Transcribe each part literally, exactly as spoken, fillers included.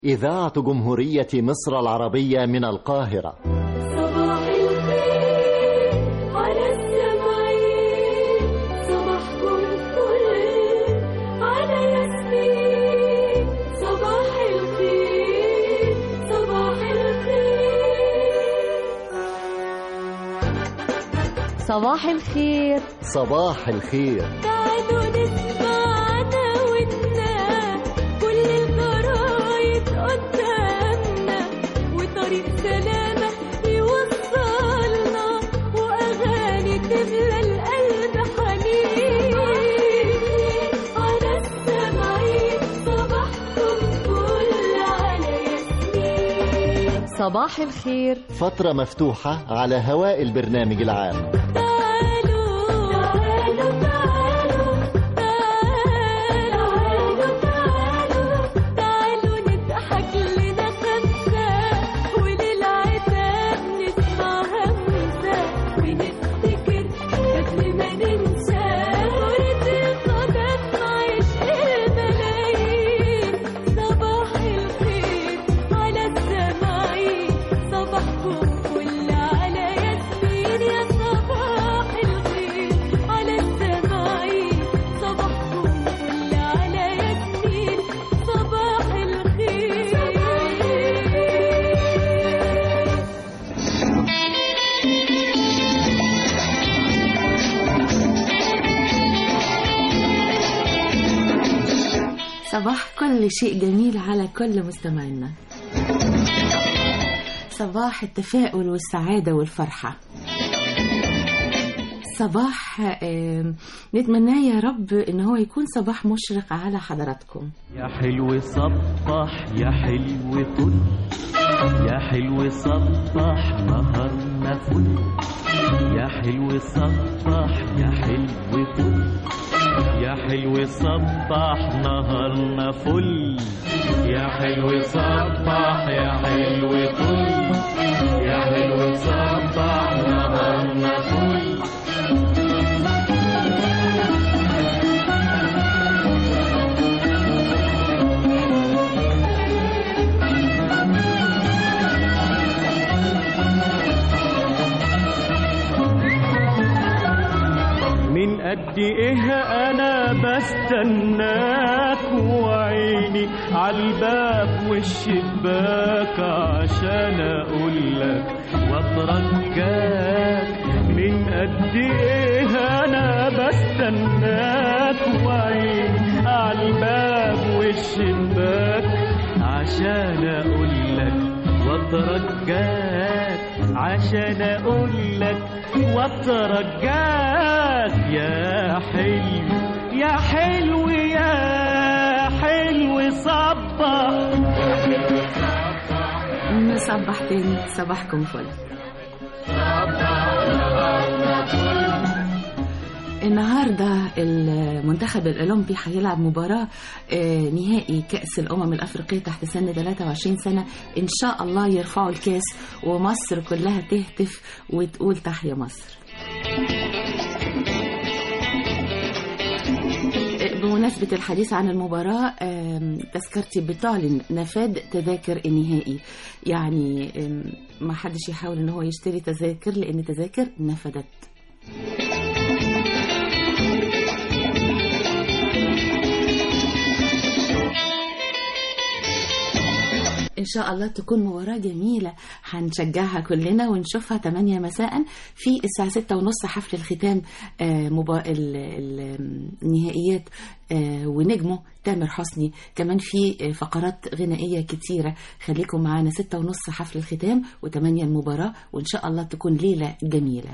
إذاعة جمهورية مصر العربية من القاهرة. صباح الخير على السمعين، صباحكم فل على ياسمين. صباح الخير صباح الخير صباح الخير صباح الخير. تعالوا نسمعنا ودنا كل الجرايد قدامنا، وطريق سلامة يوصلنا، وأغاني تملى القلب حنين. على السمعين صباحكم فل على ياسمين. صباح الخير فترة مفتوحة على هواء البرنامج العام. صباح كل شيء جميل على كل مستمعينا، صباح التفاؤل والسعادة والفرحة، صباح نتمنى يا رب ان هو يكون صباح مشرق على حضراتكم. يا حلو صبح يا حلو طل، يا حلو صبح نهارنا فل، يا حلو صبح يا حلو طل، يا حلو صبح نهارنا فل، يا حلو صبح يا حلو طل، يا حلو صبح نهارنا فل. من قد ايه انا بستناك، وعيني عالباب والشباك عشان اقولك واترجاك. من قد ايه انا بستناك، وعيني عالباب والشباك عشان اقولك واترجاك، عشان اقولك واترجاك. يا حلو يا حلو يا حلو صبح نصبح تاني، صباحكم فل. النهارده المنتخب الأولمبي هيلعب مباراة نهائي كأس الأمم الأفريقية تحت سن ثلاثة وعشرين سنة. إن شاء الله يرفعوا الكاس ومصر كلها تهتف وتقول تحيا مصر. بمناسبة الحديث عن المباراة، تذكرتي بتعلن نفاذ تذاكر النهائي، يعني ما حدش يحاول ان هو يشتري تذاكر لأن تذاكر نفذت. إن شاء الله تكون مباراة جميلة هنشجعها كلنا ونشوفها ثمانية مساء في الساعة ستة ونص حفل الختام النهائيات، ونجمه تامر حسني. كمان في فقرات غنائية كتيرة، خليكم معانا ستة ونص حفل الختام وثمانية المباراة، وإن شاء الله تكون ليلة جميلة.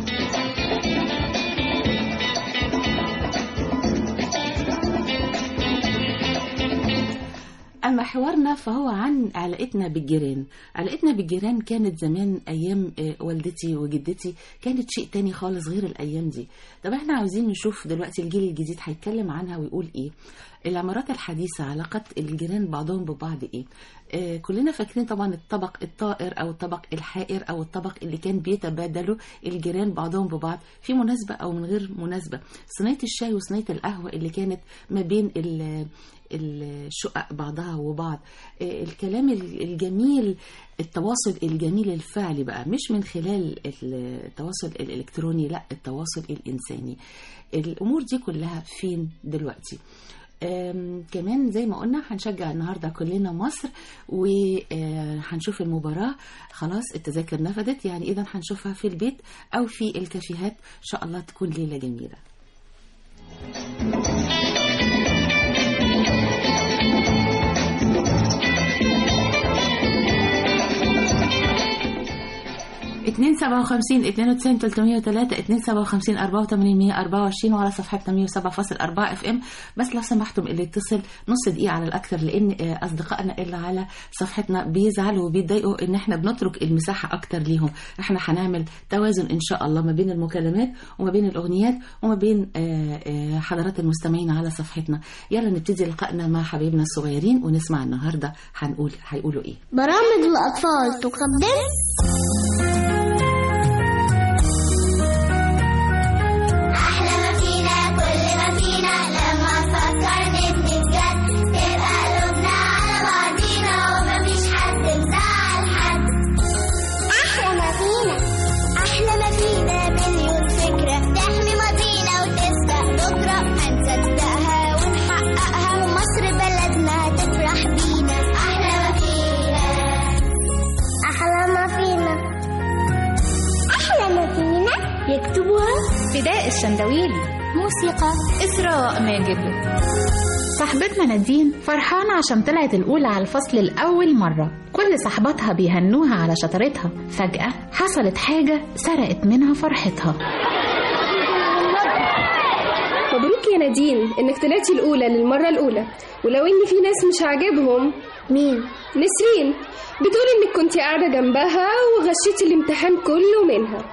أما حوارنا فهو عن علاقتنا بالجيران. علاقتنا بالجيران كانت زمان أيام والدتي وجدتي كانت شيء تاني خالص غير الأيام دي. طب احنا عاوزين نشوف دلوقتي الجيل الجديد هيتكلم عنها ويقول إيه. العمارات الحديثة علاقة الجيران بعضهم ببعض إيه. آه كلنا فاكرين طبعا الطبق الطائر أو الطبق الحائر أو الطبق اللي كان بيتبادلوا الجيران بعضهم ببعض في مناسبة أو من غير مناسبة. صينية الشاي وصينية القهوة اللي كانت ما بين الشقق بعضها وبعض، الكلام الجميل، التواصل الجميل الفعلي بقى، مش من خلال التواصل الإلكتروني، لا التواصل الإنساني. الأمور دي كلها فين دلوقتي؟ كمان زي ما قلنا هنشجع النهاردة كلنا مصر، وهنشوف المباراة خلاص التذاكر نفدت، يعني إذا هنشوفها في البيت أو في الكافيهات. إن شاء الله تكون ليلة جميلة. اتنين سبعة وخمسين اتنين وتسعين تلتمية وتلاتة اتنين سبعة وخمسين أربعة وتمانين مية أربعة وعشرين وعلى صفحتنا مية وسبعة فاصل أربعة اف ام. بس لو سمحتم اللي يتصل نص دقيقة على الأكثر، لأن أصدقائنا اللي على صفحتنا بيزعلوا وبيتضايقوا إن احنا بنترك المساحة أكتر ليهم. احنا هنعمل توازن إن شاء الله ما بين المكالمات وما بين الأغنيات وما بين حضرات المستمعين على صفحتنا. يلا نبتدي لقائنا مع حبايبنا الصغيرين ونسمع النهاردة هنقول هيقولوا إيه. برامج الأطفال تقدم يكتبها فداء الشندويلي، موسيقى إسراء ماجد. صاحبتنا نادين فرحانة عشان طلعت الأولى على الفصل الأول مرة. كل صاحباتها بيهنوها على شطارتها. فجأة حصلت حاجة سرقت منها فرحتها. مبروك يا نادين إنك طلعتي الأولى للمرة الأولى، ولو إن في ناس مش عاجبهم. مين؟ نسرين بتقول إنك كنتي قاعدة جنبها وغشيتي الامتحان كله منها.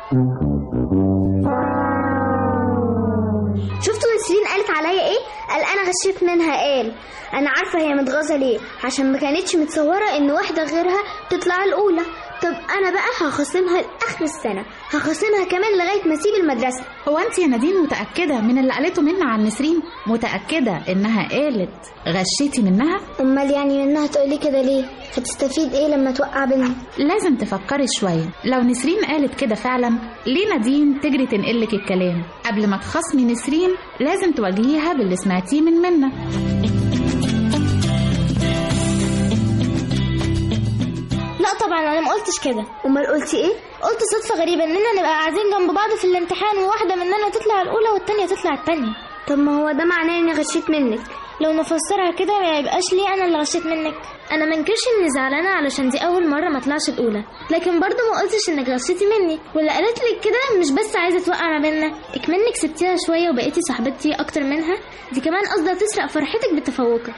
شفتوا نسرين قالت عليا ايه؟ قال انا غشيت منها. قال انا عارفه هي متغاظه ليه، عشان ما كانتش متصوره ان واحده غيرها تطلع الاولى. طب انا بقى هخصمها لاخر السنه، هخصمها كمان لغايه ما اسيب المدرسه. هو انت يا نادين متاكده من اللي قالته منها عن نسرين؟ متاكده انها قالت غشيتي منها؟ امال يعني منها تقولي كده ليه؟ هتستفيد ايه لما توقع بينهم؟ لازم تفكري شويه. لو نسرين قالت كده فعلا، ليه نادين تجري تنقلك الكلام؟ قبل ما تخصمي نسرين لازم تواجهيها باللي سمعتيه من منا. لا طبعا انا ما قلتش كده. امال قلتي ايه؟ قلت صدفه غريبه اننا نبقى قاعدين جنب بعض في الامتحان وواحده مننا تطلع الاولى والتانيه تطلع التانيه. طب ما هو ده معناه اني غشيت منك. لو نفسرها كده ما يبقاش ليه انا اللي غشيت منك. انا ما انكرش اني زعلانه علشان دي اول مره ما اطلعش الاولى، لكن برضو ما قلتش انك غشيتي مني. واللي قالت لك كده مش بس عايزه توقع ما بيننا، اكمنك سبتيها شويه وبقيتي صاحبتي اكتر منها، دي كمان قصدها تسرق فرحتك بتفوقك.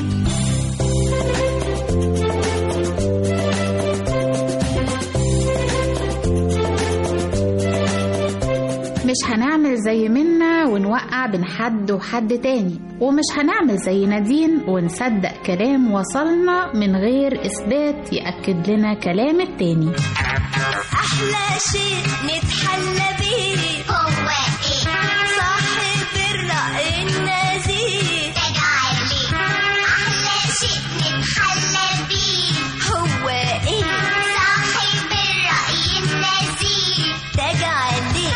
مش هنعمل زي منا ونوقع بين حد وحد تاني، ومش هنعمل زي نادين ونصدق كلام وصلنا من غير إثبات يأكد لنا كلام التاني. أحلى شيء نتحلى بيه هو إيه؟ صاحب الرأي النزيه تجعلي. أحلى شيء نتحلى بيه هو إيه؟ صاحب الرأي النزيه تجعلي.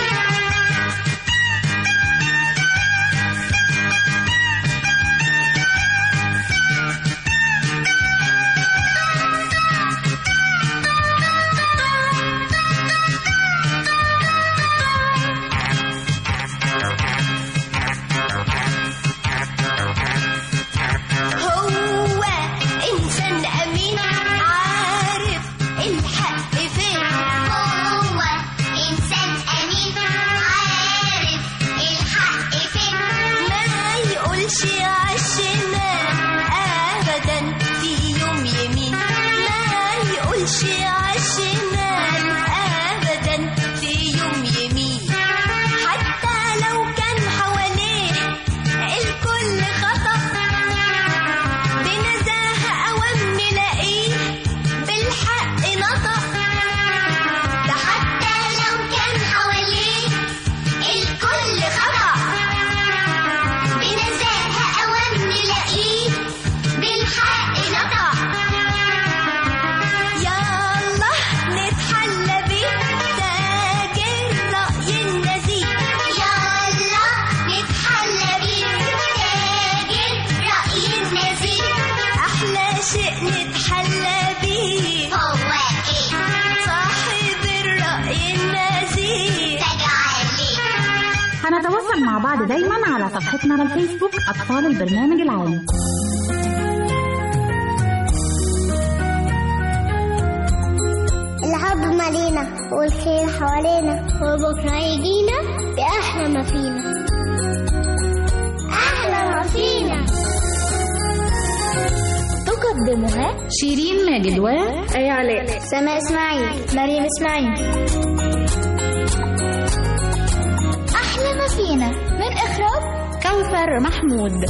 هنتواصل مع بعض دايما على صفحتنا على الفيسبوك أطفال البرنامج العام. الحب مالينا والخير حوالينا وبكرة يجينا بأحلى ما فينا. أحلى ما فينا تقدمها شيرين ماجد و أي علاء، سماء إسماعيل، مريم إسماعيل. أحلى ما فينا من إخراج كوثر محمود.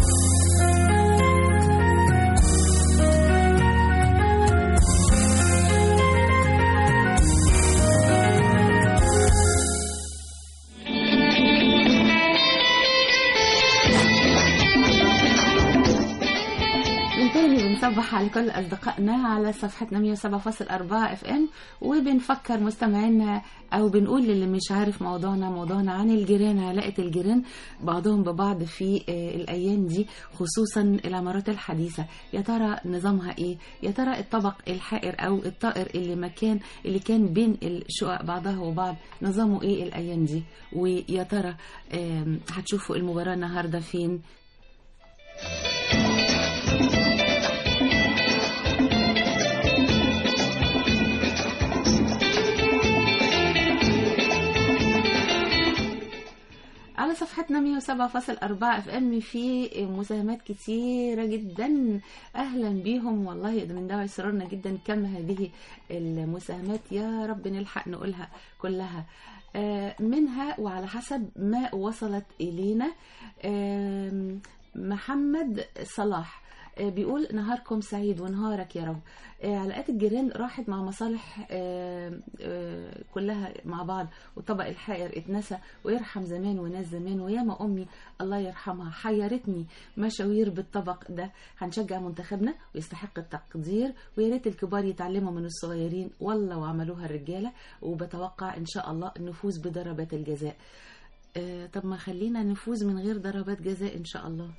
بنصبح على كل أصدقائنا على صفحتنا مية وسبعة فاصل أربعة اف ام، وبنفكر مستمعينا أو بنقول للي مش عارف موضوعنا موضوعنا عن الجيران، علاقة الجيران بعضهم ببعض في الأيام دي، خصوصا العمارات الحديثة. يا ترى نظامها إيه؟ يا ترى الطبق الحائر أو الطائر اللي مكان اللي كان بين الشقق بعضها وبعض نظامه إيه الأيام دي؟ ويا ترى هتشوفوا المباراة النهاردة فين؟ على صفحتنا مية وسبعة فاصل أربعة اف ام في مساهمات كتيرة جدا، اهلا بيهم والله، من دعوة سرورنا جدا كم هذه المساهمات، يا رب نلحق نقولها كلها. منها وعلى حسب ما وصلت الينا محمد صلاح بيقول نهاركم سعيد ونهارك يا رب. علاقات الجيران راحت مع مصالح كلها مع بعض، والطبق الحائر اتنسى، ويرحم زمان وناس زمان، وياما أمي الله يرحمها حيرتني مشاوير بالطبق ده. هنشجع منتخبنا ويستحق التقدير، ويا ريت الكبار يتعلموا من الصغيرين والله وعملوها الرجالة، وبتوقع إن شاء الله نفوز بضربات الجزاء. طب ما خلينا نفوز من غير ضربات جزاء إن شاء الله.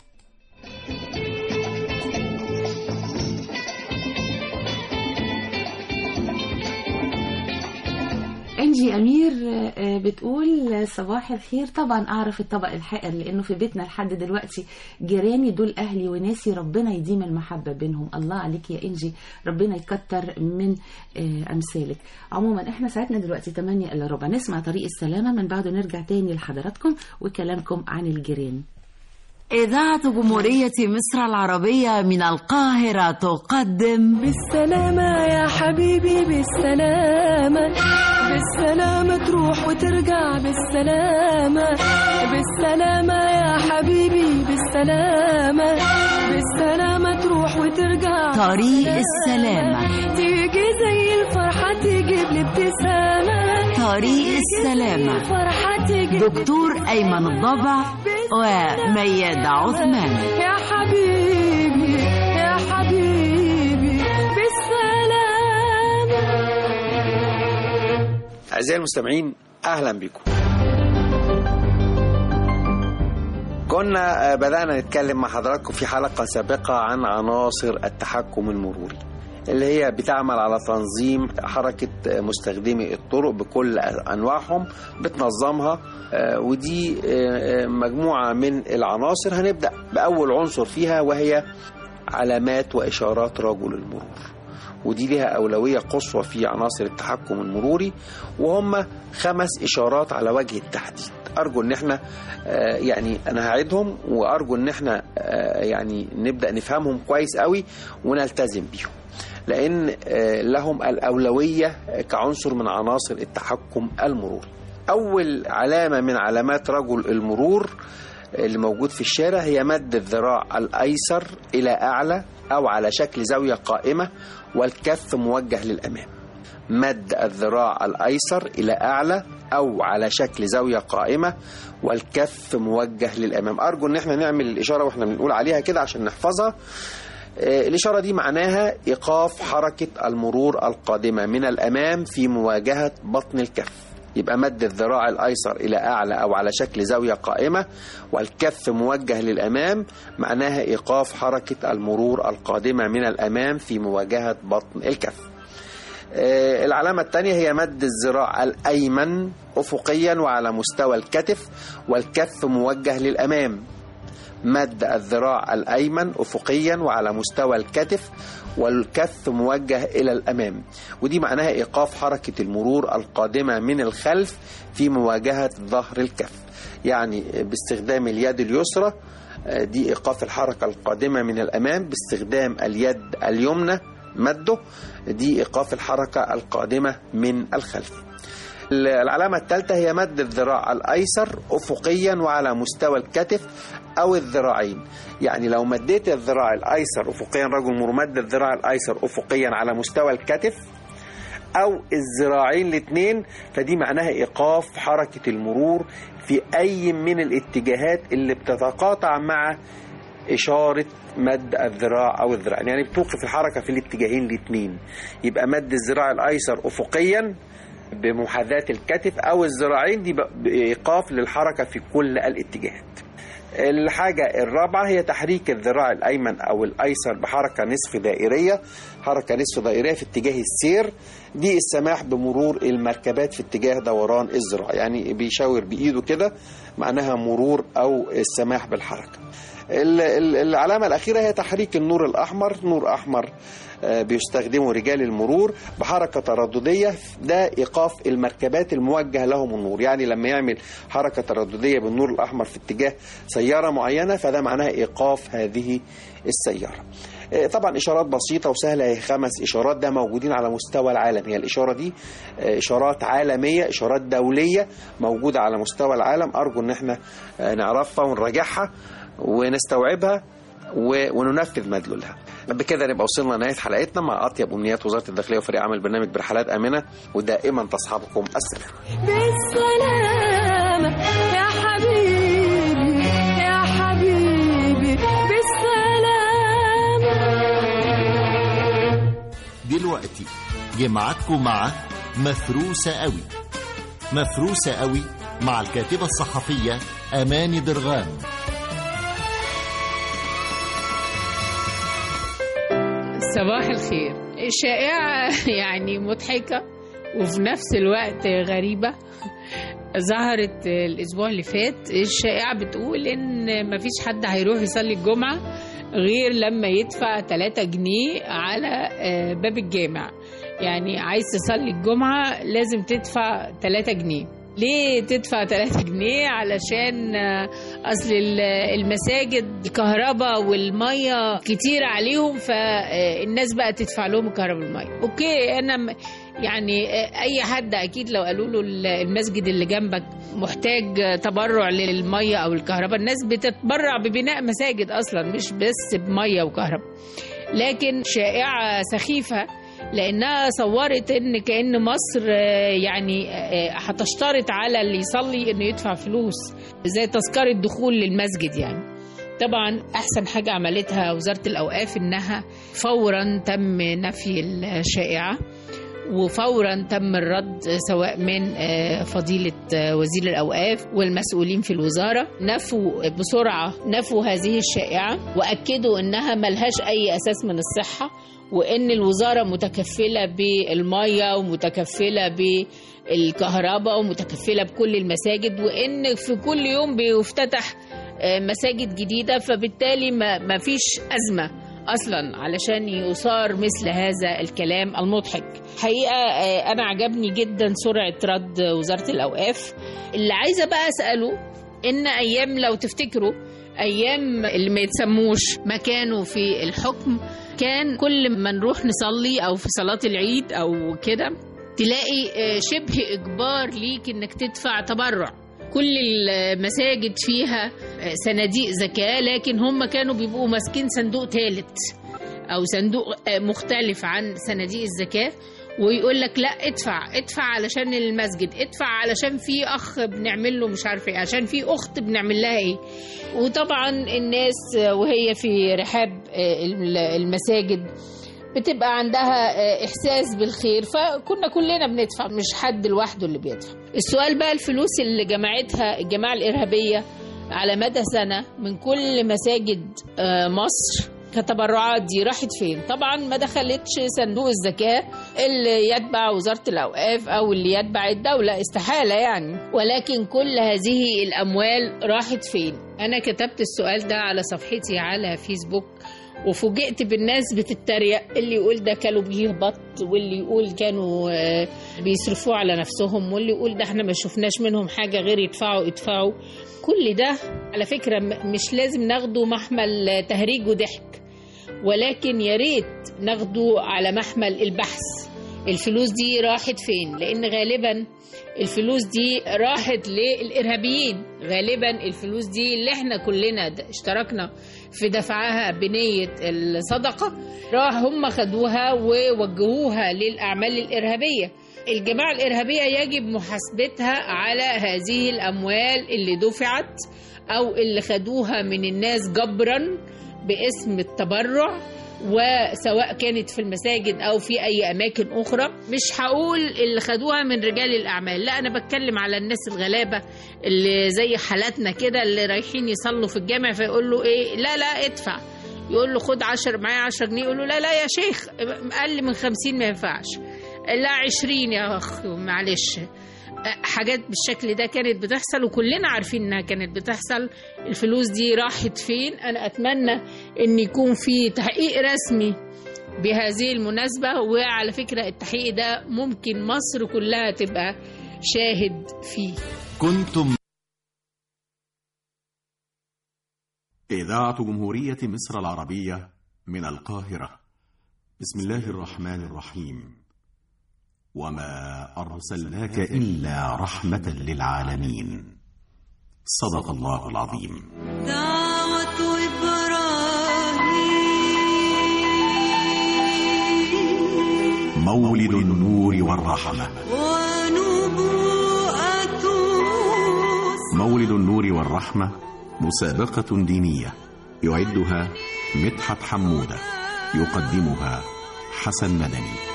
انجي امير بتقول صباح الخير، طبعا اعرف الطبق الحائر لانه في بيتنا لحد دلوقتي، جيراني دول اهلي وناسي، ربنا يديم المحبه بينهم. الله عليك يا انجي، ربنا يكتر من امثالك. عموما احنا ساعتنا دلوقتي ثمانية الا ربع، نسمع طريق السلامه، من بعده نرجع تاني لحضراتكم وكلامكم عن الجيران. إذاعة جمهورية مصر العربية من القاهرة تقدم بالسلامة يا حبيبي، بالسلامة بالسلامة تروح وترجع، بالسلامة بالسلامة يا حبيبي، بالسلامة بالسلامة تروح وترجع. طريق السلامة تيجي زي الفرحة تجيب لي ابتسامة. طريق السلامة دكتور أيمن الضبع وميادة عثمان. يا حبيبي يا حبيبي بالسلامة. أعزائي المستمعين أهلا بكم. كنا بدأنا نتكلم مع حضراتكم في حلقة سابقة عن عناصر التحكم المروري اللي هي بتعمل على تنظيم حركة مستخدمي الطرق بكل أنواعهم، بتنظمها، ودي مجموعة من العناصر. هنبدأ بأول عنصر فيها وهي علامات وإشارات رجل المرور، ودي لها أولوية قصوى في عناصر التحكم المروري، وهم خمس إشارات على وجه التحديد. أرجو أن احنا يعني أنا هعيدهم، وأرجو أن احنا يعني نبدأ نفهمهم كويس قوي ونلتزم بيهم، لأن لهم الأولوية كعنصر من عناصر التحكم المروري. أول علامة من علامات رجل المرور اللي موجود في الشارع هي مد الذراع الأيسر إلى أعلى أو على شكل زاوية قائمة، والكف موجه للأمام. مد الذراع الأيسر إلى أعلى أو على شكل زاوية قائمة، والكف موجه للأمام. أرجو أن احنا نعمل الإشارة وإحنا بنقول عليها كده عشان نحفظها. الإشارة دي معناها إيقاف حركة المرور القادمة من الأمام في مواجهة بطن الكف. يبقى مد الذراع الأيسر إلى أعلى أو على شكل زاوية قائمة، والكف موجه للأمام، معناها إيقاف حركة المرور القادمة من الأمام في مواجهة بطن الكف. العلامة الثانية هي مد الذراع الأيمن أفقيا وعلى مستوى الكتف والكف موجه للأمام. مد الذراع الأيمن أفقيا وعلى مستوى الكتف والكف موجه إلى الأمام، ودي معناها إيقاف حركة المرور القادمة من الخلف في مواجهة ظهر الكف. يعني باستخدام اليد اليسرى دي إيقاف الحركة القادمة من الأمام، باستخدام اليد اليمنى مده دي إيقاف الحركة القادمة من الخلف. العلامة الثالثة هي مد الذراع الأيسر أفقيا وعلى مستوى الكتف أو الذراعين. يعني لو مديت الذراع الأيسر أفقيا، رجل ممد الذراع الأيسر أفقيا على مستوى الكتف أو الذراعين الاثنين، فدي معناها إيقاف حركة المرور في أي من الاتجاهات اللي بتتقاطع مع إشارة مد الذراع أو الذراعين، يعني بتوقف الحركة في الاتجاهين الاثنين. يبقى مد الذراع الأيسر أفقيا بمحاذاة الكتف أو الذراعين دي بإيقاف للحركة في كل الاتجاهات. الحاجة الرابعة هي تحريك الذراع الأيمن أو الأيسر بحركة نصف دائرية، حركة نصف دائرية في اتجاه السير، دي السماح بمرور المركبات في اتجاه دوران الذراع، يعني بيشاور بإيده كده معناها مرور أو السماح بالحركة. العلامة الأخيرة هي تحريك النور الأحمر. نور أحمر بيستخدمه رجال المرور بحركة ترددية، ده إيقاف المركبات الموجه لهم النور. يعني لما يعمل حركة ترددية بالنور الأحمر في اتجاه سيارة معينة فده معناها إيقاف هذه السيارة. طبعا إشارات بسيطة وسهلة، هي خمس إشارات ده موجودين على مستوى العالم. هي الإشارة دي إشارات عالمية، إشارات دولية موجودة على مستوى العالم. أرجو أن احنا نعرفها ونراجعها ونستوعبها وننفذ مدلولها. بكده نبقى وصلنا لنهاية حلقتنا مع أطيب أمنيات وزارة الداخلية وفريق عمل برنامج برحلات آمنة، ودائما تصحبكم السلامة. بالسلامة يا حبيبي يا حبيبي بالسلامة. دلوقتي جمعتكم مع مفروسة قوي. مفروسة قوي مع الكاتبة الصحفية أماني درغام. صباح الخير. الشائعة يعني مضحكة وفي نفس الوقت غريبة، ظهرت الأسبوع اللي فات. الشائعة بتقول إن مفيش حد هيروح يصلي الجمعة غير لما يدفع ثلاثة جنيه على باب الجامع. يعني عايز تصلي الجمعة لازم تدفع ثلاثة جنيه. ليه تدفع ثلاثة جنيه؟ علشان أصل المساجد الكهرباء والمية كتير عليهم، فالناس بقى تدفع لهم الكهرباء والمية. أوكي، أنا يعني أي حد أكيد لو قالوا له المسجد اللي جنبك محتاج تبرع للمية أو الكهرباء، الناس بتتبرع ببناء مساجد أصلا مش بس بمية وكهرباء. لكن شائعة سخيفة لأنها صورت إن كأن مصر يعني هتشترط على اللي يصلي إنه يدفع فلوس زي تذكرة دخول للمسجد. يعني طبعا أحسن حاجة عملتها وزارة الأوقاف إنها فورا تم نفي الشائعة، وفورا تم الرد سواء من فضيلة وزير الأوقاف والمسؤولين في الوزارة، نفوا بسرعة نفوا هذه الشائعة وأكدوا إنها ملهاش أي أساس من الصحة، وإن الوزارة متكفلة بالمية ومتكفلة بالكهرباء ومتكفلة بكل المساجد، وإن في كل يوم بيفتتح مساجد جديدة، فبالتالي ما فيش أزمة أصلا علشان يثار مثل هذا الكلام المضحك. حقيقة أنا عجبني جدا سرعة رد وزارة الأوقاف. اللي عايزة بقى أسأله إن أيام لو تفتكروا أيام اللي ما يتسموش ما كانوا في الحكم، كان كل ما نروح نصلي أو في صلاة العيد أو كده تلاقي شبه إجبار ليك إنك تدفع تبرع. كل المساجد فيها صناديق زكاة، لكن هم كانوا بيبقوا ماسكين صندوق ثالث أو صندوق مختلف عن صناديق الزكاة، ويقول لك لا ادفع ادفع علشان المسجد، ادفع علشان في أخ بنعمل له مش عارف ايه، عشان في أخت بنعمل لها ايه. وطبعا الناس وهي في رحاب المساجد بتبقى عندها إحساس بالخير، فكنا كلنا بندفع مش حد لوحده اللي بيدفع. السؤال بقى الفلوس اللي جمعتها الجماعة الإرهابية على مدى سنة من كل مساجد مصر كتبرعات دي راحت فين؟ طبعا ما دخلتش صندوق الزكاة اللي يتبع وزارة الأوقاف أو اللي يتبع الدولة، استحالة يعني. ولكن كل هذه الأموال راحت فين؟ أنا كتبت السؤال ده على صفحتي على فيسبوك، وفوجئت بالناس بتتريق، اللي يقول ده كانوا بيهبط، واللي يقول كانوا بيصرفوه على نفسهم، واللي يقول ده احنا ما شفناش منهم حاجة غير يدفعوا ادفعوا. كل ده على فكرة مش لازم ناخده محمل تهريج وضحك، ولكن يا ريت ناخده على محمل البحث. الفلوس دي راحت فين؟ لأن غالبا الفلوس دي راحت للإرهابيين، غالبا الفلوس دي اللي احنا كلنا اشتركنا في دفعها بنية الصدقة، راح هم خدوها ووجهوها للأعمال الإرهابية. الجماعة الإرهابية يجب محاسبتها على هذه الأموال اللي دفعت أو اللي خدوها من الناس جبرا باسم التبرع، وسواء كانت في المساجد أو في أي أماكن أخرى. مش هقول اللي خدوها من رجال الأعمال، لا، أنا بتكلم على الناس الغلابة اللي زي حالاتنا كده، اللي رايحين يصلوا في الجامع فيقول له إيه، لا لا ادفع، يقول له خد عشر معايا عشر جنيه، يقول له لا لا يا شيخ أقل من خمسين ما ينفعش، لا عشرين يا أخ معلش. حاجات بالشكل ده كانت بتحصل وكلنا عارفين انها كانت بتحصل. الفلوس دي راحت فين؟ انا اتمنى ان يكون في تحقيق رسمي بهذه المناسبة، وعلى فكرة التحقيق ده ممكن مصر كلها تبقى شاهد فيه. كنتم إذاعة جمهورية مصر العربية من القاهرة. بسم الله الرحمن الرحيم. وما أرسلناك إلا رحمة للعالمين. صدق الله العظيم. دعوة إبراهيم مولد النور والرحمة. ونبوءة مولد النور والرحمة مسابقة دينية يعدها مدحت حمودة، يقدمها حسن مدني.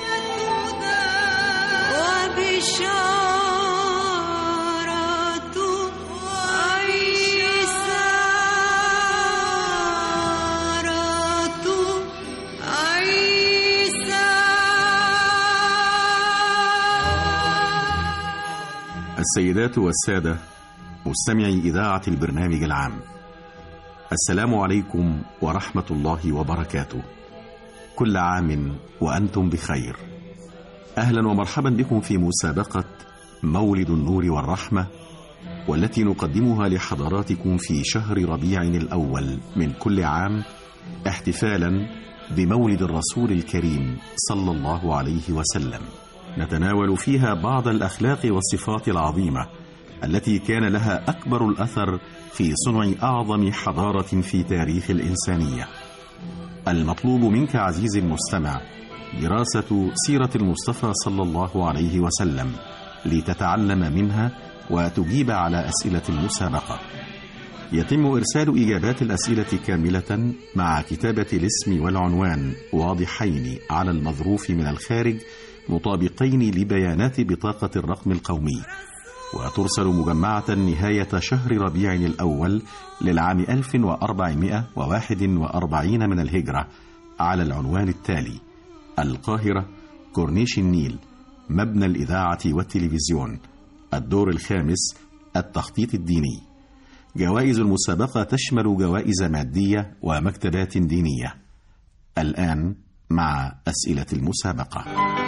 السيدات والسادة مستمعي إذاعة البرنامج العام، السلام عليكم ورحمة الله وبركاته. كل عام وأنتم بخير. أهلا ومرحبا بكم في مسابقة مولد النور والرحمة، والتي نقدمها لحضراتكم في شهر ربيع الأول من كل عام، احتفالا بمولد الرسول الكريم صلى الله عليه وسلم. نتناول فيها بعض الأخلاق والصفات العظيمة التي كان لها أكبر الأثر في صنع أعظم حضارة في تاريخ الإنسانية. المطلوب منك عزيزي المستمع دراسة سيرة المصطفى صلى الله عليه وسلم لتتعلم منها وتجيب على أسئلة المسابقة. يتم إرسال إجابات الأسئلة كاملة مع كتابة الاسم والعنوان واضحين على المظروف من الخارج مطابقين لبيانات بطاقة الرقم القومي، وترسل مجمعة نهاية شهر ربيع الأول للعام ألف وأربعمائة وواحد وأربعين من الهجرة على العنوان التالي: القاهرة، كورنيش النيل، مبنى الإذاعة والتلفزيون، الدور الخامس، التخطيط الديني. جوائز المسابقة تشمل جوائز مادية ومكتبات دينية. الآن مع أسئلة المسابقة.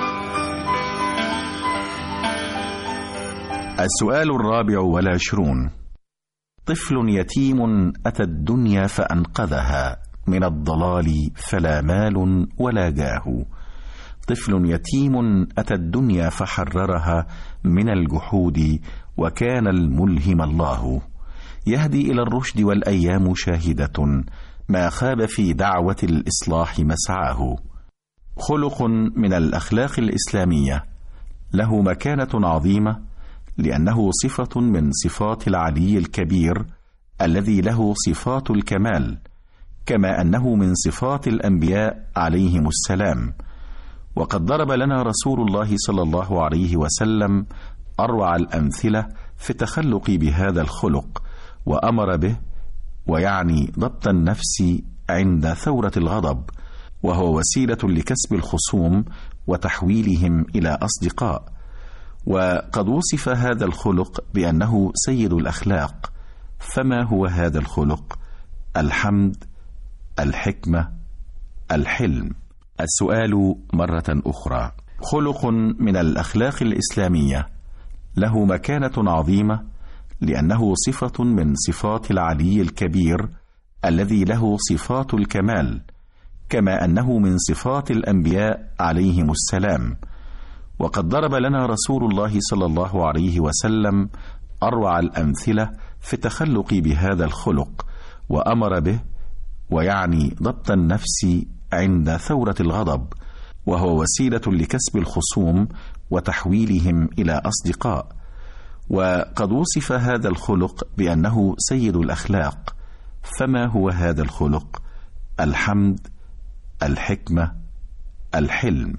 السؤال الرابع والعشرون: طفل يتيم أتى الدنيا فأنقذها من الضلال فلا مال ولا جاه. طفل يتيم أتى الدنيا فحررها من الجحود وكان الملهم الله. يهدي إلى الرشد والأيام شاهدة، ما خاب في دعوة الإصلاح مسعاه. خلق من الأخلاق الإسلامية له مكانة عظيمة، لأنه صفة من صفات العلي الكبير الذي له صفات الكمال، كما أنه من صفات الأنبياء عليهم السلام. وقد ضرب لنا رسول الله صلى الله عليه وسلم أروع الأمثلة في التخلق بهذا الخلق، وأمر به، ويعني ضبط النفس عند ثورة الغضب، وهو وسيلة لكسب الخصوم وتحويلهم إلى أصدقاء. وقد وصف هذا الخلق بأنه سيد الأخلاق. فما هو هذا الخلق؟ الحمد، الحكمة، الحلم. السؤال مرة أخرى: خلق من الأخلاق الإسلامية له مكانة عظيمة، لأنه صفة من صفات العلي الكبير الذي له صفات الكمال، كما أنه من صفات الأنبياء عليهم السلام. وقد ضرب لنا رسول الله صلى الله عليه وسلم أروع الأمثلة في التخلق بهذا الخلق، وأمر به، ويعني ضبط النفس عند ثورة الغضب، وهو وسيلة لكسب الخصوم وتحويلهم إلى أصدقاء. وقد وصف هذا الخلق بأنه سيد الأخلاق. فما هو هذا الخلق؟ الحمد، الحكمة، الحلم.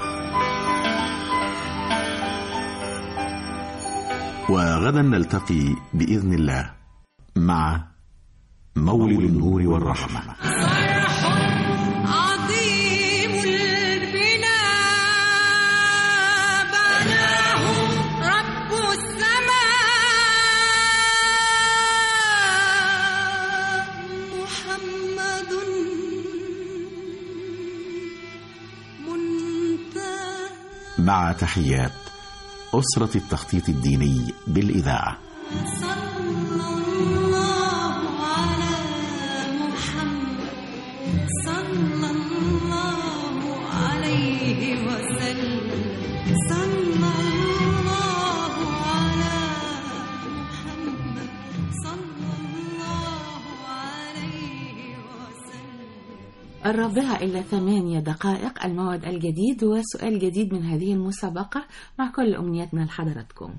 وغدا نلتقي بإذن الله مع مولد النور والرحمة. عظيم البناء بناه رب السماء محمد منتهى. مع تحيات أسرة التخطيط الديني بالإذاعة. الرابعة إلى ثمانية دقائق، الموعد الجديد وسؤال جديد من هذه المسابقة، مع كل أمنياتنا لحضراتكم.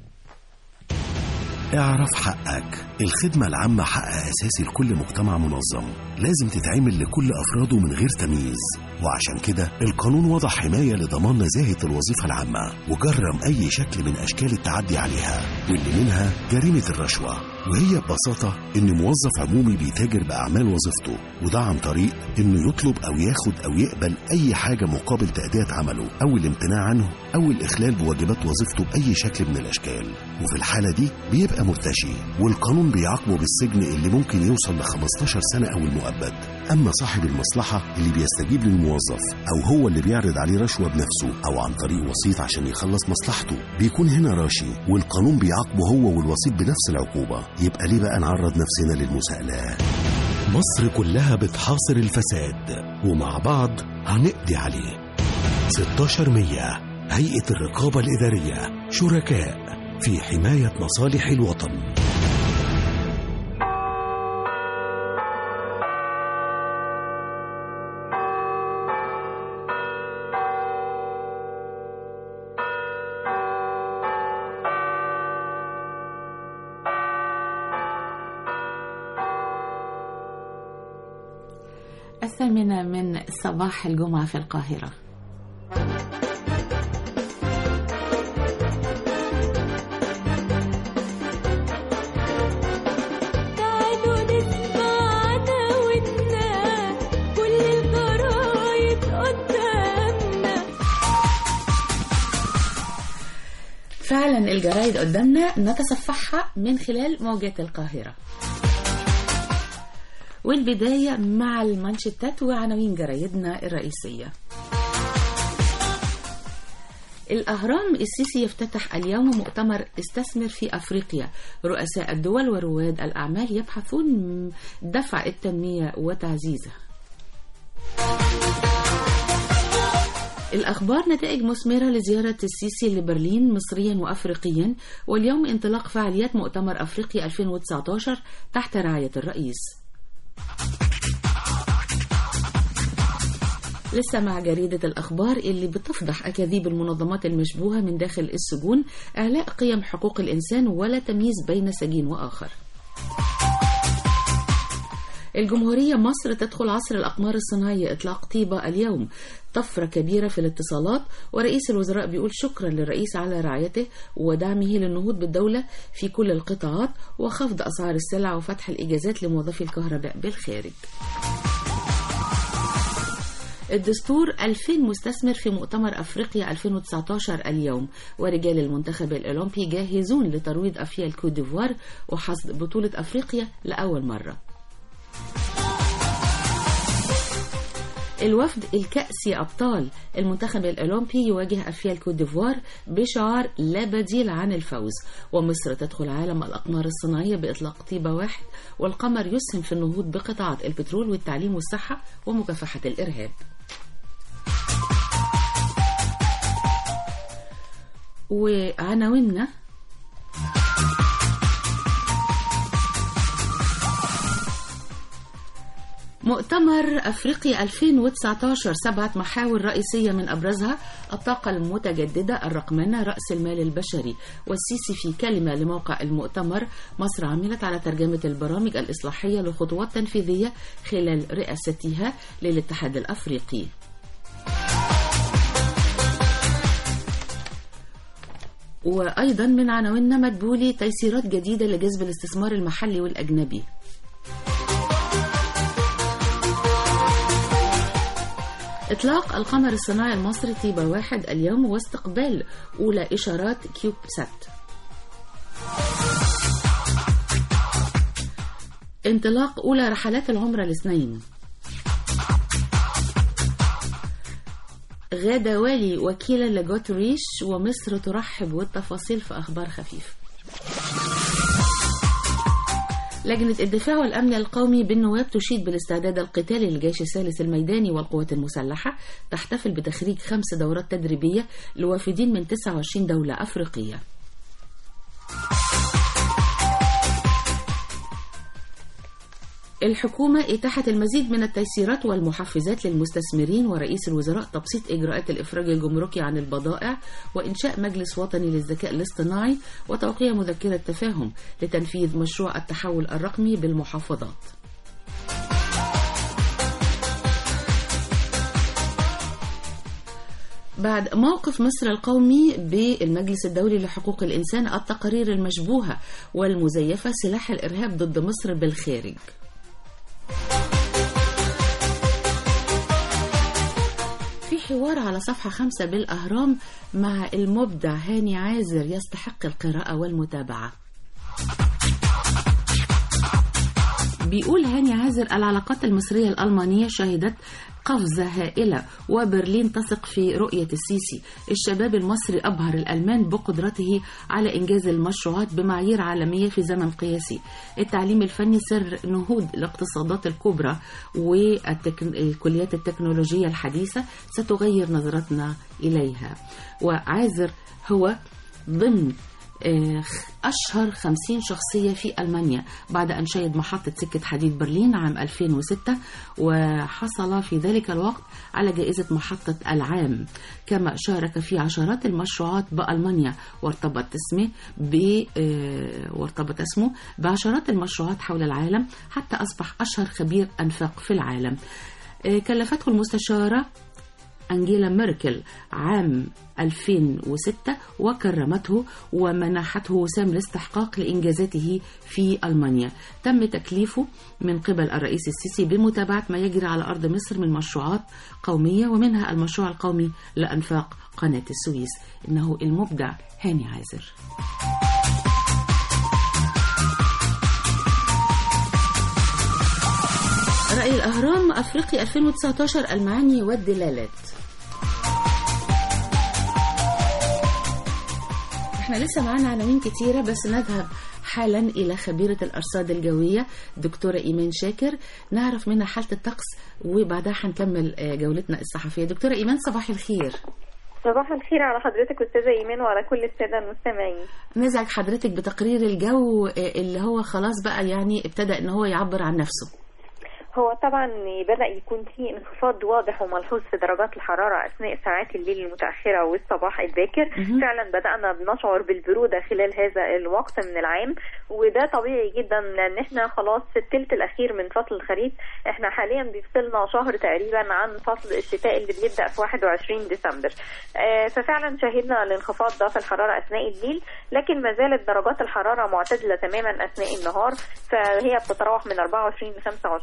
اعرف حقك. الخدمة العامة حق أساسي لكل مجتمع منظم، لازم تتعمل لكل أفراده من غير تمييز. وعشان كده القانون وضع حماية لضمان نزاهة الوظيفة العامة، وجرم أي شكل من أشكال التعدي عليها، واللي منها جريمة الرشوة. وهي ببساطة إن موظف عمومي بيتاجر بأعمال وظيفته، وده عن طريق إنه يطلب أو ياخد أو يقبل أي حاجة مقابل تأدية عمله، أو الامتناع عنه، أو الإخلال بواجبات وظيفته بأي شكل من الأشكال. وفي الحالة دي بيبقى مرتشي، والقانون بيعاقبه بالسجن اللي ممكن يوصل ل خمستاشر سنة أو المؤبد. أما صاحب المصلحة اللي بيستجيب للموظف، أو هو اللي بيعرض عليه رشوة بنفسه أو عن طريق وسيط عشان يخلص مصلحته، بيكون هنا راشي، والقانون بيعاقبه هو والوسيط بنفس العقوبة. يبقى ليه بقى نعرض نفسنا للمساءلة؟ مصر كلها بتحاصر الفساد، ومع بعض هنقضي عليه. ستاشر مية هيئة الرقابة الإدارية، شركاء في حماية مصالح الوطن. الثامنة من صباح الجمعة في القاهرة. تعالوا نسمع دعوتنا، كل الجرايد قدامنا. فعلا الجرايد قدامنا، نتصفحها من خلال موجات القاهرة. والبداية مع المانشيتات وعناوين جرايدنا الرئيسية. الأهرام: السيسي يفتتح اليوم مؤتمر استثمر في أفريقيا، رؤساء الدول ورواد الأعمال يبحثون دفع التنمية وتعزيزها. الأخبار: نتائج مثمرة لزيارة السيسي لبرلين مصريا وأفريقيا، واليوم انطلاق فعاليات مؤتمر أفريقيا ألفين وتسعتاشر تحت رعاية الرئيس. لسه مع جريدة الأخبار اللي بتفضح أكاذيب المنظمات المشبوهة من داخل السجون، إعلاء قيم حقوق الإنسان ولا تمييز بين سجين وآخر. الجمهورية: مصر تدخل عصر الأقمار الصناعية، إطلاق طيبة اليوم، طفرة كبيرة في الاتصالات، ورئيس الوزراء بيقول شكرا للرئيس على رعايته ودعمه للنهوض بالدولة في كل القطاعات، وخفض أسعار السلع وفتح الإجازات لموظفي الكهرباء بالخارج. الدستور ألفين مستثمر في مؤتمر أفريقيا ألفين وتسعتاشر اليوم، ورجال المنتخب الأولمبي جاهزون لترويض أفيال كوت ديفوار وحصد بطولة أفريقيا لأول مرة. الوفد الكأسي أبطال، المنتخب الأولمبي يواجه أفيال كوت ديفوار بشعار لا بديل عن الفوز، ومصر تدخل عالم الأقمار الصناعية بإطلاق طيبة واحد، والقمر يسهم في النهوض بقطاعات البترول والتعليم والصحة ومكافحة الإرهاب. وعناويننا: مؤتمر أفريقيا ألفين وتسعتاشر، سبعة محاور رئيسية من أبرزها الطاقة المتجددة، الرقمنة، رأس المال البشري. والسيسي في كلمة لموقع المؤتمر: مصر عملت على ترجمة البرامج الإصلاحية لخطوات تنفيذية خلال رئاستها للاتحاد الأفريقي. وأيضا من عناويننا: مدبولي، تيسيرات جديدة لجذب الاستثمار المحلي والأجنبي. إطلاق القمر الصناعي المصري طيبة واحد اليوم، واستقبال أولى إشارات كيوب سات. انطلاق أولى رحلات العمرة الاثنين. غادة والي وكيلا لجوتريش ومصر ترحب، والتفاصيل في أخبار خفيف. لجنة الدفاع والأمن القومي بالنواب تشيد بالاستعداد القتالي للجيش الثالث الميداني والقوات المسلحة، تحتفل بتخريج خمس دورات تدريبية لوافدين من تسعة وعشرين دولة أفريقية. الحكومة اتاحت المزيد من التيسيرات والمحفزات للمستثمرين، ورئيس الوزراء تبسيط إجراءات الإفراج الجمركي عن البضائع، وإنشاء مجلس وطني للذكاء الاصطناعي، وتوقيع مذكرة تفاهم لتنفيذ مشروع التحول الرقمي بالمحافظات. بعد موقف مصر القومي بالمجلس الدولي لحقوق الإنسان، التقارير المشبوهة والمزيفة سلاح الإرهاب ضد مصر بالخارج. في حوار على صفحة خمسة بالأهرام مع المبدع هاني عازر يستحق القراءة والمتابعة. بيقول هاني عازر: العلاقات المصرية الألمانية شهدت قفزة هائلة، وبرلين تثق في رؤية السيسي. الشباب المصري أبهر الألمان بقدرته على إنجاز المشروعات بمعايير عالمية في زمن قياسي. التعليم الفني سر نهوض الاقتصادات الكبرى، والكليات التكنولوجية الحديثة ستغير نظرتنا إليها. وعازر هو ضمن أشهر خمسين شخصية في ألمانيا بعد أن شيد محطة سكة حديد برلين عام ألفين وستة، وحصل في ذلك الوقت على جائزة محطة العام. كما شارك في عشرات المشروعات بألمانيا، وارتبط اسمه ب وارتبط اسمه بعشرات المشروعات حول العالم، حتى أصبح أشهر خبير أنفاق في العالم. كلفته المستشارة أنجيلا ميركل عام ألفين وستة وكرمته ومنحته وسام الاستحقاق لإنجازاته في ألمانيا. تم تكليفه من قبل الرئيس السيسي بمتابعة ما يجري على أرض مصر من مشروعات قومية، ومنها المشروع القومي لأنفاق قناة السويس. إنه المبدع هاني عازر. رأي الأهرام: أفريقيا ألفين وتسعتاشر، المعاني والدلالات. احنا لسه معانا عناوين كتيرة، بس نذهب حالا إلى خبيرة الأرصاد الجوية دكتورة إيمان شاكر، نعرف منها حالة الطقس، وبعدها هنكمل جولتنا الصحفية. دكتورة إيمان، صباح الخير. صباح الخير على حضرتك أستاذة إيمان وعلى كل السادة المستمعين. نزعج حضرتك بتقرير الجو اللي هو خلاص بقى يعني ابتدأ إن هو يعبر عن نفسه. هو طبعا بدأ يكون في انخفاض واضح وملحوظ في درجات الحرارة أثناء ساعات الليل المتأخرة والصباح الباكر. فعلا بدأنا بنشعر بالبرودة خلال هذا الوقت من العام، وده طبيعي جدا لأن احنا خلاص في الثلث الأخير من فصل الخريف. احنا حاليا بيفصلنا شهر تقريبا عن فصل الشتاء اللي بيبدأ في واحد وعشرين ديسمبر. آه ففعلا شهدنا الانخفاض ده في الحرارة أثناء الليل، لكن ما زالت درجات الحرارة معتدلة تماما أثناء النهار، فهي بتتراوح من أربعة وعشرين ل خمسة وعشرين درجة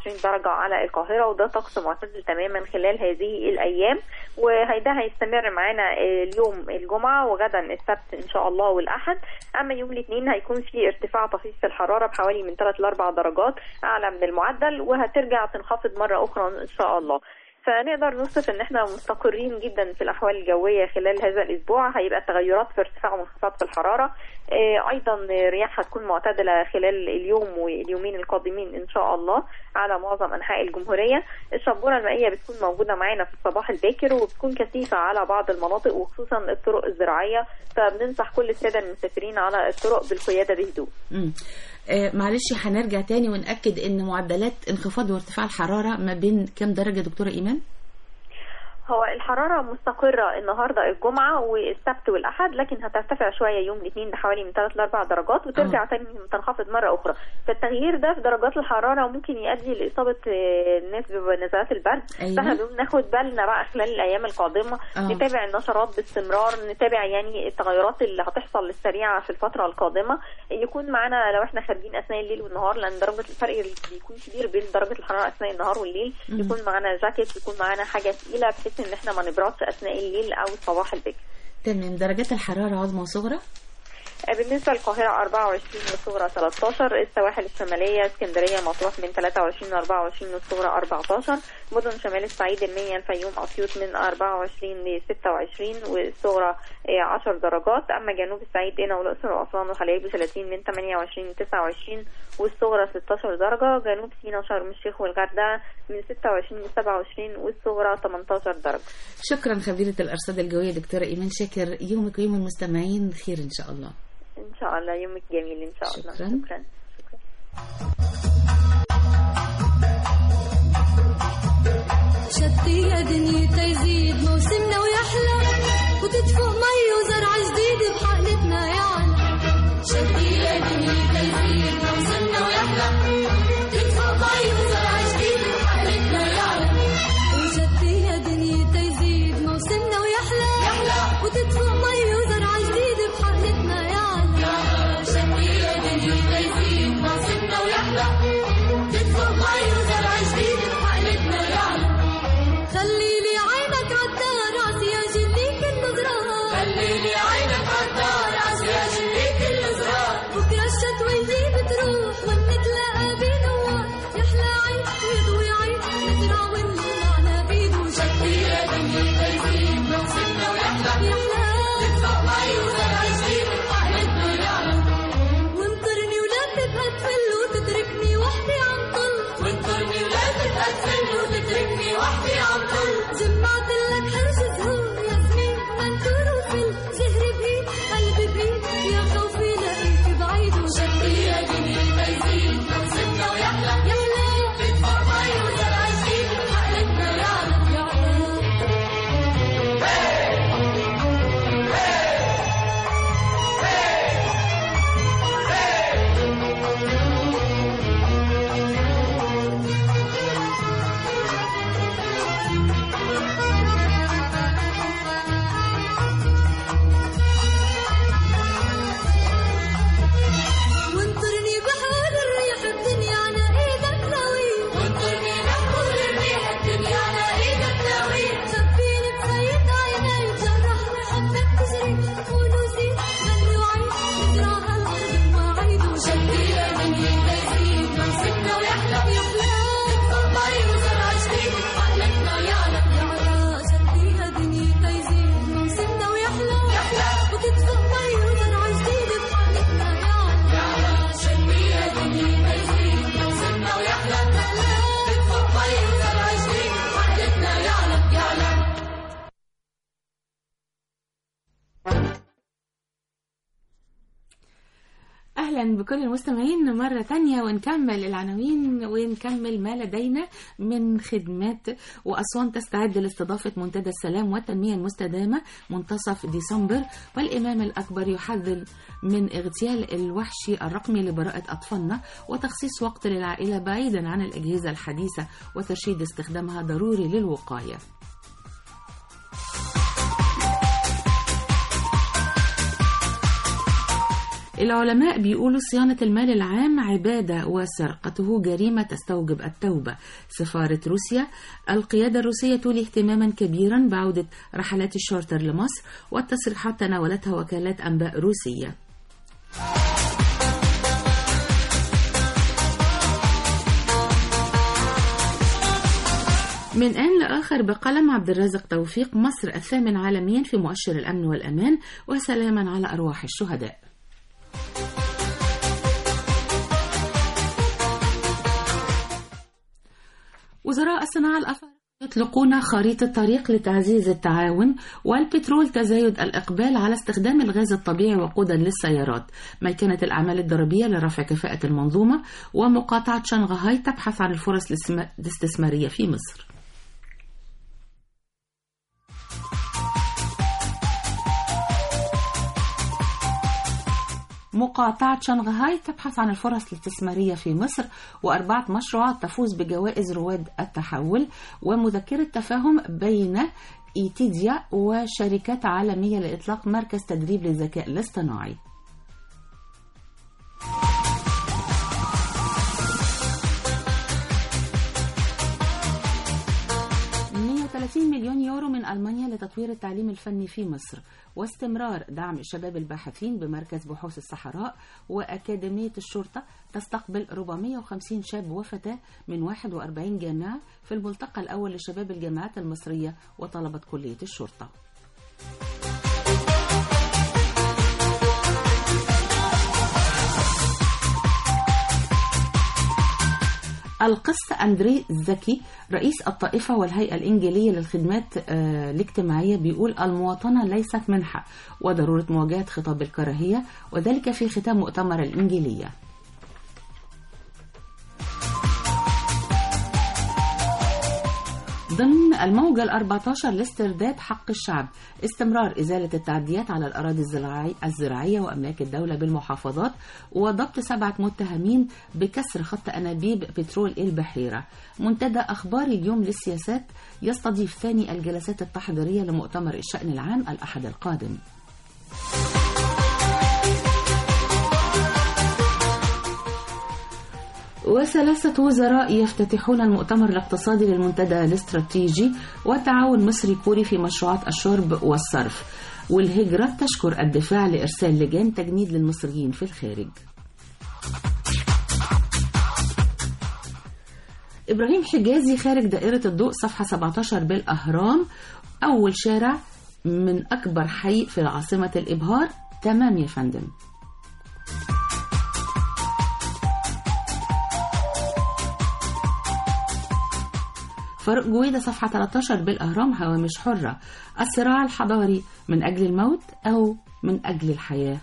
النهارده على القاهره، وده طقس معتدل تماما خلال هذه الايام، وده هيستمر معانا اليوم الجمعه وغدا السبت ان شاء الله والاحد. اما يوم الاثنين هيكون في ارتفاع طفيف في الحراره بحوالي من ثلاث ل أربع درجات اعلى من المعدل، وهترجع تنخفض مره اخرى ان شاء الله. فنقدر نوصف ان احنا مستقرين جدا في الاحوال الجويه خلال هذا الاسبوع. هيبقى تغيرات في ارتفاع وانخفاض في الحراره، ايضا رياح هتكون معتدله خلال اليوم واليومين القادمين ان شاء الله على معظم انحاء الجمهوريه. الشبوره المائيه بتكون موجوده معانا في الصباح الباكر، وبتكون كثيفه على بعض المناطق وخصوصا الطرق الزراعيه، فبننصح كل الساده المسافرين على الطرق بالقياده بهدوء. امم آه معلش هنرجع تاني ونأكد ان معدلات انخفاض وارتفاع الحراره ما بين كام درجه دكتوره ايمان؟ هو الحرارة مستقرة النهاردة الجمعة والسبت والأحد، لكن هترتفع شوية يوم الاثنين بحوالي من ثلاث لأربع درجات وترجع أوه. تاني تنخفض مرة أخرى. فالتغيير ده في درجات الحرارة ممكن يؤدي لإصابة الناس بنزلات البرد. أيوة. فاحنا ناخد بالنا بقى خلال الأيام القادمة. أوه. نتابع النشرات باستمرار، نتابع يعني التغيرات اللي هتحصل السريعة في الفترة القادمة. يكون معنا لو احنا خارجين أثناء الليل والنهار، لأن درجة الفرق بيكون كبير بين درجة الحرارة أثناء النهار والليل. م. يكون معنا جاكيت، يكون معنا حاجة ثقيلة بحيث ان احنا ما نبردش اثناء الليل او صباح البكر. تمام. درجات الحراره عظمى وصغرى؟ بالنسبه للقاهره أربعة وعشرين والصغرى ثلاثة عشر، السواحل الشماليه اسكندريه مطروح من ثلاثة وعشرين ل أربعة وعشرين والصغرى أربعة عشر، مدن شمال الصعيد المنيا الفيوم اسيوط من أربعة وعشرين ل ستة وعشرين والصغرى عشر درجات. اما جنوب الصعيد قنا والاقصر واسوان وحلايب وثلاثين من ثمانية وعشرين ل تسعة وعشرين والصغرى ستة عشر درجه. جنوب سيناء وشرم الشيخ والغردقه من ستة وعشرين ل سبعة وعشرين والصغرى ثمانية عشر درجه. شكرا خبيره الارصاد الجويه دكتوره ايمان شاكر. يومك ويوم المستمعين خير ان شاء الله. ان شاء الله يومك جميل ان شاء الله. شكرا, شكرا. شتي يا دنيا يزيد موسمنا ويحلى، وتدفق مي وزرع جديد بحقلتنا يعلى. شتي يا دنيا يزيد موسمنا ويحلى، تدفق مي وزرع جديد بحقلتنا يعلى. وشتي يا دنيا يزيد موسمنا ويحلى، وتدفق مي وزرع جديد بحقلتنا يعلى. شتي يا دنيا يزيد موسمنا ويحلى، تدفق مي وزرع جديد بحقلتنا يعلى. خلي لي عينك عالدار عسياج اللي كل زرار، خلي لي عينك عالدار عسياج اللي كل زرار. بكره الشتوى اللي بتروح ونتلاقى بنوار، يحلى عيد ويضوي عيد نزرع ونطلعنا بيد. وشتي يا دنيا يزيد موسمنا ويحلى، يحلى تدفق مي وزرع جديد بحقلتنا يعلى. وانطرني ولا تبقى تفل وتتركني وحدي عم طل، وانطرني ولا تبقى تفل وتتركني وحدي عم طل. جمعت لك حرش زهور ياسمين منثور وفل، زهري بإيد قلبي بإيد يا خوفي لاقيك بعيد. وشتي يا دنيا يزيد موسمنا ويحلى، يحلى تدفق مي وزرع جديد بحقلتنا يعلى يعلى. وانطرني بحور الريح الدنيا على ايدك ناوي، وانطرني بحور الريح الدنيا على ايدك ناوي. خبيني بخيط عيني جرحني حبك تجري، ونسي غني وعيد نزرع هالارض وعيد. وشتي يا دنيا يزيد موسمنا ويحلى، يحلى تدفق مي وزرع جديد بحقلتنا يعلى يعلى. شتي يا دنيا يزيد موسمنا ويحلى، يحلى وتدفق مي وزرع جديد بحقلتنا يعلى يعلى. شتي يا دنيا يزيد موسمنا ويحلى، يحلى تدفق مي وزرع جديد بحقلتنا يعلى يعلى. أهلا بكل المستمعين مرة تانية، ونكمل العناوين ونكمل ما لدينا من خدمات. وأسوان تستعد لاستضافة منتدى السلام والتنمية المستدامة منتصف ديسمبر، والإمام الأكبر يحذر من اغتيال الوحشي الرقمي لبراءة أطفالنا، وتخصيص وقت للعائلة بعيدا عن الأجهزة الحديثة وترشيد استخدامها ضروري للوقاية. العلماء بيقولوا صيانة المال العام عبادة وسرقته جريمة تستوجب التوبة. سفارة روسيا: القيادة الروسية تولي اهتماما كبيرا بعودة رحلات الشارتر لمصر، والتصريحات تناولتها وكالات أنباء روسية. من آن لآخر بقلم عبد الرازق توفيق: مصر الثامن عالميا في مؤشر الأمن والأمان، وسلاما على أرواح الشهداء. وزراء الصناعة الأفارقة يطلقون خريطة طريق لتعزيز التعاون. والبترول: تزايد الإقبال على استخدام الغاز الطبيعي وقودا للسيارات. ميكنة الأعمال الضريبية لرفع كفاءة المنظومة. ومقاطعة شنغهاي تبحث عن الفرص الاستثمارية في مصر. مقاطعة شنغهاي تبحث عن الفرص الاستثمارية في مصر. وأربعة مشروعات تفوز بجوائز رواد التحول. ومذكرة تفاهم بين إيتيديا وشركات عالمية لإطلاق مركز تدريب للذكاء الاصطناعي. مئة وثلاثين مليون يورو من ألمانيا لتطوير التعليم الفني في مصر. واستمرار دعم الشباب الباحثين بمركز بحوث الصحراء. وأكاديمية الشرطة تستقبل أربعمئة وخمسين شاب وفتاة من واحد وأربعين جامعة في الملتقى الأول لشباب الجامعات المصرية وطلبة كلية الشرطة. القس أندري زكي رئيس الطائفة والهيئة الإنجيلية للخدمات آه الاجتماعية بيقول: المواطنة ليست منحة، وضرورة مواجهة خطاب الكراهية، وذلك في ختام مؤتمر الإنجيلية. ضمن الموجة الأربعة عشر لاسترداد حق الشعب. استمرار إزالة التعديات على الأراضي الزراعية وأملاك الدولة بالمحافظات. وضبط سبعة متهمين بكسر خط أنابيب بترول البحيرة. منتدى أخبار اليوم للسياسات يستضيف ثاني الجلسات التحضيرية لمؤتمر الشأن العام الأحد القادم. وثلاثة وزراء يفتتحون المؤتمر الاقتصادي للمنتدى الاستراتيجي والتعاون مصري كوري في مشروعات الشرب والصرف. والهجرة تشكر الدفاع لإرسال لجان تجنيد للمصريين في الخارج. إبراهيم حجازي خارج دائرة الضوء، صفحة سبعة عشر بالأهرام: أول شارع من أكبر حي في العاصمة الإبهار. تمام يا فندم. فاروق جويدة، صفحة ثلاثة عشر بالأهرام: هوامش حرة. الصراع الحضاري من أجل الموت أو من أجل الحياة.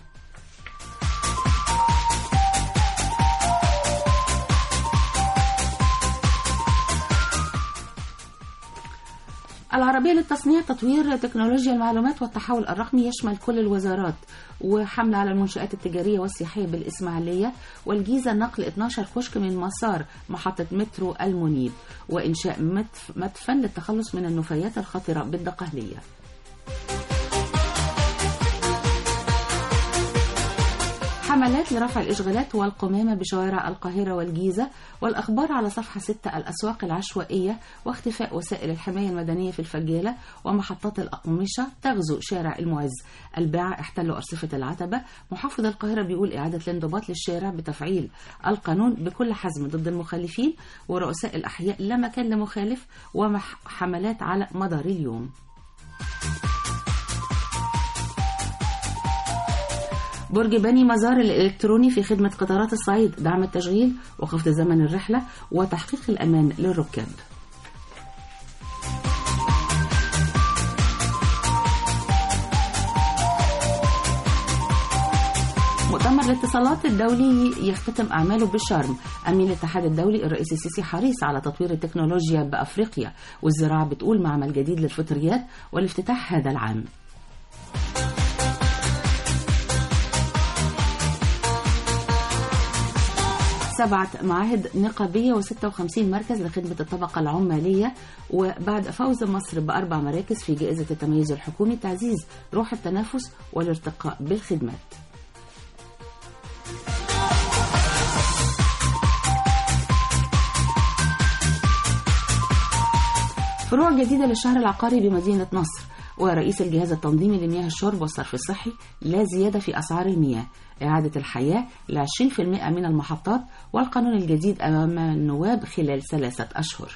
العربية للتصنيع تطوير تكنولوجيا المعلومات والتحول الرقمي يشمل كل الوزارات. وحملة على المنشآت التجارية والسياحية بالإسماعيلية والجيزة، نقل اثني عشر كشك من مسار محطة مترو المنيب. وإنشاء مدفن للتخلص من النفايات الخطرة بالدقهلية. حملات لرفع الإشغالات والقمامة بشوارع القاهرة والجيزة. والأخبار على صفحة ستة: الأسواق العشوائية واختفاء وسائل الحماية المدنية في الفجالة. ومحطات الأقمشة تغزو شارع المعز. الباعة احتلوا أرصفة العتبة. محافظ القاهرة بيقول إعادة الانضباط للشارع بتفعيل القانون بكل حزم ضد المخالفين. ورؤساء الأحياء لا مكان لمخالف. وحملات على مدار اليوم. برج بني مزار الإلكتروني في خدمة قطارات الصعيد، دعم التشغيل وخفض زمن الرحلة وتحقيق الأمان للركاب. مؤتمر الاتصالات الدولي يختتم أعماله بالشرم. أمين الاتحاد الدولي الرئيس السيسي حريص على تطوير التكنولوجيا بأفريقيا. والزراعة بتقول معمل جديد للفطريات والافتتاح هذا العام. سبعة معاهد نقابية وستة وخمسين مركز لخدمة الطبقة العمالية. وبعد فوز مصر بأربع مراكز في جائزة التميز الحكومي، تعزيز روح التنافس والارتقاء بالخدمات. فروع جديدة للشهر العقاري بمدينة نصر. ورئيس الجهاز التنظيمي لمياه الشرب والصرف الصحي: لا زيادة في أسعار المياه، إعادة الحياة ل عشرين بالمئة من المحطات، والقانون الجديد أمام النواب خلال ثلاثة أشهر.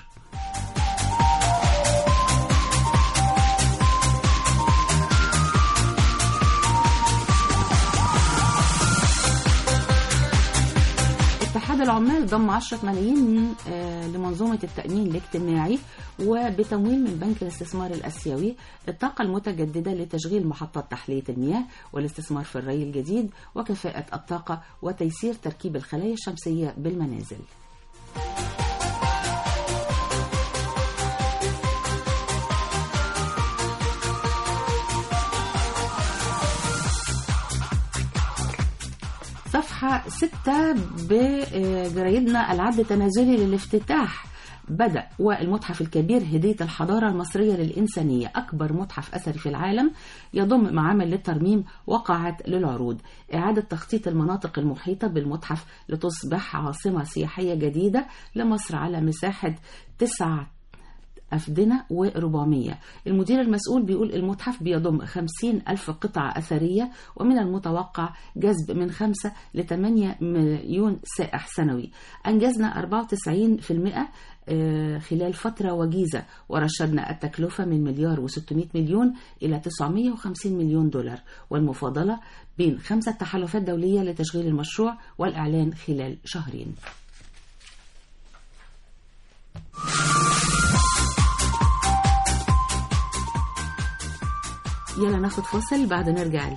اتحاد العمال ضم عشرة ملايين لمنظومة التأمين الاجتماعي وبتمويل من بنك الاستثمار الآسيوي الطاقة المتجددة لتشغيل محطات تحلية المياه والاستثمار في الري الجديد وكفاءة الطاقة وتيسير تركيب الخلايا الشمسية بالمنازل. صفحة ستة بجريدنا: العد التنازلي للافتتاح بدأ، والمتحف الكبير هدية الحضارة المصرية للإنسانية أكبر متحف أثري في العالم يضم معامل للترميم وقاعات للعروض. إعادة تخطيط المناطق المحيطة بالمتحف لتصبح عاصمة سياحية جديدة لمصر على مساحة تسعة أفدنة وأربعمية. المدير المسؤول بيقول المتحف بيضم خمسين ألف قطعة أثرية، ومن المتوقع جذب من خمسة لثمانية مليون سائح سنوي. أنجزنا أربعة وتسعين بالمئة خلال فترة وجيزة، ورشدنا التكلفة من مليار وستمائة مليون إلى تسعمائة وخمسين مليون دولار، والمفاضلة بين خمسة تحالفات دولية لتشغيل المشروع والإعلان خلال شهرين. يلا ناخد فاصل بعد نرجع.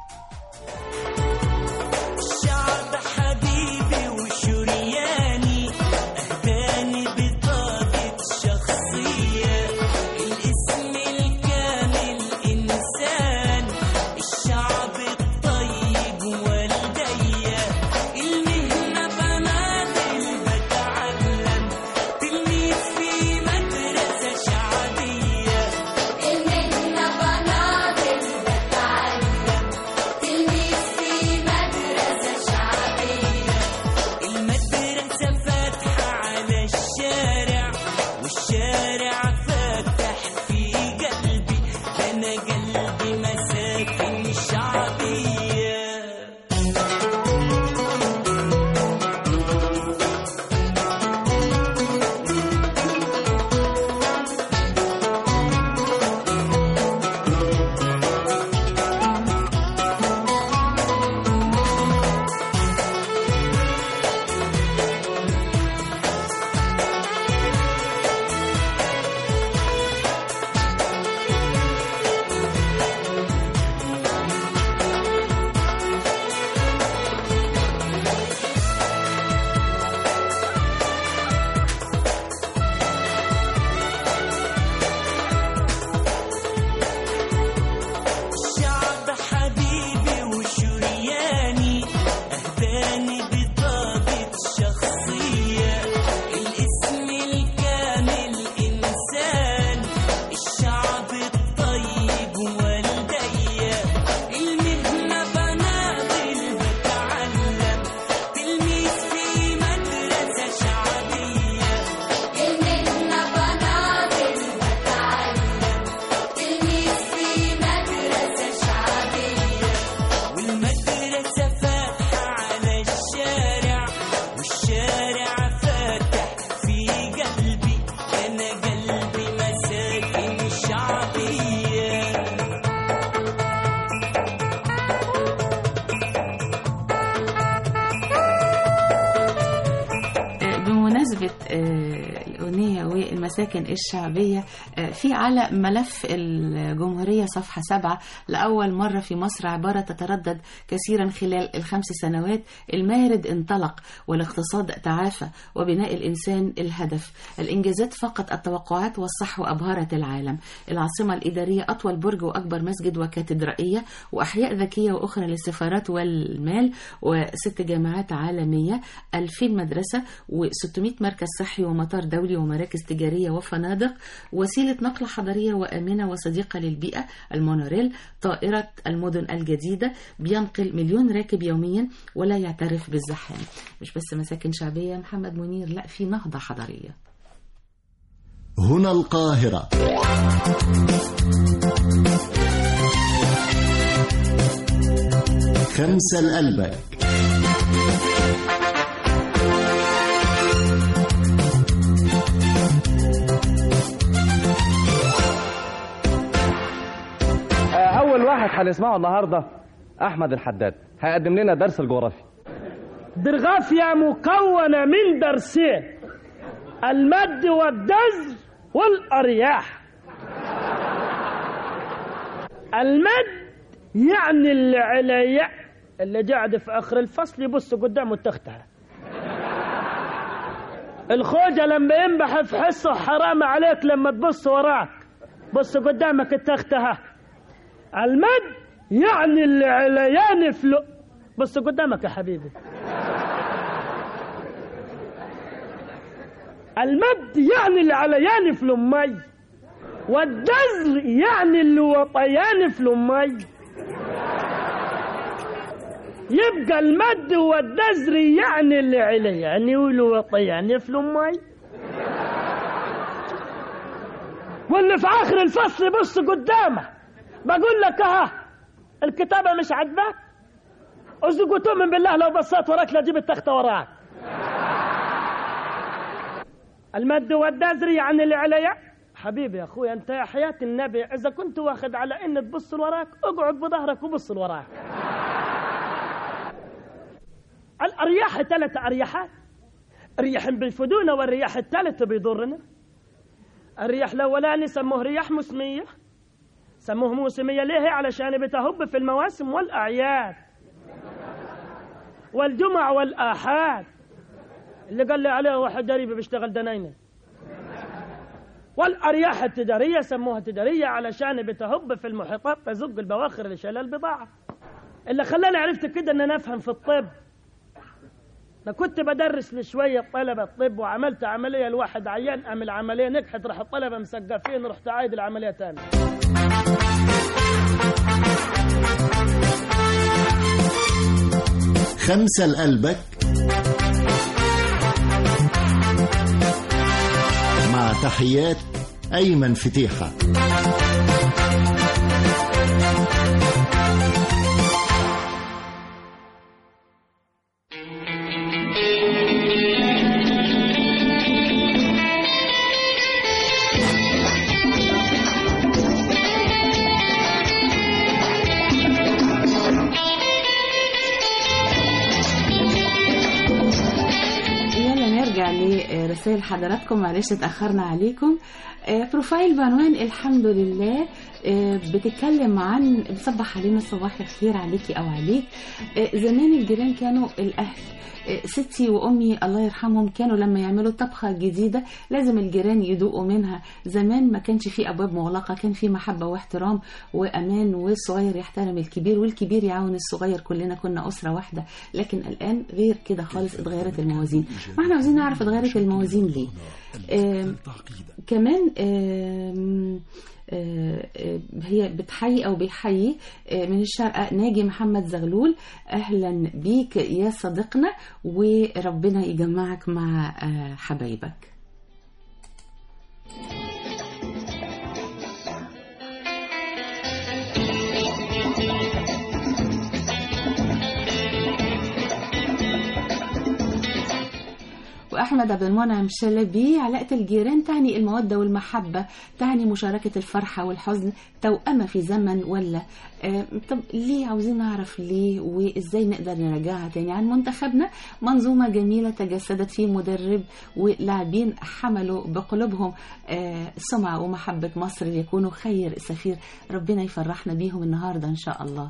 الشعب حبيبي وشرياني أهداني بطاقة شخصية، الاسم الكامل إنسان، الشعب الطيب والدية، المهنة بنادل بتعلم، تلميذ في مدرسة شعبية، المهنة بنادل الأغنية والمساكن الشعبية في على ملف الجمهورية صفحة سبعة. لأول مرة في مصر عبارة تتردد كثيرا خلال الخمس سنوات: المارد انطلق والاقتصاد تعافى وبناء الإنسان الهدف. الإنجازات فقط التوقعات والصحوة أبهرت العالم. العاصمة الإدارية أطول برج وأكبر مسجد وكاتدرائية وأحياء ذكية وأخرى للسفارات والمال وست جامعات عالمية، ألفين مدرسة وستمائة مركز صحي ومطار دولي ومراكز تجارية وفنادق، وسيلة نقل حضرية وآمنة وصديقة للبيئة المونوريل، طائرة المدن الجديدة بينقل مليون راكب يوميا ولا يعترف بالزحام. مش بس مساكن شعبية محمد منير، لا في نهضة حضرية. هنا القاهرة. خمسة لقلبك. أول واحد هنسمعه النهاردة أحمد الحداد، هيقدم لنا درس الجغرافيا. جغرافيا مكونة من درسين، المد والجزر والأرياح. المد يعني اللي عليا اللي قاعد في آخر الفصل يبص قدامه تختها. الخوجة لما ينبح في حصه حرام عليك لما تبص وراك، بص قدامك تختها. المد يعني اللي عليان فلو، بص قدامك يا حبيبي. المد يعني اللي عليان في الأمي، والجزر يعني اللي وطيان في الأمي. يبقى المد والجزر يعني اللي عليان واللي وطيان في الأمي، واللي في آخر الفصل بص قدامه. بقول لك ها الكتابة مش عجبك، أزقوا تؤمن بالله لو بصيت وراك لا تجيب التختة وراك. المد والجزر يعني اللي عليا. حبيبي يا اخويا انت يا حياة النبي اذا كنت واخد على ان تبص لوراك اقعد بظهرك وبص لوراك. الارياح ثلاث ارياحات، ريح بيفيدونا والرياح الثالث بيضرنا. الرياح الاولاني سموه رياح موسمية، سموه موسمية ليه؟ علشان بتهب في المواسم والاعياد والجمع والاحاد، اللي قال لي عليه واحد قريب بيشتغل دناينه. والأرياح التجارية سموها تجارية علشان بتهب في المحيطات تزق البواخر لشيل البضاعة. اللي خلاني عرفت كده ان انا افهم في الطب، انا كنت بدرس لشوية طلبة طب وعملت عملية لواحد عيان، ام العملية نجحت راح الطلبة مسقفين، رحت عايد العملية تاني. خمسة لقلبك مع تحيات أيمن فتيحة. رسائل حضراتكم، معلش اتأخرنا عليكم. بروفايل بعنوان الحمد لله بتتكلم عن بصبح علينا صباح الخير عليكي أو عليك. زمان الجيران كانوا الأهل، ستي وأمي الله يرحمهم كانوا لما يعملوا طبخة جديدة لازم الجيران يدوقوا منها. زمان ما كانش في أبواب مغلقة، كان في محبة واحترام وأمان، والصغير يحترم الكبير والكبير يعاون الصغير، كلنا كنا أسرة واحدة. لكن الآن غير كده خالص، اتغيرت الموازين. ما احنا عاوزين نعرف اتغيرت الموازين ليه. آه كمان آه آه هي بتحيي أو بيحيي من الشرق ناجي محمد زغلول، أهلا بيك يا صديقنا وربنا يجمعك مع حبايبك. وأحمد عبد المنعم شلبي، علاقة الجيران تعني المودة والمحبة، تعني مشاركة الفرحة والحزن، توأمة في زمن ولا آه طب ليه؟ عاوزين نعرف ليه وإزاي نقدر نرجعها تاني. عن منتخبنا، منظومة جميلة تجسدت فيه مدرب ولاعبين حملوا بقلوبهم آه سمعة ومحبة مصر ليكونوا خير سفير. ربنا يفرحنا بيهم النهاردة إن شاء الله.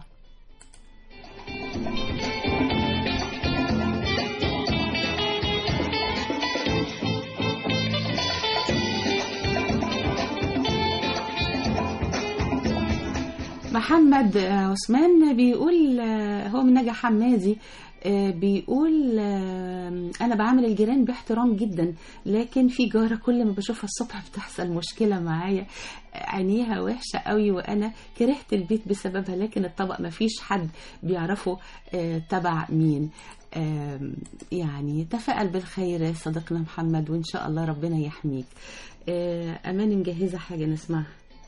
محمد عثمان بيقول، هو من نجا حمادي، آه بيقول آه أنا بعامل الجيران باحترام جدا، لكن في جارة كل ما بشوفها الصبح بتحصل مشكلة معايا، عينيها وحشة قوي وأنا كرهت البيت بسببها، لكن الطبق ما فيش حد بيعرفه آه تبع مين. آه يعني تفائل بالخير صديقنا محمد، وإن شاء الله ربنا يحميك. آه أماني مجهزة حاجة نسمعها.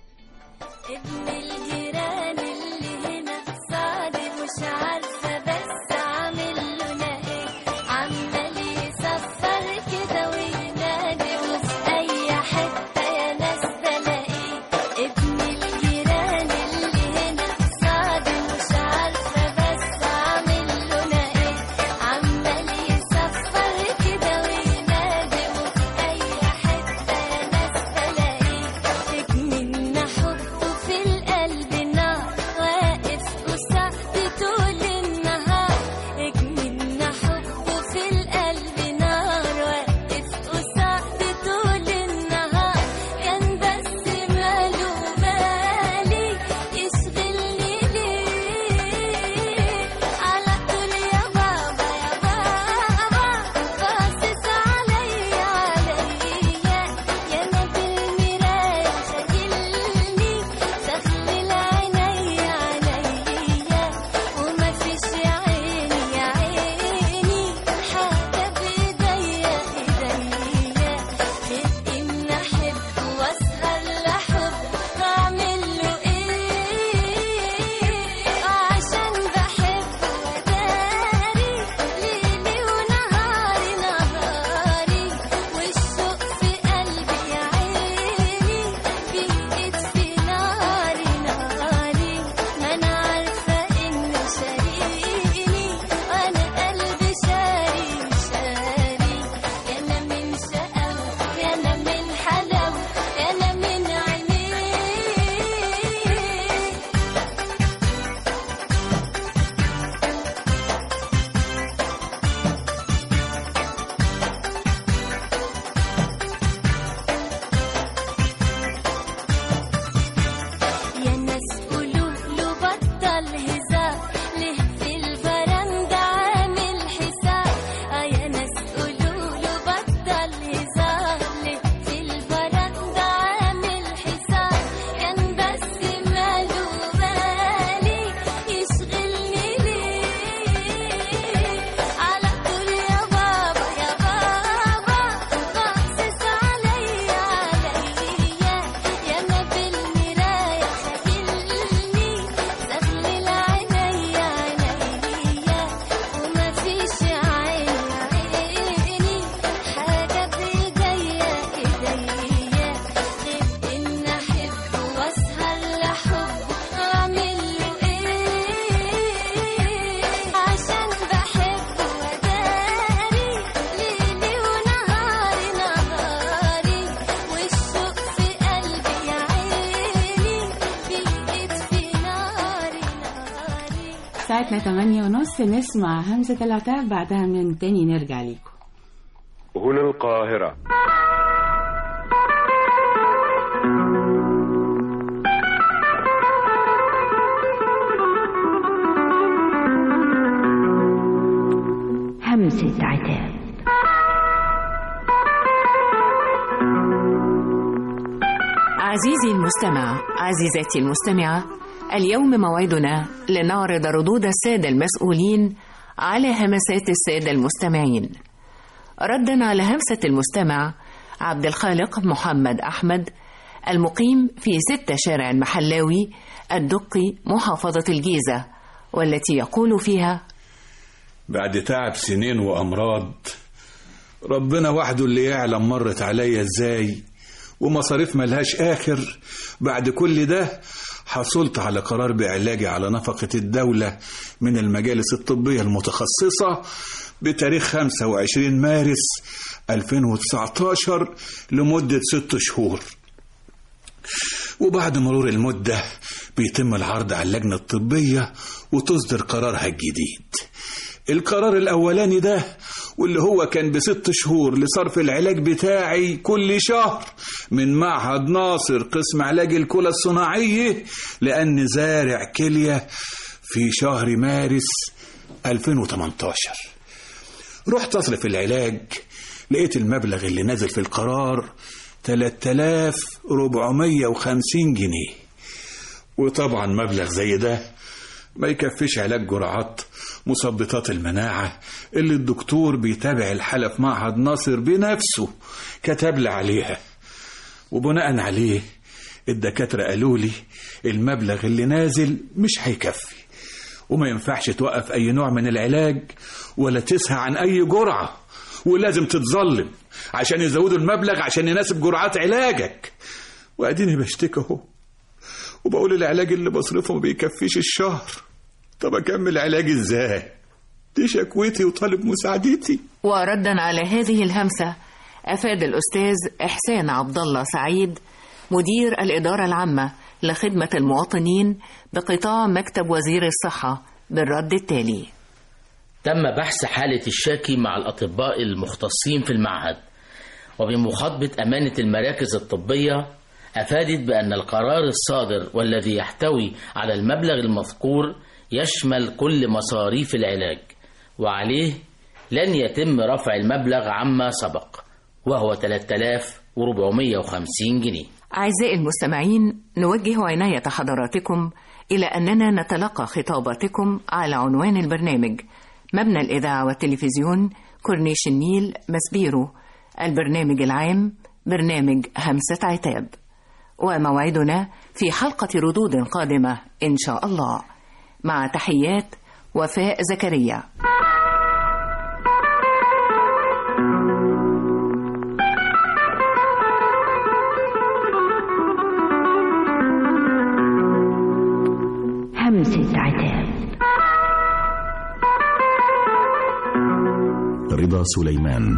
ابن الجيران اللي هنا صادق مش عارفة بس عامل لنا ايه، عمال يصفر كده وينادي وفي أي حتة يا ناس بلاقيه. ابن الجيران اللي هنا صادق مش عارفة بس عامل لنا ايه، عمال يصفر كده وينادي وفي أي حتة يا ناس بلاقيه. اكملنا حبه في القلب نار واقف وسعد طول النهار، اكملنا حبه في القلب نار واقف وسعد طول النهار. كان بس ماله بالي يشغلني ليه، على طول يا بابا يا بابا باصص عليا عليا، يا نادي المراية شاغلني دخل عينيا عليا، وما فيش يا عيني يا عيني حاجة بإيديا إيديا، غير إن أحب وأسهر لحب أعمل له إيه، عشان بحب وداري ليلي ونهاري نهاري، والشوق في قلبي يا عيني بيقيد في ناري ناري. ما أنا عارفة إنه شاريني وأنا قلبي شاري شاري، يا أنا من شقاوة يا أنا من حلاوة يا أنا من عينيه. يا ناس قولوا له بطل هزار، ليه في الفرندا عامل حساب. اه يا ناس قولوا له بطل هزار، ليه في الفرندا عامل حساب. كان بس ماله بالي يشغلني ليه، على طول يا بابا يا بابا باصص عليا عليا، يا نادي المراية شاغلني دخل عينيا عليا، وما فيش يا عيني عيني حاجة بإيديا إيديا، غير إن أحب وأسهر لحب أعمل له إيه، عشان بحب وداري ليلي ونهاري نهاري، والشوق في قلبي يا عيني بيقيد في ناري ناري. ساعتنا تمانية ونص نسمع همزة العتاب، بعدها من تاني نرجع ليكم. هنا القاهرة. همزة عتاب. عزيزي المستمع، عزيزتي المستمعة، اليوم موعدنا لنعرض ردود السادة المسؤولين على همسات السادة المستمعين. ردا على همسة المستمع عبد الخالق محمد أحمد المقيم في ستة شارع المحلاوي الدقي محافظة الجيزة، والتي يقول فيها: بعد تعب سنين وأمراض ربنا وحده اللي يعلم مرت عليا ازاي، ومصاريف ملهاش آخر. بعد كل ده حصلت على قرار بعلاجي على نفقة الدولة من المجالس الطبية المتخصصة بتاريخ خمسة وعشرين مارس ألفين وتسعة عشر لمدة ست شهور. وبعد مرور المدة بيتم العرض على اللجنة الطبية وتصدر قرارها الجديد. القرار الأولاني ده واللي هو كان بست شهور لصرف العلاج بتاعي كل شهر من معهد ناصر قسم علاج الكلى الصناعية، لأن زارع كلية في شهر مارس ألفين وتمنتاشر. رحت أصرف العلاج، لقيت المبلغ اللي نازل في القرار تلاتة آلاف وأربعمية وخمسين جنيه، وطبعا مبلغ زي ده ما يكفيش علاج جرعات مثبطات المناعة اللي الدكتور بيتابع الحالة في معهد ناصر بنفسه كتب لي عليها. وبناء عليه الدكاترة قالوا لي المبلغ اللي نازل مش هيكفي، وما ينفعش توقف أي نوع من العلاج ولا تسهى عن أي جرعة، ولازم تتظلم عشان يزودوا المبلغ عشان يناسب جرعات علاجك. وأديني بشتكي اهو، وبقول العلاج اللي بصرفه ما بيكفيش الشهر. طب أكمل علاجي إزاي؟ دي شكوتي وطالب مساعدتي. وردا على هذه الهمسة أفاد الأستاذ إحسان عبد الله سعيد مدير الإدارة العامة لخدمة المواطنين بقطاع مكتب وزير الصحة بالرد التالي: تم بحث حالة الشاكي مع الأطباء المختصين في المعهد، وبمخاطبة أمانة المراكز الطبية أفادت بأن القرار الصادر والذي يحتوي على المبلغ المذكور يشمل كل مصاريف العلاج، وعليه لن يتم رفع المبلغ عما سبق وهو تلاتة آلاف وأربعمية وخمسين جنيه. أعزائي المستمعين، نوجه عناية حضراتكم إلى أننا نتلقى خطاباتكم على عنوان البرنامج: مبنى الإذاعة والتلفزيون، كورنيش النيل، مسبيرو، البرنامج العام، برنامج همسة عتاب. وموعدنا في حلقة ردود قادمة إن شاء الله. مع تحيات وفاء زكريا. همسة عتاب. رضا سليمان.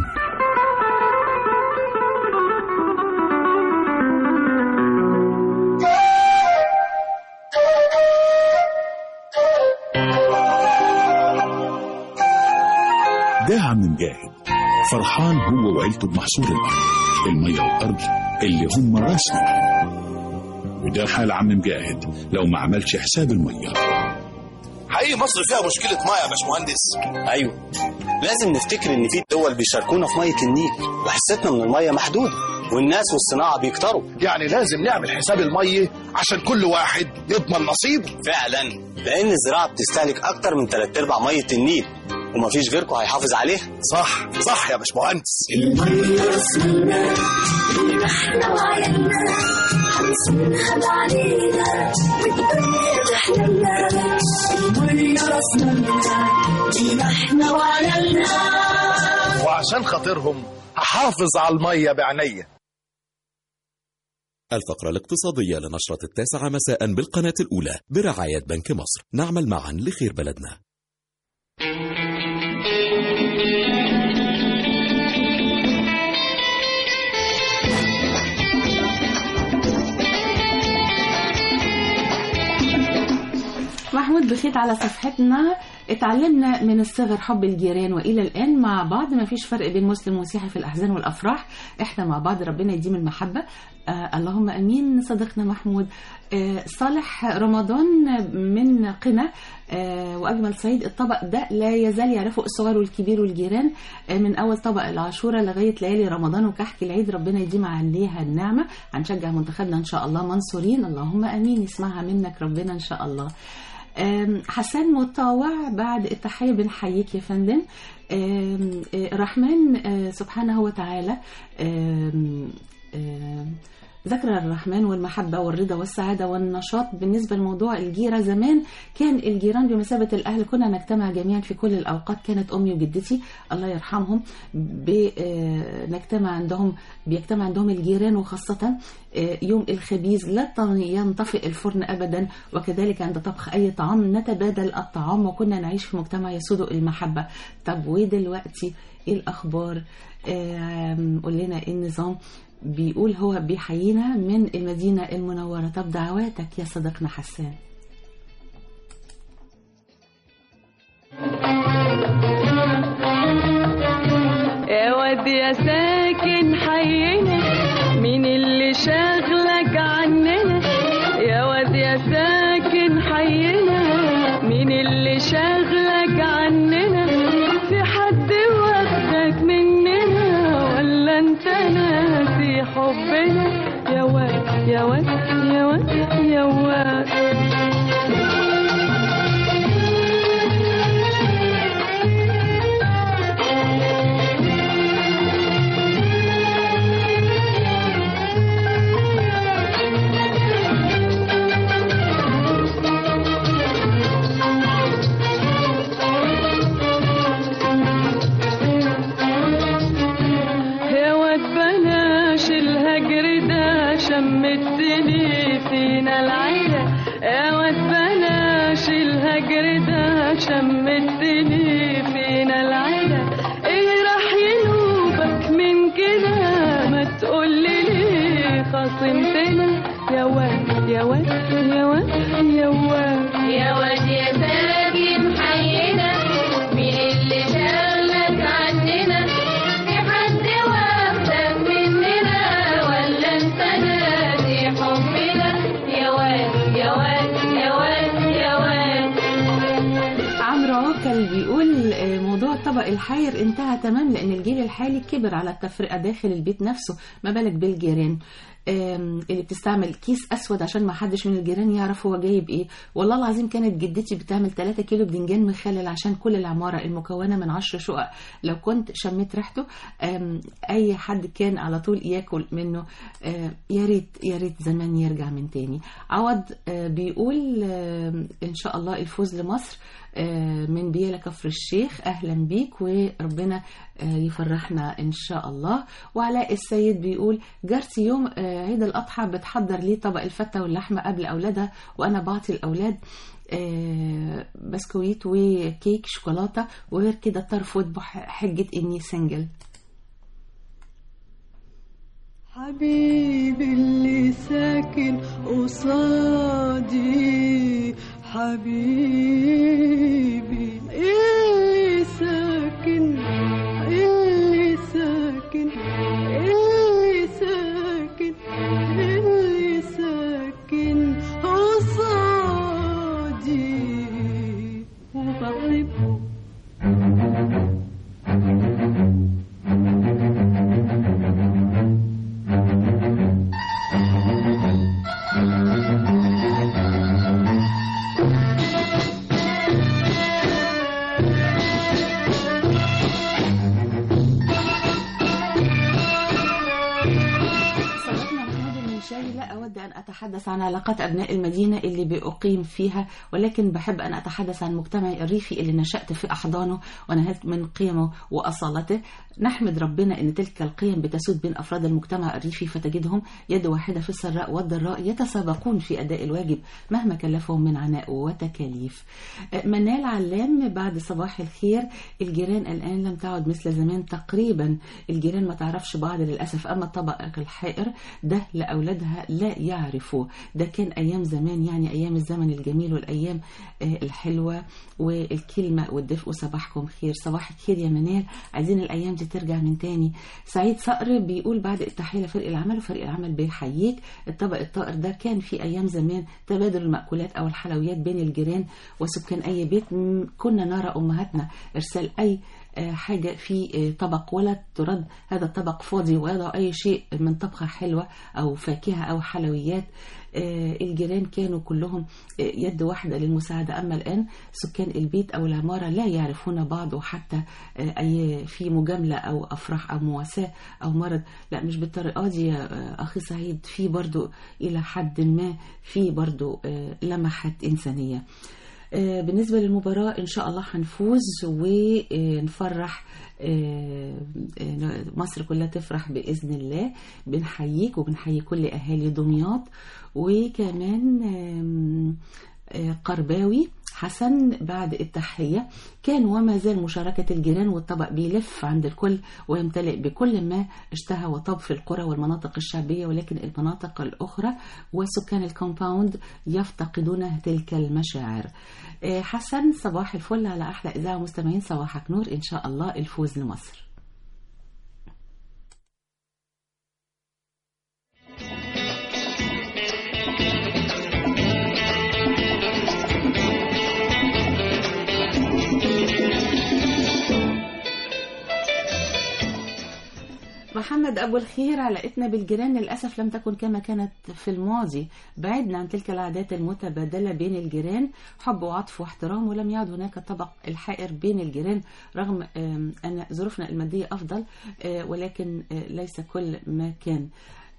ده عم مجاهد فرحان هو وعيلته بمحصول الأرض، المية والأرض اللي هم راسنا. وده حال عم مجاهد لو ما عملش حساب المية. حقيقي مصر فيها مشكلة مية يا باشمهندس. أيوة، لازم نفتكر إن في دول بيشاركونا في مية النيل، وحصتنا من المية محدودة، والناس والصناعة بيكتروا. يعني لازم نعمل حساب المية عشان كل واحد يضمن نصيبه. فعلا، لأن الزراعة بتستهلك أكتر من تلات أرباع مية النيل، ومفيش غيركم هيحافظ عليها. صح صح يا باشمهندس. المية رسمنا اللي احنا وعيالنا هنصونها علينا والدنيا تحللنا. المية رسمنا اللي احنا وعيالنا، وعشان خاطرهم هحافظ على المية بعناية. الفقرة الاقتصادية لنشرة التاسعة مساء بالقناة الأولى برعاية بنك مصر. نعمل معا لخير بلدنا. محمود بخيت على صفحتنا: اتعلمنا من الصغر حب الجيران، والى الان مع بعض ما فيش فرق بين مسلم ومسيحي في الاحزان والافراح، احنا مع بعض، ربنا يديم المحبه. آه اللهم امين. صديقنا محمود. آه صالح رمضان من قنا آه واجمل صعيد: الطبق ده لا يزال يعرفه الصغير والكبير والجيران، آه من اول طبق العاشوره لغايه ليالي رمضان وكحك العيد، ربنا يديم عليها النعمه. هنشجع منتخبنا ان شاء الله منصورين، اللهم امين. يسمعها منك ربنا ان شاء الله. حسان مطاوع: بعد التحية بنحييك يا فندم. الرحمن سبحانه وتعالى ذكر الرحمن والمحبة والرضا والسعادة والنشاط. بالنسبة لموضوع الجيرة، زمان كان الجيران بمثابة الأهل، كنا نجتمع جميعا في كل الأوقات. كانت أمي وجدتي الله يرحمهم بنجتمع عندهم بيجتمع عندهم الجيران، وخاصة يوم الخبيز لا ينطفئ الفرن أبدا، وكذلك عند طبخ أي طعام نتبادل الطعام، وكنا نعيش في مجتمع يسود المحبة. طب ودلوقتي إيه الأخبار؟ قول لنا إيه النظام؟ بيقول هو بيحيينا من المدينة المنورة. طب دعواتك يا صديقنا حسان. يا واد يا ساكن حينا، مين اللي شاغلك عننا؟ يا واد يا ساكن حينا، مين اللي شاغلك عننا؟ حبنا يا واد يا واد يا واد يا واد شمتني فينا العيلة يا واد بلاش الهجر ده شمتني فينا العيلة ايه راح ينوبك من كده ما تقولي ليه خاصمتنا يا واد يا واد يا واد يا واد يا واد يا ساكن حينا مين اللي شغلك عننا في حد واخدك مننا ولا انت عوكل بيقول موضوع الطبق الحاير انتهى تمام لأن الجيل الحالي كبر على التفرقة داخل البيت نفسه، ما بالك بالجيران اللي بتستعمل كيس أسود عشان ما حدش من الجيران يعرف هو جايب إيه. والله العظيم كانت جدتي بتعمل ثلاثة كيلو بدنجان مخلل عشان كل العمارة المكونة من عشر شقق لو كنت شميت ريحته أي حد كان على طول ياكل منه. يا ريت يا ريت زمان يرجع من تاني. عوض بيقول إن شاء الله الفوز لمصر من بيلا كفر الشيخ، أهلا بيك وربنا يفرحنا إن شاء الله. وعلاء السيد بيقول جارتي يوم عيد الأضحى بتحضر لي طبق الفتة واللحمة قبل أولادها وأنا بعطي الأولاد بسكويت وكيك شوكولاتة وغير كده ترفض بحجة إني سنجل. حبيبي اللي ساكن قصادي، حبيبي اللي ساكن اللي ساكن اللي ساكن اللي ساكن قصادي وبحبه. لا أود أن أتحدث عن علاقات أبناء المدينة اللي بأقيم فيها، ولكن بحب أن أتحدث عن مجتمعي الريفي اللي نشأت في أحضانه ونهلت من قيمه وأصالته. نحمد ربنا أن تلك القيم بتسود بين أفراد المجتمع الريفي، فتجدهم يد واحدة في السراء والضراء يتسابقون في أداء الواجب مهما كلفهم من عناء وتكاليف. منال علام بعد صباح الخير، الجيران الآن لم تعد مثل زمان تقريبا، الجيران ما تعرفش بعض للأسف، أما الطبق الحائر ده لأولادها لا يعرفوا، ده كان أيام زمان، يعني أيام الزمن الجميل والأيام الحلوة والكلمة والدفء. صباحكم خير. صباح الخير يا منال، عايزين الأيام دي ترجع من تاني. سعيد صقر بيقول بعد التحية لفريق العمل وفريق العمل بيحييك، الطبق الطائر ده كان في أيام زمان تبادل المأكولات أو الحلويات بين الجيران وسكان أي بيت. كنا نرى أمهاتنا إرسال أي حاجة في طبق ولا ترد هذا الطبق فاضي ويضع أي شيء من طبخة حلوة أو فاكهة أو حلويات. الجيران كانوا كلهم يد واحدة للمساعدة، أما الآن سكان البيت أو العمارة لا يعرفون بعض، وحتى أي في مجاملة أو أفراح أو مواساة أو مرض لا مش بالطريقة دي يا أخي سعيد، في برضو إلى حد ما في برضو لمحات إنسانية. بالنسبة للمباراة إن شاء الله هنفوز ونفرح مصر كلها تفرح بإذن الله. بنحييك وبنحيي كل أهالي دمياط. وكمان قرباوي حسن بعد التحية، كان وما زال مشاركة الجيران والطبق بيلف عند الكل ويمتلئ بكل ما اشتهى وطاب في القرى والمناطق الشعبية، ولكن المناطق الأخرى وسكان الكومباوند يفتقدون تلك المشاعر. حسن صباح الفل على أحلى إذاعة مستمعين، صباحك نور إن شاء الله الفوز لمصر. محمد أبو الخير، علاقتنا بالجيران للأسف لم تكن كما كانت في الماضي. بعدنا عن تلك العادات المتبادلة بين الجيران، حب وعطف واحترام، ولم يعد هناك طبق الحائر بين الجيران رغم أن ظروفنا المادية أفضل، ولكن ليس كل ما كان.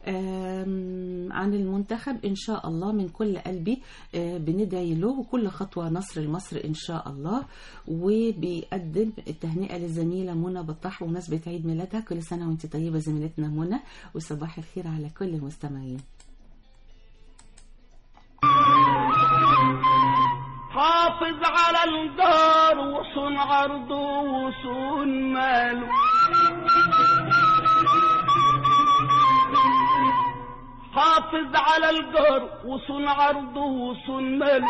عن المنتخب إن شاء الله من كل قلبي بندعي له وكل خطوة نصر لمصر إن شاء الله. وبيقدم التهنئة للزميلة منى بطاح بمناسبة عيد ميلادها. كل سنة وانت طيبة زميلتنا منى، وصباح الخير على كل المستمعين. حافظ على الدار وصون عرضه وصون ماله، حافظ على الجار وصون عرضه وصون ماله،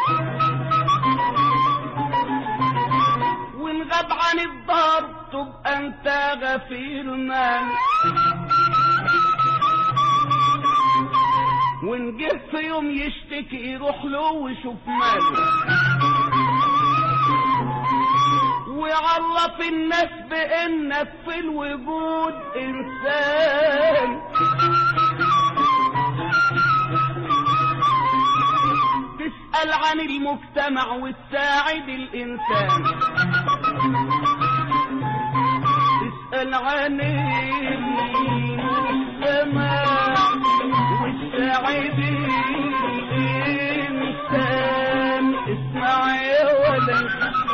وان غاب عن الدار تبقى انت غفير ماله، وان جه في يوم يشتكي يروح له ويشوف ماله، ويعرف الناس بانك في الوجود انسان، تسأل عن المجتمع وتساعد الإنسان، تسأل عن المجتمع وتساعد الإنسان. اسمع يا ولد،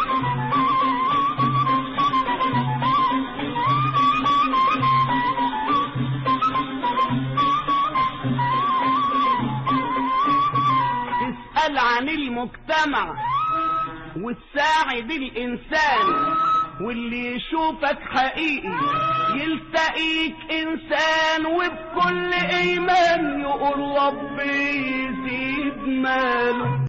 تسأل عن المجتمع وتساعد الإنسان، واللي يشوفك حقيقي يلتقيك إنسان، وبكل إيمان يقول ربي يزيد ماله.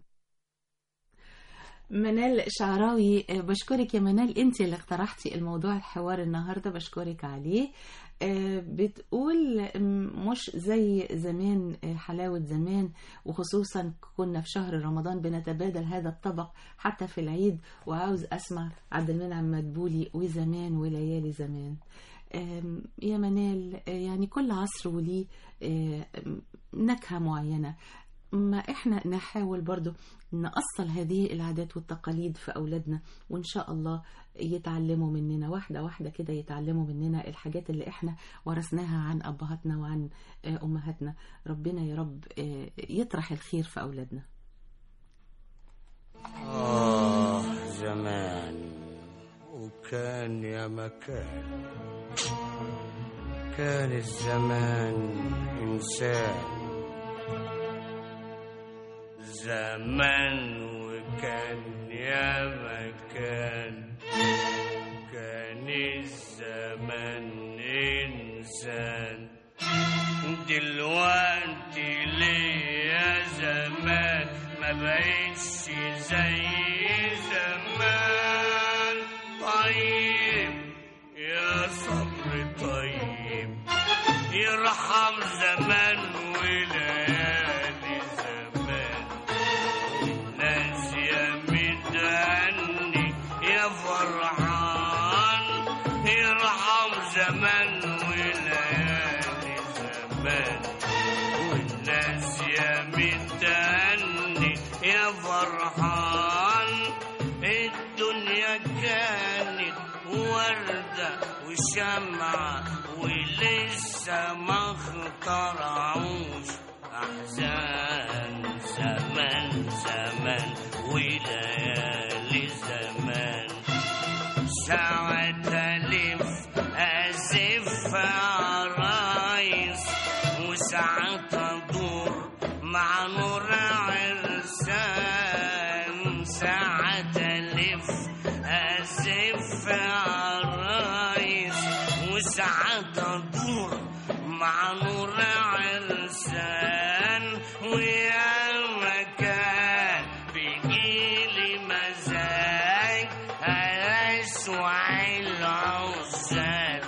منال شعراوي، بشكرك يا منال، انت اللي اقترحتي الموضوع الحوار النهارده، بشكرك عليه. بتقول مش زي زمان، حلاوة زمان، وخصوصا كنا في شهر رمضان بنتبادل هذا الطبق حتى في العيد. وعاوز أسمع عبد المنعم مدبولي وزمان وليالي زمان. يا منال، يعني كل عصر وليه نكهة معينة، ما احنا نحاول برضو نأصل هذه العادات والتقاليد في أولادنا، وإن شاء الله يتعلموا مننا واحدة واحدة كده، يتعلموا مننا الحاجات اللي احنا ورثناها عن أبهاتنا وعن أمهاتنا. ربنا يا رب يطرح الخير في أولادنا. آه زمان وكان يا مكان، كان الزمان إنسان، زمان وكان يا مكان، كان الزمان إنسان. دلوقتي ليه يا زمان ما بقيتش زي زمان؟ طيب يا صبر طيب، يرحم زمان وليالي زمان، والناس يا متهني يا فرحان، يرحم زمان وليالي زمان، والناس يا متهني يا فرحان. الدنيا كانت وردة وشمعة ولسه ما اخترعوش أحزان. زمان زمان وليالي زمان، ساعة ألف أزف عرايس، وساعة أدور مع نور عرسان، ساعة ألف أزف عرايس، وساعة أدور مع نور عرسان. ويا مكان بيجيلي مزاج أسوع العزال،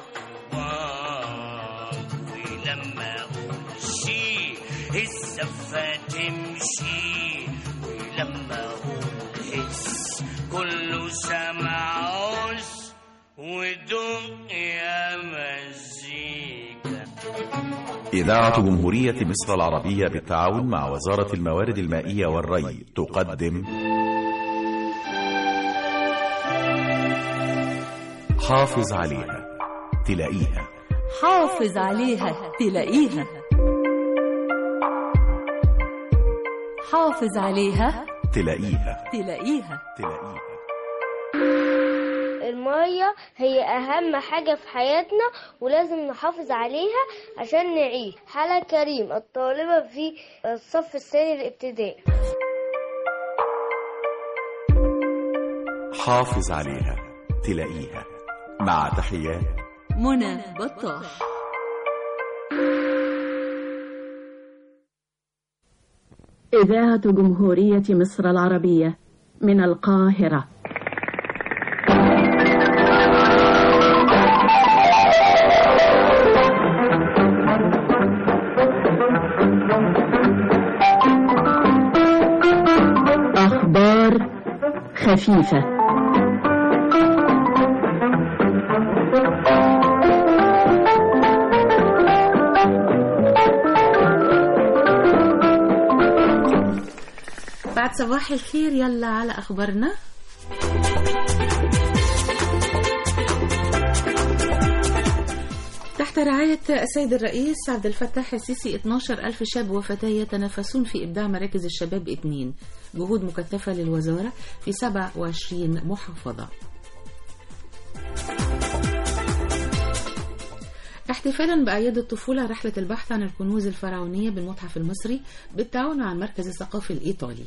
ولما أقول شي الزفة تمشي، ولما أقول حس كله سمعوش ودق يا مزيد. إذاعة جمهورية مصر العربية بالتعاون مع وزارة الموارد المائية والري تقدم حافظ عليها تلاقيها. حافظ عليها تلاقيها. حافظ عليها تلاقيها. تلاقيها. تلاقيها. المية هي أهم حاجة في حياتنا ولازم نحافظ عليها عشان نعيش. حلا كريم الطالبة في الصف الثاني الابتدائي. حافظ عليها تلاقيها. مع تحيات منى بطاح. إذاعة جمهورية مصر العربية من القاهرة. أخبار خفيفة. بعد صباح الخير يلا على أخبارنا. تحت رعاية السيد الرئيس عبد الفتاح السيسي اثناشر ألف شاب وفتاة يتنافسون في إبداع مراكز الشباب اثنين، جهود مكثفة للوزارة في سبعة وعشرين محافظة. احتفالا بأعياد الطفولة رحلة البحث عن الكنوز الفرعونية بالمتحف المصري بالتعاون مع المركز الثقافي الإيطالي.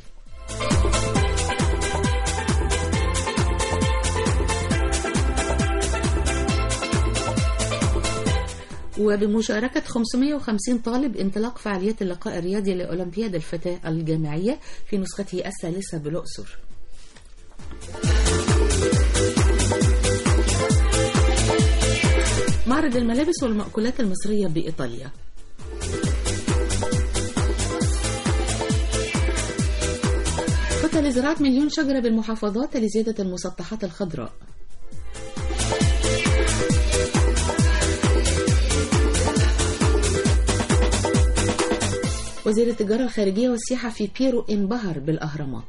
وبمشاركة خمسمائة وخمسين طالب انطلاق فعاليات اللقاء الرياضي لأولمبياد الفتاة الجامعية في نسخته الثالثة بالأقصر. معرض الملابس والمأكولات المصرية بإيطاليا. خطة لزراعة مليون شجرة بالمحافظات لزيادة المسطحات الخضراء. وزير التجارة الخارجية والسياحة في بيرو انبهر بالأهرامات.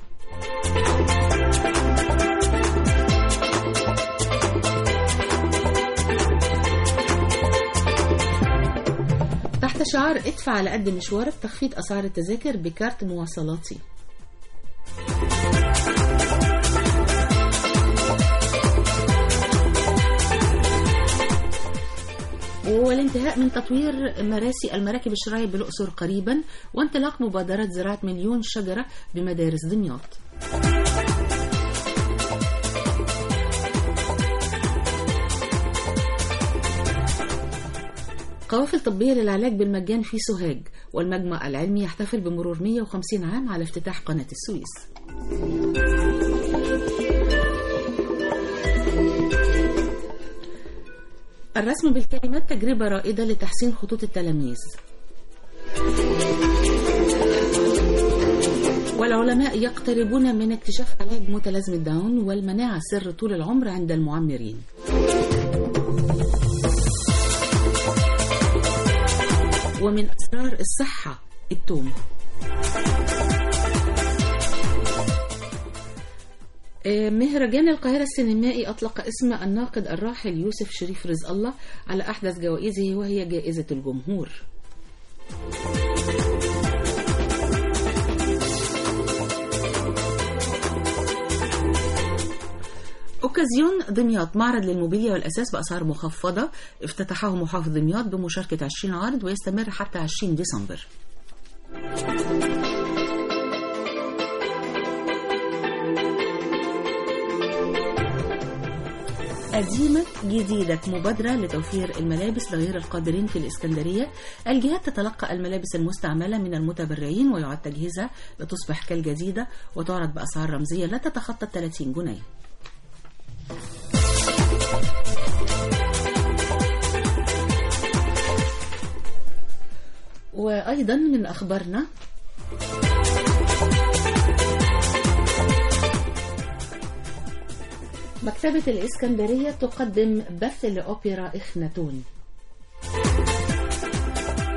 تحت شعار ادفع على قد مشوارك تخفيض أسعار التذاكر بكارت مواصلاتي. والانتهاء من تطوير مراسي المراكب الشراعية بالأقصر قريبا، وانطلاق مبادرة زراعة مليون شجرة بمدارس دمياط. قوافل طبية للعلاج بالمجان في سوهاج، والمجمع العلمي يحتفل بمرور مئة وخمسين عام على افتتاح قناة السويس. الرسم بالكلمات تجربة رائدة لتحسين خطوط التلاميذ. والعلماء يقتربون من اكتشاف علاج متلازمة داون، والمناعة سر طول العمر عند المعمرين. ومن أسرار الصحة التوم. مهرجان القاهرة السينمائي أطلق اسم الناقد الراحل يوسف شريف رزق الله على أحدث جوائزه، وهي جائزة الجمهور. أوكازيون دمياط، معرض للموبيليا والأساس بأسعار مخفضة، افتتحه محافظ دمياط بمشاركة عشرين عارض ويستمر حتى عشرين ديسمبر. قديمة جديدة، مبادرة لتوفير الملابس لغير القادرين في الإسكندرية. الجهات تتلقى الملابس المستعملة من المتبرعين ويعاد تجهيزها لتصبح كالجديدة وتعرض بأسعار رمزية لا تتخطى ثلاثين جنيه. وأيضا من أخبارنا مكتبة الإسكندرية تقدم بث لأوبرا إخناتون.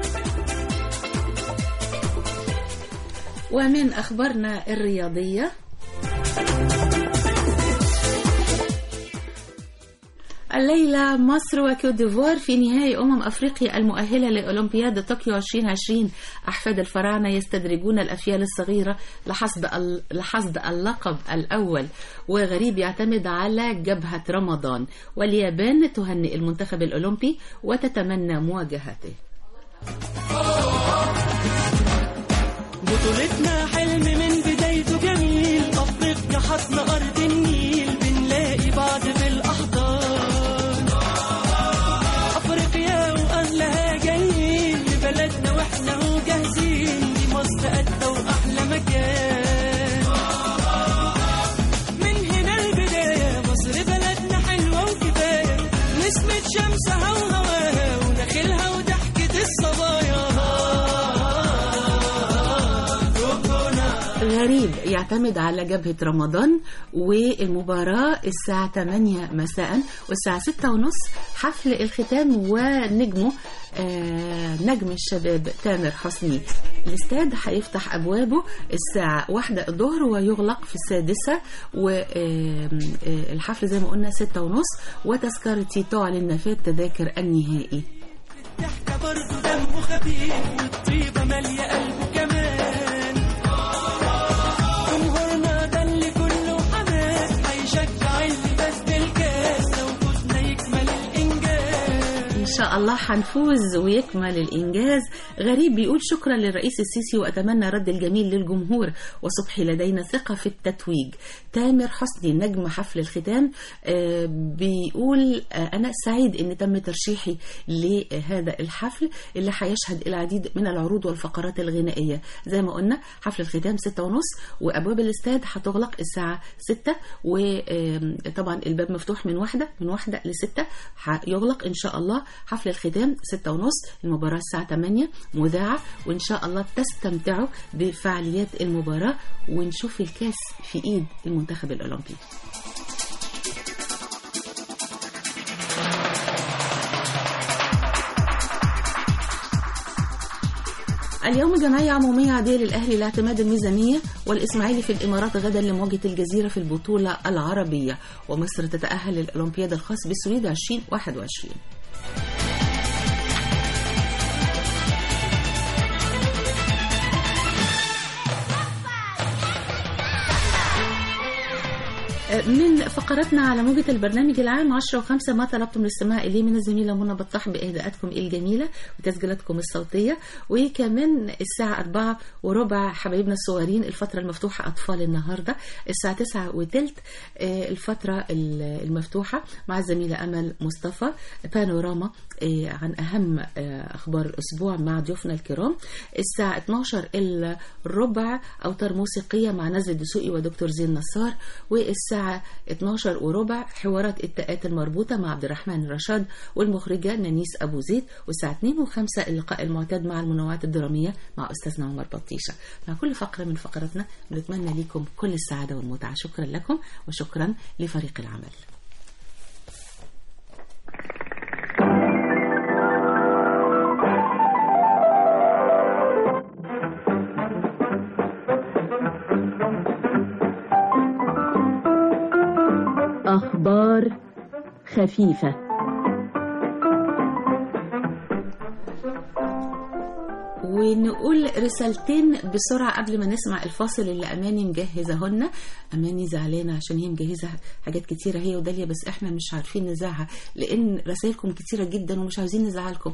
ومن أخبارنا الرياضية، الليلة مصر وكوت ديفوار في نهائي أمم أفريقيا المؤهلة لأولمبياد طوكيو ألفين وعشرين. أحفاد الفراعنة يستدرجون الأفيال الصغيرة لحصد لحصد اللقب الأول، وغريب يعتمد على جبهة رمضان، واليابان تهنئ المنتخب الأولمبي وتتمنى مواجهته. بطولتنا حلم من بدايته جميل، أفريقيا حضن أرض النيل، بنلاقي بعض في الأحضان، أفريقيا وأهلها جايين لبلدنا وإحنا هو جاهزين، دي مصر قد وأحلى مكان، من هنا البداية مصر بلدنا حلوة وكفاية، نسمة شمسها وهواها ونخيلها وضحكة الصبايا. غريب يعتمد على جبهة رمضان، والمباراة الساعة ثمانية مساء، والساعة ستة ونص حفل الختام ونجمه آه نجم الشباب تامر حسني. الاستاد هيفتح أبوابه الساعة واحدة الظهر ويغلق في السادسة، والحفل زي ما قلنا ستة ونص، وتذكرتي تعلن نفاذ تذاكر النهائي. الضحكة برضو دمه خفيف والطيبة مالية قلبه كمان، إن شاء الله هنفوز ويكمل الإنجاز. غريب بيقول شكرا للرئيس السيسي وأتمنى رد الجميل للجمهور، وصبحي لدينا ثقة في التتويج. تامر حسني نجم حفل الختام بيقول أنا سعيد أن تم ترشيحي لهذا الحفل اللي هيشهد العديد من العروض والفقرات الغنائية. زي ما قلنا حفل الختام ستة ونص، وأبواب الاستاد هتغلق الساعة ستة، وطبعا الباب مفتوح من واحدة من واحدة لستة، هيغلق إن شاء الله. حفل الختام ستة ونص، المباراة الساعة ثمانية مذاعة، وإن شاء الله تستمتعوا بفعاليات المباراة ونشوف الكاس في إيد المنتخب الأولمبي. اليوم جمعية عمومية عادية للأهلي لاعتماد الميزانية، والإسماعيلي في الإمارات غدا لمواجهة الجزيرة في البطولة العربية، ومصر تتأهل للأولمبياد الخاص بالسويد ألفين وواحد وعشرين. من فقرتنا على موجة البرنامج العام عشرة وخمسة ما طلبتم الاستماع إليه من الزميلة منى بطاح بإهداءاتكم الجميلة وتسجيلاتكم الصوتية، وكمان الساعة أربعة وربع حبايبنا الصغيرين الفترة المفتوحة أطفال النهاردة، الساعة تسعة وتلت الفترة المفتوحة مع الزميلة أمل مصطفى بانوراما عن أهم أخبار الأسبوع مع ضيوفنا الكرام، الساعة اتناشر إلا ربع أوتار موسيقية مع نزل الدسوقي ودكتور زين نصار، والساعة اتناشر وربع حوارات التاءات المربوطة مع عبد الرحمن رشاد والمخرجة نانيس أبو زيد، والساعة اتنين وخمسة اللقاء المعتاد مع المنوعات الدرامية مع أستاذنا عمر بطيشة. مع كل فقرة من فقراتنا بنتمنى لكم كل السعادة والمتعة. شكرا لكم وشكرا لفريق العمل. أخبار خفيفة. ونقول رسالتين بسرعة قبل ما نسمع الفاصل اللي أماني مجهزهن. أماني زعلانة عشان هي مجهزة حاجات كتيرة هي وداليا، بس احنا مش عارفين نزعها لأن رسائلكم كتيرة جدا ومش عاوزين نزعلكم.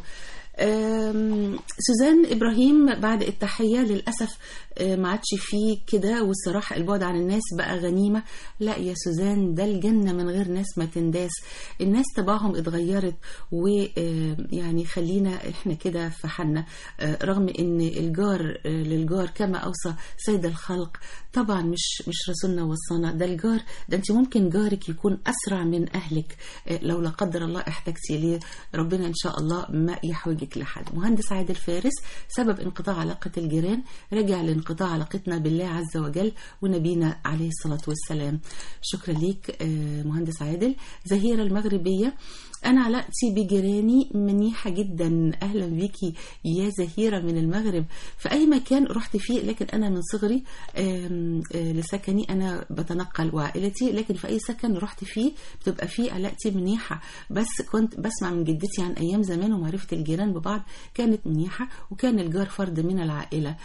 سوزان إبراهيم بعد التحية للأسف ما عادش فيه كده، والصراحة البعد عن الناس بقى غنيمة. لا يا سوزان، ده الجنة من غير ناس ما تنداس. الناس طباعهم اتغيرت، ويعني خلينا احنا كده في حالنا، رغم ان الجار للجار كما أوصى سيد الخلق. طبعا مش مش رسولنا وصانا، ده الجار ده انت ممكن جارك يكون أسرع من أهلك لو لا قدر الله احتجتي ليه. ربنا إن شاء الله ما يحوج بك لحد. مهندس عادل فارس: سبب انقطاع علاقة الجيران رجع لانقطاع علاقتنا بالله عز وجل ونبينا عليه الصلاة والسلام. شكرا ليك مهندس عادل. زهيرة المغربية: أنا علاقتي بجيراني منيحة جدا. أهلا بيكي يا زهيرة من المغرب. في أي مكان رحت فيه، لكن أنا من صغري لسكني أنا بتنقل وعائلتي، لكن في أي سكن رحت فيه بتبقى فيه علاقتي منيحة. بس كنت بسمع من جدتي عن أيام زمان ومعرفة الجيران ببعض كانت منيحة، وكان الجار فرد من العائلة.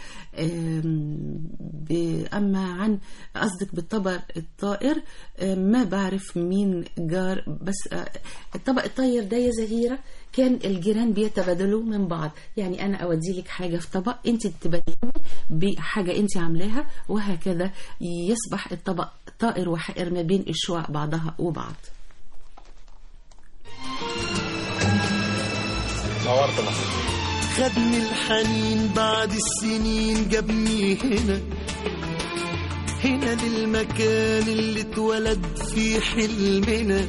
أما عن قصدك بالطبق الطائر، ما بعرف مين جار، بس الطبق الطاير ده يا زهيرة كان الجيران بيتبادلوا من بعض. يعني أنا أودي لك حاجة في طبق، أنت تبادلني بحاجة أنت عاملاها، وهكذا يصبح الطبق طائر وحائر ما بين الشواء بعضها وبعض. نورت مصر. خدني الحنين بعد السنين جابني هنا هنا للمكان اللي اتولد فيه حلمنا،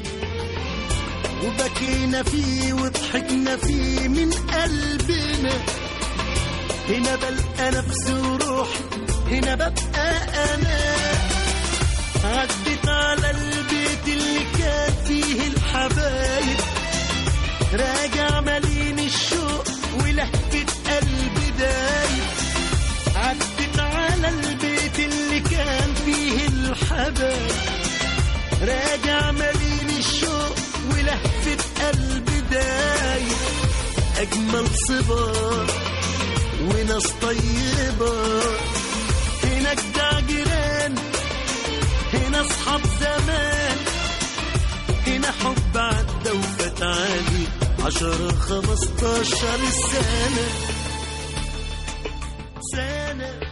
وبكينا فيه وضحكنا فيه من قلبنا. هنا بلقى نفسي وروحي، هنا ببقى أنا. عدت على البيت اللي كان فيه الحبايب، راجع مليان الشوق ولهفة قلبي دايب. عدت على البيت اللي كان فيه الحبايب، راجع مليان الشوق ولهفة قلبي دايب. أجمل صبار وناس طيبة، هنا جدع جيران، هنا أصحاب زمان. هنا حب عدى وفات عادي عشرة خمستاشر سنة سنة.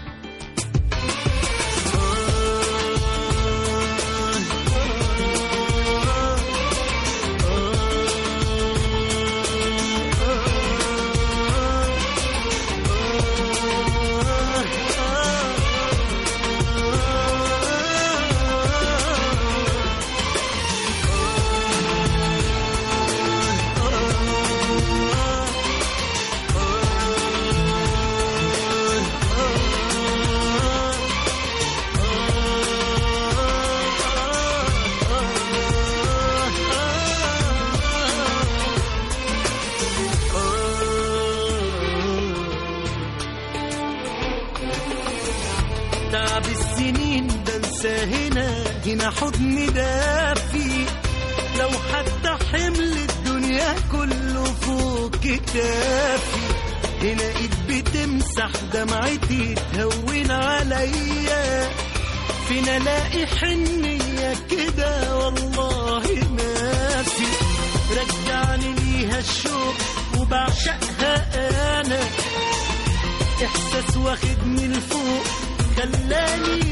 هنا حضن دافي، لو حتى حمل الدنيا كله فوق كتافي. هنا ايد بتمسح دمعتي تهون عليا، فين الاقي حنية كده والله ما في. رجعني ليها الشوق وبعشقها انا، احساس واخدني لفوق خلاني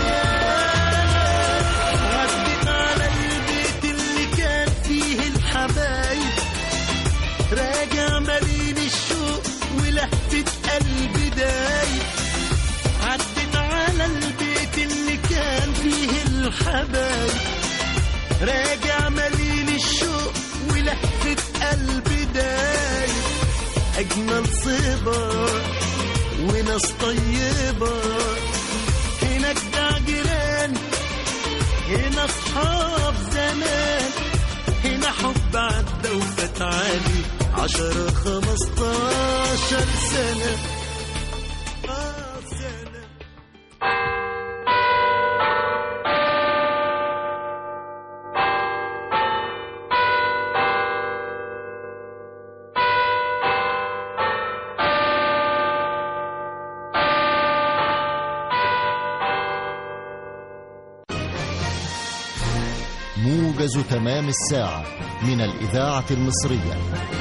عدت على البيت اللي كان فيه الحبايب، راجع مليان الشوق ولهفة قلبي دايب. عدت على البيت اللي كان فيه الحبايب، راجع مليان الشوق ولهفة قلبي دايب. أجمل صبار وناس طيبة، هنا جدع جيران، هنا أصحاب زمان. هنا حب عدى وفات عالي عشرة خمستاشر سنة آه سنة. موجز تمام الساعة من الإذاعة المصرية.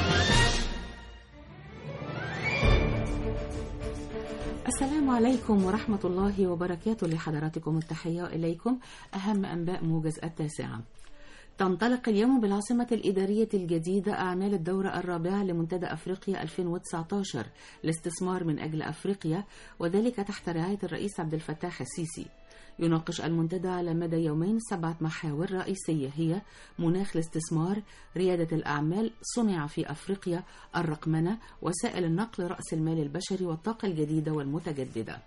السلام عليكم ورحمة الله وبركاته، لحضراتكم التحية إليكم. أهم أنباء موجز التاسعة. تنطلق اليوم بالعاصمة الإدارية الجديدة أعمال الدورة الرابعة لمنتدى أفريقيا ألفين وتسعة عشر الاستثمار من أجل أفريقيا، وذلك تحت رعاية الرئيس عبد الفتاح السيسي. يناقش المنتدى على مدى يومين سبعة محاور رئيسية هي مناخ الاستثمار، ريادة الأعمال، صنع في أفريقيا، الرقمنة، وسائل النقل، رأس المال البشري، والطاقة الجديدة والمتجددة.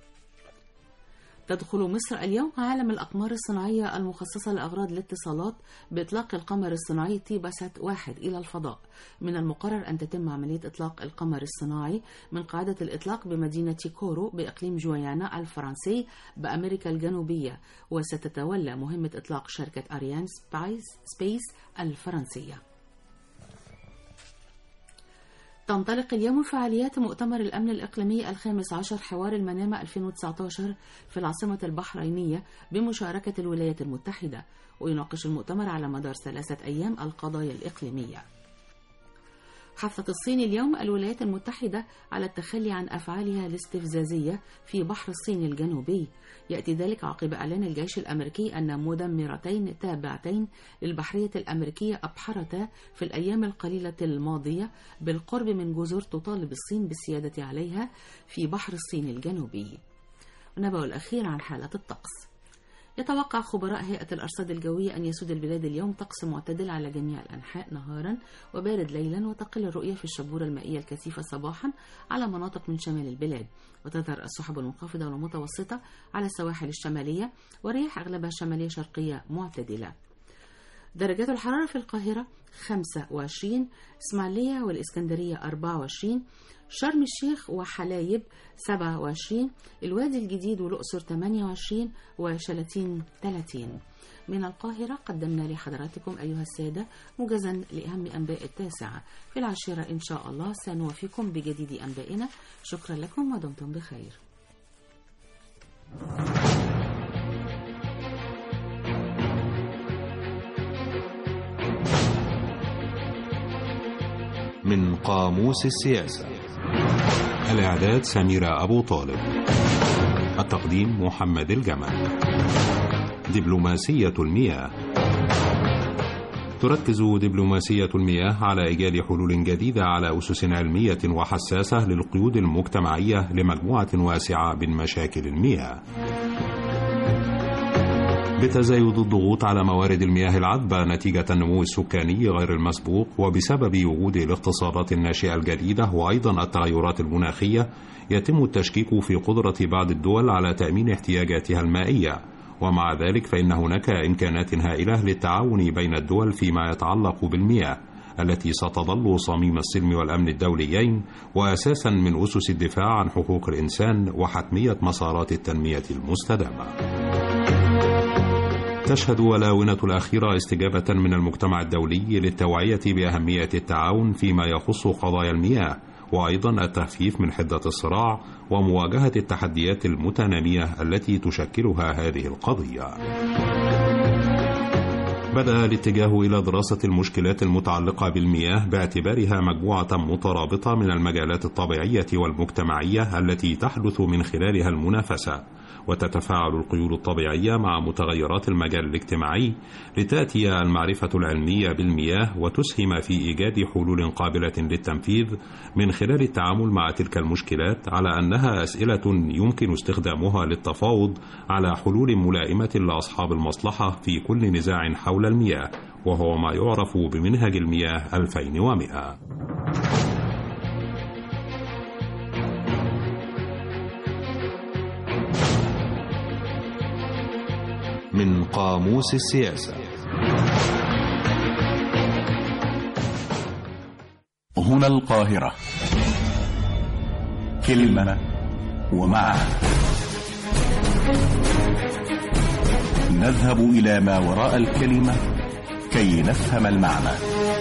تدخل مصر اليوم عالم الأقمار الصناعية المخصصة لأغراض الاتصالات بإطلاق القمر الصناعي تيباسات واحد إلى الفضاء. من المقرر أن تتم عملية إطلاق القمر الصناعي من قاعدة الإطلاق بمدينة كورو بإقليم جويانا الفرنسي بأمريكا الجنوبية، وستتولى مهمة إطلاق شركة أريان سبيس الفرنسية. تنطلق اليوم فعاليات مؤتمر الأمن الإقليمي الخامس عشر حوار المنامة ألفين وتسعة عشر في العاصمة البحرينية بمشاركة الولايات المتحدة، ويناقش المؤتمر على مدار ثلاثة أيام القضايا الإقليمية. حثت الصين اليوم الولايات المتحدة على التخلي عن أفعالها الاستفزازية في بحر الصين الجنوبي. يأتي ذلك عقب إعلان الجيش الأمريكي أن مدمرتين تابعتين للبحرية الأمريكية أبحرتا في الأيام القليلة الماضية بالقرب من جزر تطالب الصين بالسيادة عليها في بحر الصين الجنوبي. ونبأ الأخير عن حالة الطقس. يتوقع خبراء هيئة الأرصاد الجوية أن يسود البلاد اليوم طقس معتدل على جميع الأنحاء نهارا وبارد ليلا، وتقل الرؤية في الشبورة المائية الكثيفة صباحا على مناطق من شمال البلاد، وتظهر السحب المنخفضة والمتوسطة على السواحل الشمالية، والرياح أغلبها شمالية شرقية معتدلة. درجات الحرارة في القاهرة خمسة وعشرين، إسماعيلية والإسكندرية أربعة وعشرين، شرم الشيخ وحلايب سبعة وعشرين، الوادي الجديد والأقصر ثمانية وعشرين، وشلاتين ثلاثين. من القاهرة قدمنا لحضراتكم أيها السادة موجزا لأهم أنباء التاسعة. في العاشرة إن شاء الله سنوافيكم بجديد أنبائنا. شكرا لكم ودمتم بخير. من قاموس السياسة. الإعداد سميرة أبو طالب. التقديم محمد الجمل. دبلوماسية المياه. تركز دبلوماسية المياه على إيجاد حلول جديدة على أسس علمية وحساسة للقيود المجتمعية لمجموعة واسعة من مشاكل المياه. بتزايد الضغوط على موارد المياه العذبة نتيجة النمو السكاني غير المسبوق، وبسبب وجود الاقتصادات الناشئة الجديدة وأيضا التغيرات المناخية، يتم التشكيك في قدرة بعض الدول على تأمين احتياجاتها المائية. ومع ذلك فإن هناك إمكانات هائلة للتعاون بين الدول فيما يتعلق بالمياه التي ستظل صميم السلم والأمن الدوليين، وأساسا من أسس الدفاع عن حقوق الإنسان وحتمية مسارات التنمية المستدامة. تشهد الآونة الأخيرة استجابة من المجتمع الدولي للتوعية بأهمية التعاون فيما يخص قضايا المياه، وأيضا التخفيف من حدة الصراع ومواجهة التحديات المتنامية التي تشكلها هذه القضية. بدأ الاتجاه إلى دراسة المشكلات المتعلقة بالمياه باعتبارها مجموعة مترابطة من المجالات الطبيعية والمجتمعية التي تحدث من خلالها المنافسة، وتتفاعل القيود الطبيعية مع متغيرات المجال الاجتماعي لتأتي المعرفة العلمية بالمياه وتسهم في إيجاد حلول قابلة للتنفيذ من خلال التعامل مع تلك المشكلات على أنها أسئلة يمكن استخدامها للتفاوض على حلول ملائمة لأصحاب المصلحة في كل نزاع حول المياه، وهو ما يعرف بمنهج المياه ألفين ومئة. من قاموس السياسة. هنا القاهرة. كلمة ومعنى. نذهب إلى ما وراء الكلمة كي نفهم المعنى.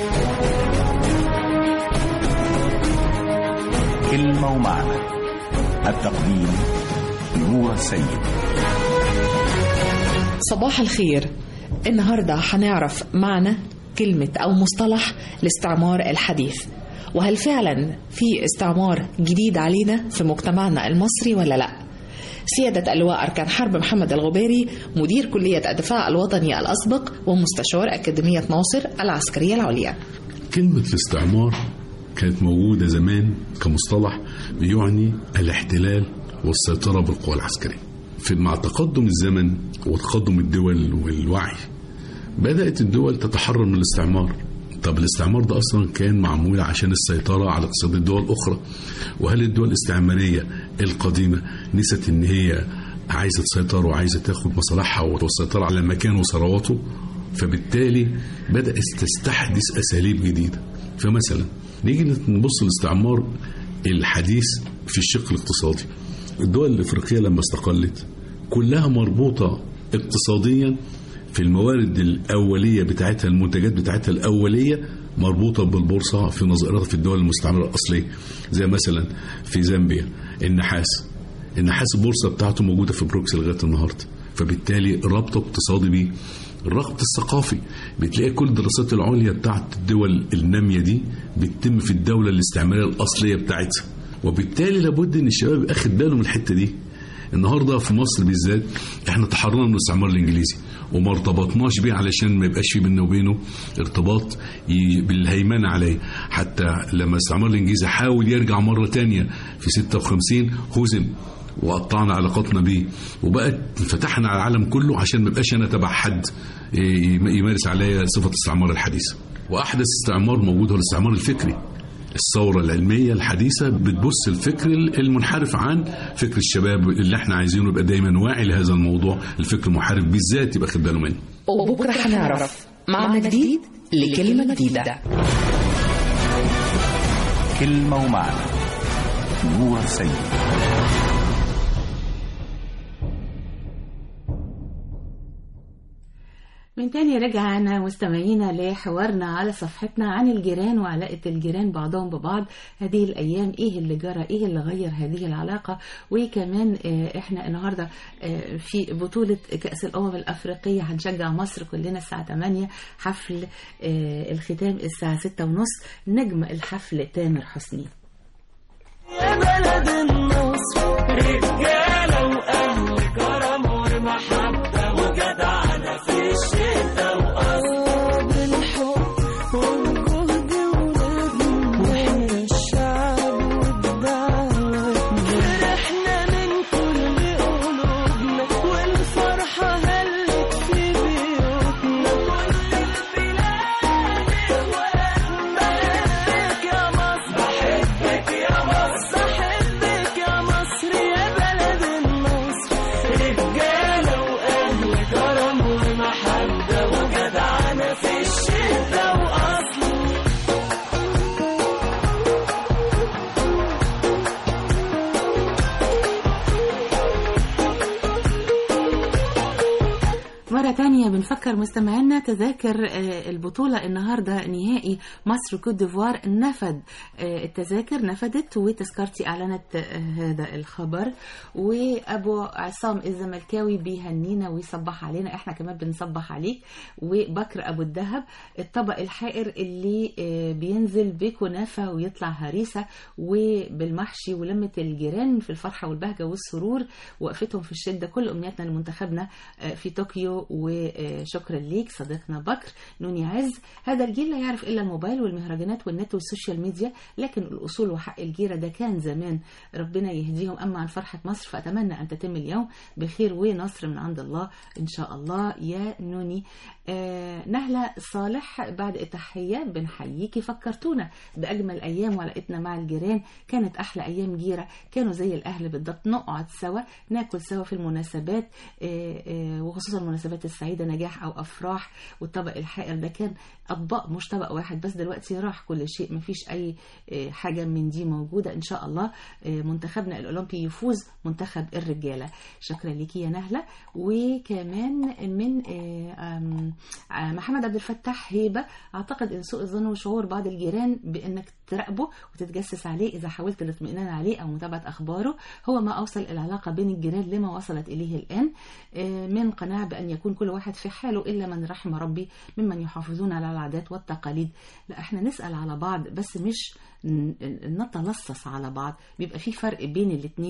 كلمة ومعنى. التقديم نور السيد. صباح الخير. النهاردة هنعرف معنى كلمة أو مصطلح الاستعمار الحديث، وهل فعلا في استعمار جديد علينا في مجتمعنا المصري ولا لا؟ سيادة اللواء أركان حرب محمد الغباري، مدير كلية الدفاع الوطني الأسبق ومستشار أكاديمية ناصر العسكرية العليا. كلمة الاستعمار كانت موجودة زمان كمصطلح بيعني الاحتلال والسيطرة بالقوى العسكرية. في مع تقدم الزمن وتقدم الدول والوعي بدأت الدول تتحرر من الاستعمار. طب الاستعمار ده أصلا كان معمول عشان السيطرة على اقتصاد الدول الأخرى، وهل الدول الاستعمارية القديمة نسيت إن هي عايزة تسيطر وعايزة تاخد مصالحها والسيطرة على مكانه وثرواته؟ فبالتالي بدأت تستحدث أساليب جديدة. فمثلا نيجي نبص الاستعمار الحديث في الشق الاقتصادي. الدول الأفريقية لما استقلت كلها مربوطة اقتصاديا في الموارد الأولية بتاعتها، المنتجات بتاعتها الأولية مربوطة بالبورصة في نظائرها في الدول المستعمرة الأصلية. زي مثلا في زامبيا النحاس، النحاس البورصة بتاعته موجودة في بروكسل لغاية النهاردة، فبالتالي ربطه اقتصادي بيه. الربط الثقافي بتلاقي كل الدراسات العليا بتاعت الدول النامية دي بتتم في الدولة الاستعمارية الأصلية بتاعتها، وبالتالي لابد ان الشباب ياخد باله من الحتة دي. النهاردة في مصر بالذات احنا تحررنا من الاستعمار الانجليزي وما ارتبطناش بيه علشان ما يبقاش في بيننا وبينه ارتباط بالهيمنة عليه. حتى لما الاستعمار الانجليزي حاول يرجع مرة تانية في ستة وخمسين هزم وقطعنا علاقاتنا بيه، وبقت فتحنا على العالم كله عشان ما يبقاش انا تبع حد يمارس عليا صفة الاستعمار الحديثة. واحدث استعمار موجود هو الاستعمار الفكري. الثورة العلمية الحديثة بتبص الفكر المنحرف عن فكر الشباب اللي احنا عايزينه يبقى دايما واعي لهذا الموضوع، الفكر المنحرف بالذات يبقى خد باله منه. وبكرة هنعرف معنى جديد لكلمة جديدة. كلمة ومعنى. نور السيد. من تاني رجعنا مستمعينا لحوارنا على صفحتنا عن الجيران وعلاقة الجيران بعضهم ببعض هذه الأيام. إيه اللي جرى، إيه اللي غير هذه العلاقة. وكمان إحنا النهاردة في بطولة كأس الأمم الأفريقية هنشجع مصر كلنا الساعة ثمانية، حفل الختام الساعة ستة ونص. نجم الحفل تامر حسني. يا بلد النصر رجالة وأهل كرم ومحبة وجدعنة في الشتاء وأصل بالحب والجهد ولادنا وإحنا الشعب والدعوة فرحنا من كل قلوبنا والفرحة هلت في بيوتنا كل البلاد إخواتنا. بحبك يا مصر، بحبك يا مصر، بحبك يا مصر يا بلد النصر. رجالة وأهل كرم ومحبة وجدعنة في الشدة وأصل. مرة تانية بنفكر مستمعينا تذاكر البطولة النهاردة نهائي مصر كوت ديفوار نفد. التذاكر نفدت وتذكرتي أعلنت هذا الخبر، وأبو عصام الزملكاوي بيهنينا ويصبح علينا، احنا كمان بنصبح عليك. وبكر أبو الدهب الطبق الحائر اللي بينزل بكنافة ويطلع هريسة وبالمحشي ولمة الجيران في الفرحة والبهجة والسرور وقفتهم في الشدة. كل أمنياتنا لمنتخبنا في طوكيو، وشكرا ليك صديقنا بكر. نوني عز هذا الجيل لا يعرف إلا الموبايل والمهرجانات والنت والسوشيال ميديا، لكن الأصول وحق الجيرة ده كان زمان، ربنا يهديهم. أما عن فرحة مصر فأتمنى أن تتم اليوم بخير ونصر من عند الله إن شاء الله يا نوني. آه نهلة صالح بعد التحية بنحييكي، فكرتونا بأجمل أيام وعلاقتنا مع الجيران، كانت أحلى أيام جيرة، كانوا زي الأهل بالضبط، نقعد سوا ناكل سوا في المناسبات آه آه وخصوصا المناسبات السعيدة، نجاح أو أفراح. والطبق الحائر ده كان أطباق مش طبق واحد بس، دلوقتي راح كل شيء، مفيش أي آه حاجة من دي موجودة. إن شاء الله آه منتخبنا الأولمبي يفوز منتخب الرجالة. شكرا ليكي يا نهلة. وكمان من آه محمد عبد الفتاح هيبة، أعتقد إن سوء الظن وشعور بعض الجيران بأنك تراقبه وتتجسس عليه إذا حاولت الاطمئنان عليه أو متابعة أخباره هو ما أوصل العلاقة بين الجيران لما وصلت إليه الآن، من قناعة بأن يكون كل واحد في حاله إلا من رحم ربي ممن يحافظون على العادات والتقاليد. لا، احنا نسأل على بعض بس مش نتلصص على بعض، بيبقى في فرق بين الاتنين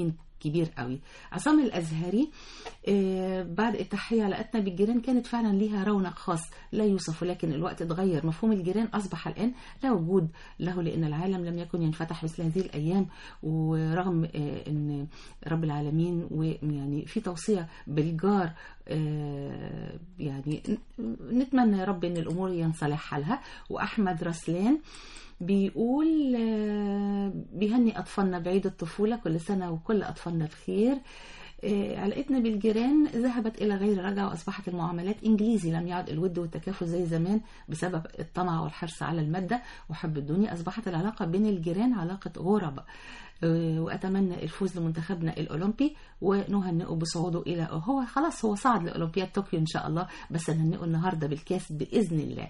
كبير قوي. عصام الأزهري آه بعد التحية علاقتنا بالجيران كانت فعلا ليها رونق خاص لا يوصف، ولكن الوقت اتغير، مفهوم الجيران أصبح الآن لا وجود له، لأن العالم لم يكن ينفتح مثل هذه الأيام، ورغم آه أن رب العالمين ويعني في توصية بالجار آه يعني نتمنى يا رب أن الأمور ينصلح حالها. وأحمد رسلان بيقول بيهني أطفالنا بعيد الطفولة، كل سنة وكل أطفالنا بخير. علاقتنا بالجيران ذهبت إلى غير رجعة، وأصبحت المعاملات إنجليزي، لم يعد الود والتكافل زي زمان بسبب الطمع والحرص على المادة وحب الدنيا. أصبحت العلاقة بين الجيران علاقة غرباء، وأتمنى الفوز لمنتخبنا الأولمبي ونهنئه بصعوده إلى هو خلاص هو صعد لأولمبياد طوكيو إن شاء الله، بس نهنئه النهاردة بالكاس بإذن الله.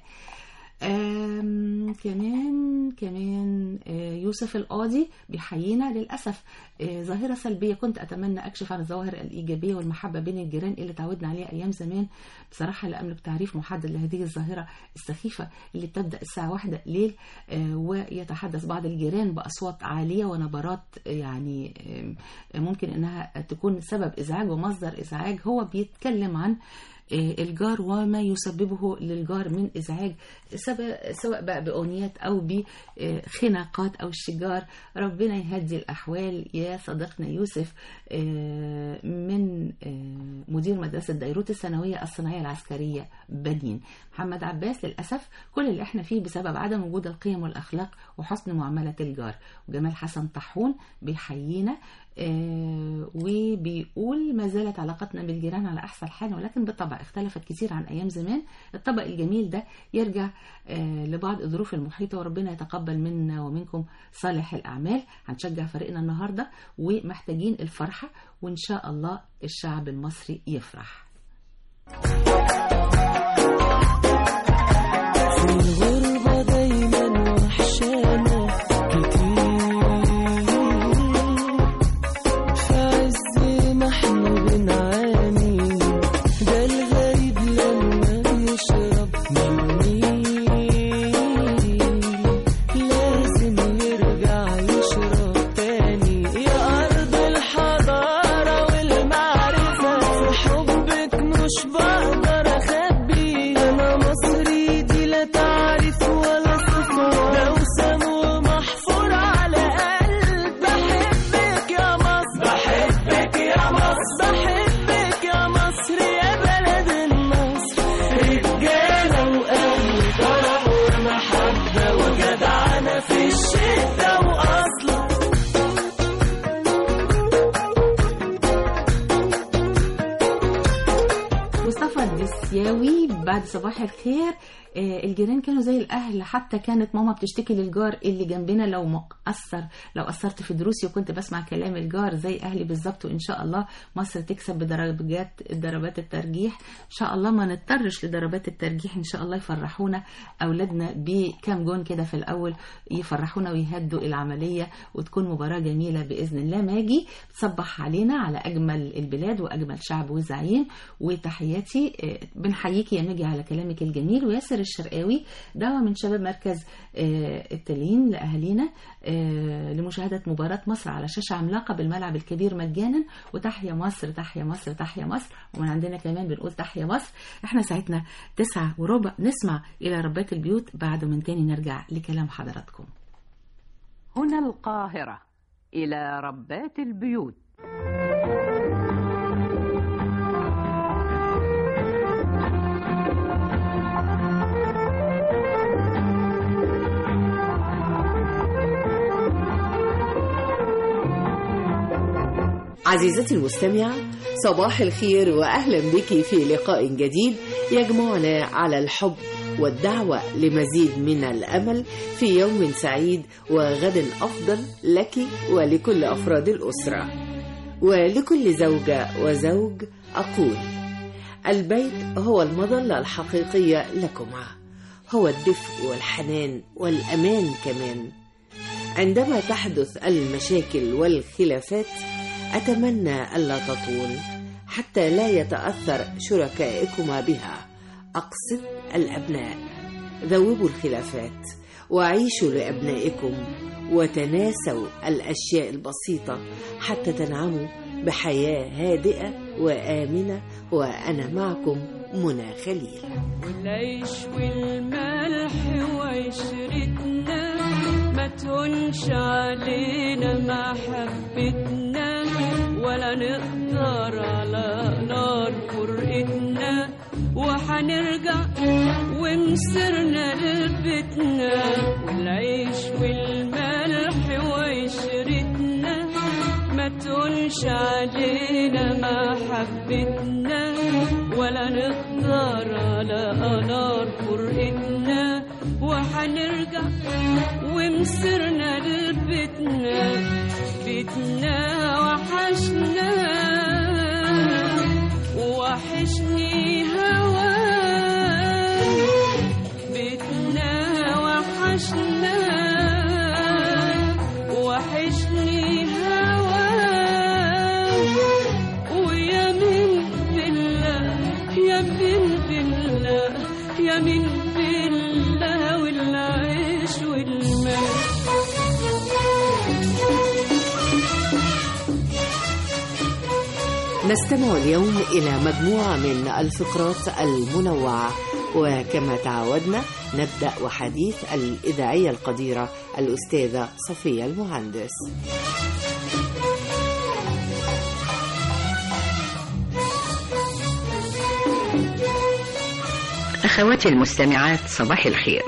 كمان كمان يوسف القاضي بيحيينا. للأسف ظاهرة سلبية، كنت أتمنى أكشف عن الظواهر الإيجابية والمحبة بين الجيران اللي تعودنا عليها أيام زمان. بصراحة لا أملك تعريف محدد لهذه الظاهرة السخيفة اللي بتبدأ الساعة واحدة ليل ويتحدث بعض الجيران بأصوات عالية ونبرات يعني ممكن أنها تكون سبب إزعاج ومصدر إزعاج. هو بيتكلم عن الجار وما يسببه للجار من إزعاج، سواء بقى بأغنيات أو بخناقات أو الشجار. ربنا يهدي الأحوال يا صديقنا يوسف من مدير مدرسة ديروت الثانوية الصناعية العسكرية بنين. محمد عباس للأسف كل اللي احنا فيه بسبب عدم وجود القيم والأخلاق وحسن معاملة الجار. وجمال حسن طحون بيحيينا آه وبيقول ما زالت علاقتنا بالجيران على أحسن حال، ولكن بالطبع اختلفت كثير عن أيام زمان. الطبق الجميل ده يرجع آه لبعض الظروف المحيطة، وربنا يتقبل منا ومنكم صالح الأعمال. هنشجع فريقنا النهاردة ومحتاجين الفرحة، وإن شاء الله الشعب المصري يفرح. في الغربة دايما وحشانا كتير، في عز ما احنا بنعاني، ده الغريب لما يشرب من النيل لازم يرجع يشرب تاني. يا أرض الحضارة والمعرفة، في حبك مش بقدر أخبي، أنا مصري دي لا تعرف ولا صفة، لو سمو محفور على قلب. بحبك يا مصر، بحبك يا مصر، بحبك يا مصر يا بلد النصر. رجالة وأهل كرم ومحبة وجدعنة في الشدة وأصلا. مصطفى الدسياوي بعد صباح الخير. آه الجيران كانوا زي الأهل، حتى كانت ماما بتشتكي للجار اللي جنبنا لو مقصر لو قصرت في دروسي، وكنت بسمع كلام الجار زي أهلي بالظبط. وإن شاء الله مصر تكسب بدرجات ضربات الترجيح إن شاء الله، ما نضطرش لضربات الترجيح إن شاء الله. يفرحونا أولادنا بكام جون كده في الأول، يفرحونا ويهدوا العملية وتكون مباراة جميلة بإذن الله. ماجي تصبح علينا على أجمل البلاد وأجمل شعب وزعيم، وتحياتي آه بنحييكي يا ماجي على كلامك الجميل. وياسر الشرقاوي دعوة من شباب مركز التلين لأهالينا لمشاهدة مباراة مصر على شاشة عملاقة بالملعب الكبير مجانا. وتحيا مصر تحيا مصر تحيا مصر. ومن عندنا كمان بنقول تحيا مصر. احنا ساعتنا تسعة وربع، نسمع إلى ربات البيوت، بعد من تاني نرجع لكلام حضراتكم. هنا القاهرة، إلى ربات البيوت. عزيزتي المستمعة، صباح الخير وأهلا بك في لقاء جديد يجمعنا على الحب والدعوة لمزيد من الأمل في يوم سعيد وغد أفضل لك ولكل أفراد الأسرة. ولكل زوجة وزوج أقول: البيت هو المظلة الحقيقية لكما، هو الدفء والحنان والأمان كمان. عندما تحدث المشاكل والخلافات أتمنى ألا تطول حتى لا يتأثر شركائكما بها، أقصد الأبناء. ذوبوا الخلافات وعيشوا لأبنائكم، وتناسوا الأشياء البسيطة حتى تنعموا بحياة هادئة وآمنة. وأنا معكم منى خليل. والعيش والملح وعشرتنا ما تهونش علينا محبتنا، ولا نقدر على نار فرقتنا، وحنرجع ومسرنا لبيتنا. والعيش والملح وعشرتنا ما تهونش علينا محبتنا، ولا نقدر على نار فرقتنا، وحنرجع ومسرنا لبيتنا. بيتنا وحشنا وحشني هواك، بيتنا وحشنا وحشني هواك. ويا من بالله يا من بالله يا من بالله والعيش والملح. نستمع اليوم إلى مجموعة من الفقرات المنوعة، وكما تعودنا نبدأ وحديث الإذاعية القديرة الأستاذة صفية المهندس. أخواتي المستمعات، صباح الخير.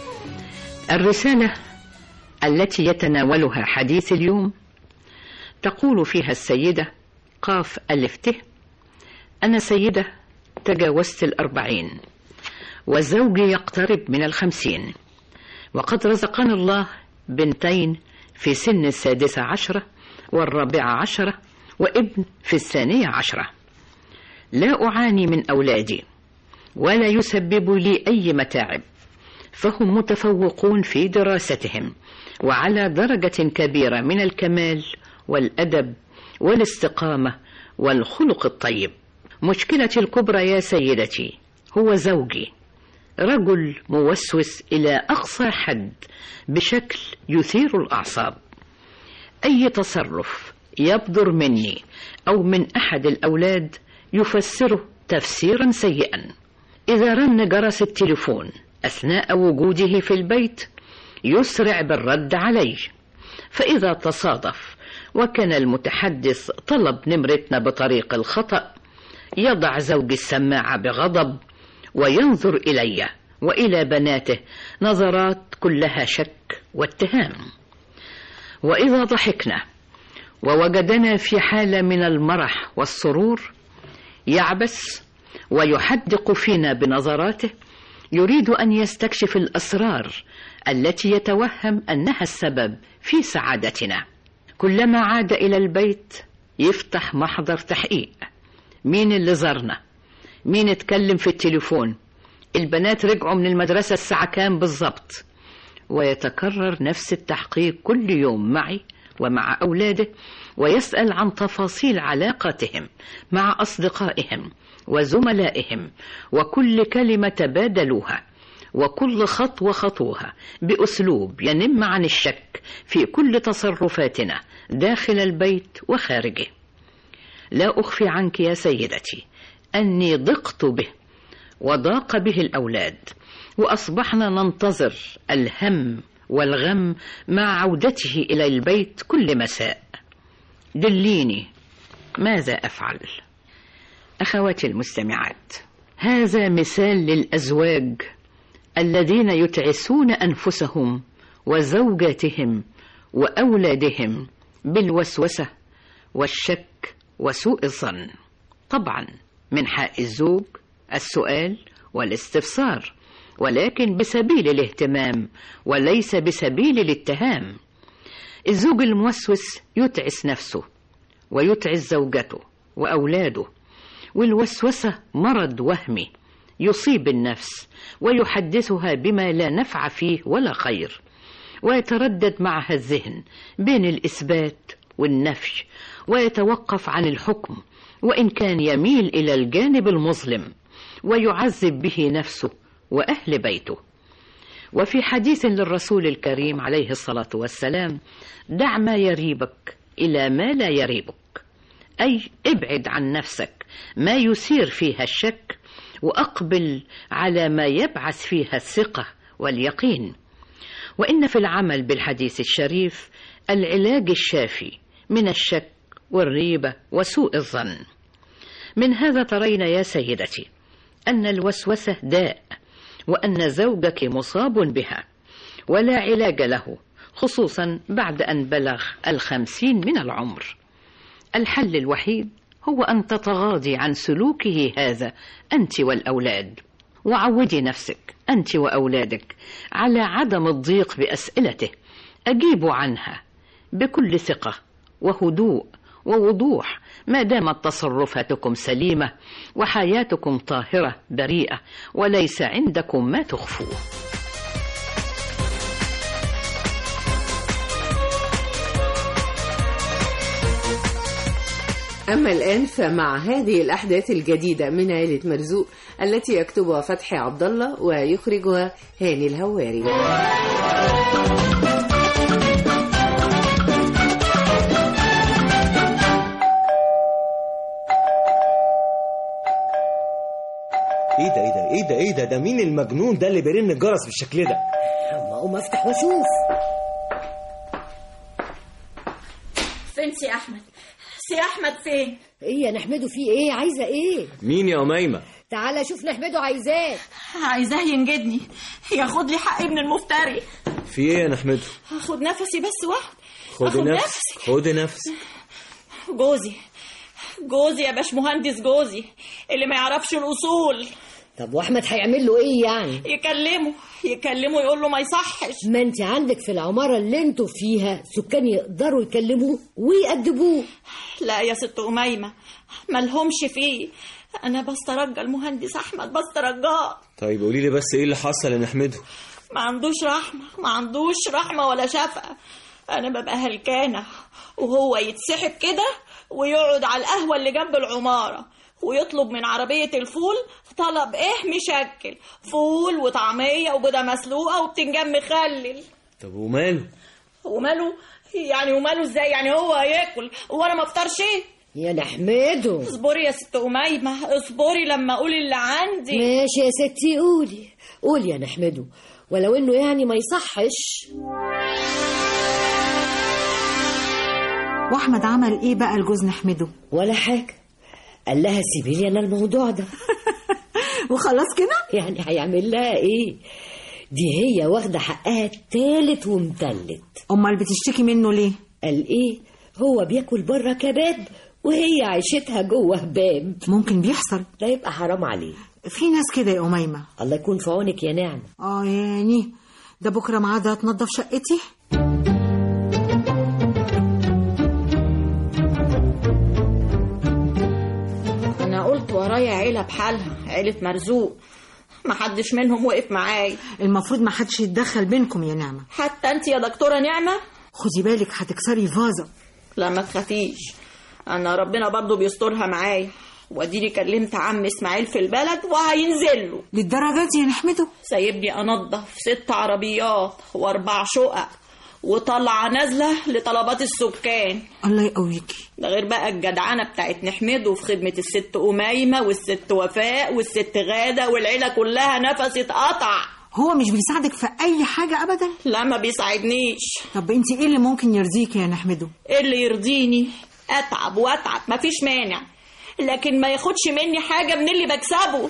الرسالة التي يتناولها حديث اليوم تقول فيها السيدة قاف ألف ت: أنا سيدة تجاوزت الأربعين، وزوجي يقترب من الخمسين، وقد رزقنا الله بنتين في سن السادسة عشرة والرابعة عشرة، وابن في الثانية عشرة. لا أعاني من أولادي ولا يسبب لي أي متاعب، فهم متفوقون في دراستهم وعلى درجة كبيرة من الكمال والأدب والاستقامة والخلق الطيب. مشكلتي الكبرى يا سيدتي هو زوجي، رجل موسوس إلى أقصى حد بشكل يثير الأعصاب. أي تصرف يبدر مني أو من أحد الأولاد يفسره تفسيرا سيئا. إذا رن جرس التليفون أثناء وجوده في البيت يسرع بالرد عليه، فإذا تصادف وكان المتحدث طلب نمرتنا بطريق الخطأ يضع زوجي السماعة بغضب وينظر إلي وإلى بناته نظرات كلها شك واتهام. وإذا ضحكنا ووجدنا في حالة من المرح والسرور يعبس ويحدق فينا بنظراته، يريد أن يستكشف الأسرار التي يتوهم أنها السبب في سعادتنا. كلما عاد إلى البيت يفتح محضر تحقيق: مين اللي زارنا؟ مين اتكلم في التليفون؟ البنات رجعوا من المدرسة الساعة كام بالضبط؟ ويتكرر نفس التحقيق كل يوم معي ومع أولاده، ويسأل عن تفاصيل علاقاتهم مع أصدقائهم وزملائهم، وكل كلمة تبادلوها وكل خطوة خطوها بأسلوب ينم عن الشك في كل تصرفاتنا داخل البيت وخارجه. لا أخفي عنك يا سيدتي أني ضقت به وضاق به الأولاد، وأصبحنا ننتظر الهم والغم مع عودته إلى البيت كل مساء. دليني ماذا أفعل؟ أخواتي المستمعات، هذا مثال للأزواج الذين يتعسون أنفسهم وزوجاتهم وأولادهم بالوسوسة والشك وسوء الظن. طبعا من حق الزوج السؤال والاستفسار، ولكن بسبيل الاهتمام وليس بسبيل الاتهام. الزوج الموسوس يتعس نفسه ويتعس زوجته وأولاده، والوسوسة مرض وهمي يصيب النفس ويحدثها بما لا نفع فيه ولا خير، ويتردد معها الذهن بين الإثبات والنفي، ويتوقف عن الحكم وإن كان يميل إلى الجانب المظلم، ويعذب به نفسه وأهل بيته. وفي حديث للرسول الكريم عليه الصلاة والسلام: دع ما يريبك إلى ما لا يريبك. أي ابعد عن نفسك ما يثير فيها الشك، وأقبل على ما يبعث فيها الثقة واليقين. وإن في العمل بالحديث الشريف العلاج الشافي من الشك والريبة وسوء الظن. من هذا ترين يا سيدتي أن الوسوسة داء، وأن زوجك مصاب بها ولا علاج له، خصوصا بعد أن بلغ الخمسين من العمر. الحل الوحيد هو أن تتغاضي عن سلوكه هذا أنت والأولاد، وعودي نفسك أنت وأولادك على عدم الضيق بأسئلته. أجيبوا عنها بكل ثقة وهدوء ووضوح ما دامت تصرفاتكم سليمة وحياتكم طاهرة بريئة وليس عندكم ما تخفوه. أما الآن فمع هذه الأحداث الجديدة من عائلة مرزوق التي يكتبها فتحي عبد الله ويخرجها هاني الهواري. ايه ده ايه ده ايه ده ايه ده ده مين المجنون ده اللي بيرن الجرس بالشكل ده؟ اما اقوم افتح واشوف. فين سي احمد؟ سي احمد فين؟ ايه يا نحمده في ايه؟ عايزه ايه؟ مين يا أميمة؟ تعالى شوف نحمده عايزاه. عايزاه ينجدني، ياخد لي حقي من المفتري. في ايه يا نحمده؟ هاخد نفسي بس واحد. خد نفسك خد نفسك. جوزي جوزي يا باش مهندس، جوزي اللي ما يعرفش الاصول. طب واحمد هيعمل له ايه يعني؟ يكلمه يكلمه يقول له ما يصحش. ما انت عندك في العماره اللي انتوا فيها سكان يقدروا يكلموه ويأدبوه. لا يا ست أميمة مالهمش فيه، انا بسترجى المهندس احمد بسترجاه. طيب قولي لي بس ايه اللي حصل يا نحمده؟ ما عندوش رحمه ما عندوش رحمه ولا شفقه. انا ببقى هلكانه وهو يتسحب كده ويقعد على القهوه اللي جنب العماره ويطلب من عربيه الفول طلب ايه مشكل، فول وطعميه وبيضه مسلوقه وبتنجان مخلل. طب وماله؟ وماله يعني وماله ازاي يعني؟ هو ياكل وانا ما افطرش ايه يا نحمده؟ اصبري يا ست أميمة اصبري لما اقول اللي عندي. ماشي يا ستي قولي قولي يا نحمده، ولو انه يعني ما يصحش. واحمد عمل ايه بقى لجوز نحمده؟ ولا حاجه، قال لها سيبي لي انا الموضوع ده. وخلاص كده؟ يعني هيعمل لها ايه؟ دي هي واخده حقها تالت ومتلت. امال بتشتكي منه ليه؟ قال ايه؟ هو بياكل بره كباب وهي عيشتها جوه هباب. ممكن بيحصل. لا يبقى حرام عليه. في ناس كده يا أميمة. الله يكون في عونك يا نعمة. اه يعني ده بكره معاده هتنضف شقتي. انا قلت ورايا عيله بحالها، عيله مرزوق، ما حدش منهم وقف معايا. المفروض ما حدش يتدخل بينكم يا نعمة. حتى انت يا دكتوره نعمه خدي بالك هتكسري فازه. لا ما تخافيش، انا ربنا برضو بيسترها معايا، واديني كلمت عم اسماعيل في البلد وهينزل له. للدرجه دي يا نحمده؟ سايبني انضف ست عربيات واربع شقق وطلع نازله لطلبات السكان. الله يقويكي. ده غير بقى الجدعنه بتاعت نحمده في خدمه الست أميمة والست وفاء والست غاده والعيله كلها نفس اتقطع. هو مش بيساعدك في اي حاجه ابدا؟ لا ما بيساعدنيش. طب انت ايه اللي ممكن يرضيكي يا نحمده؟ ايه اللي يرضيني؟ اتعب واتعب مفيش مانع، لكن ما ياخدش مني حاجه من اللي بكسبه.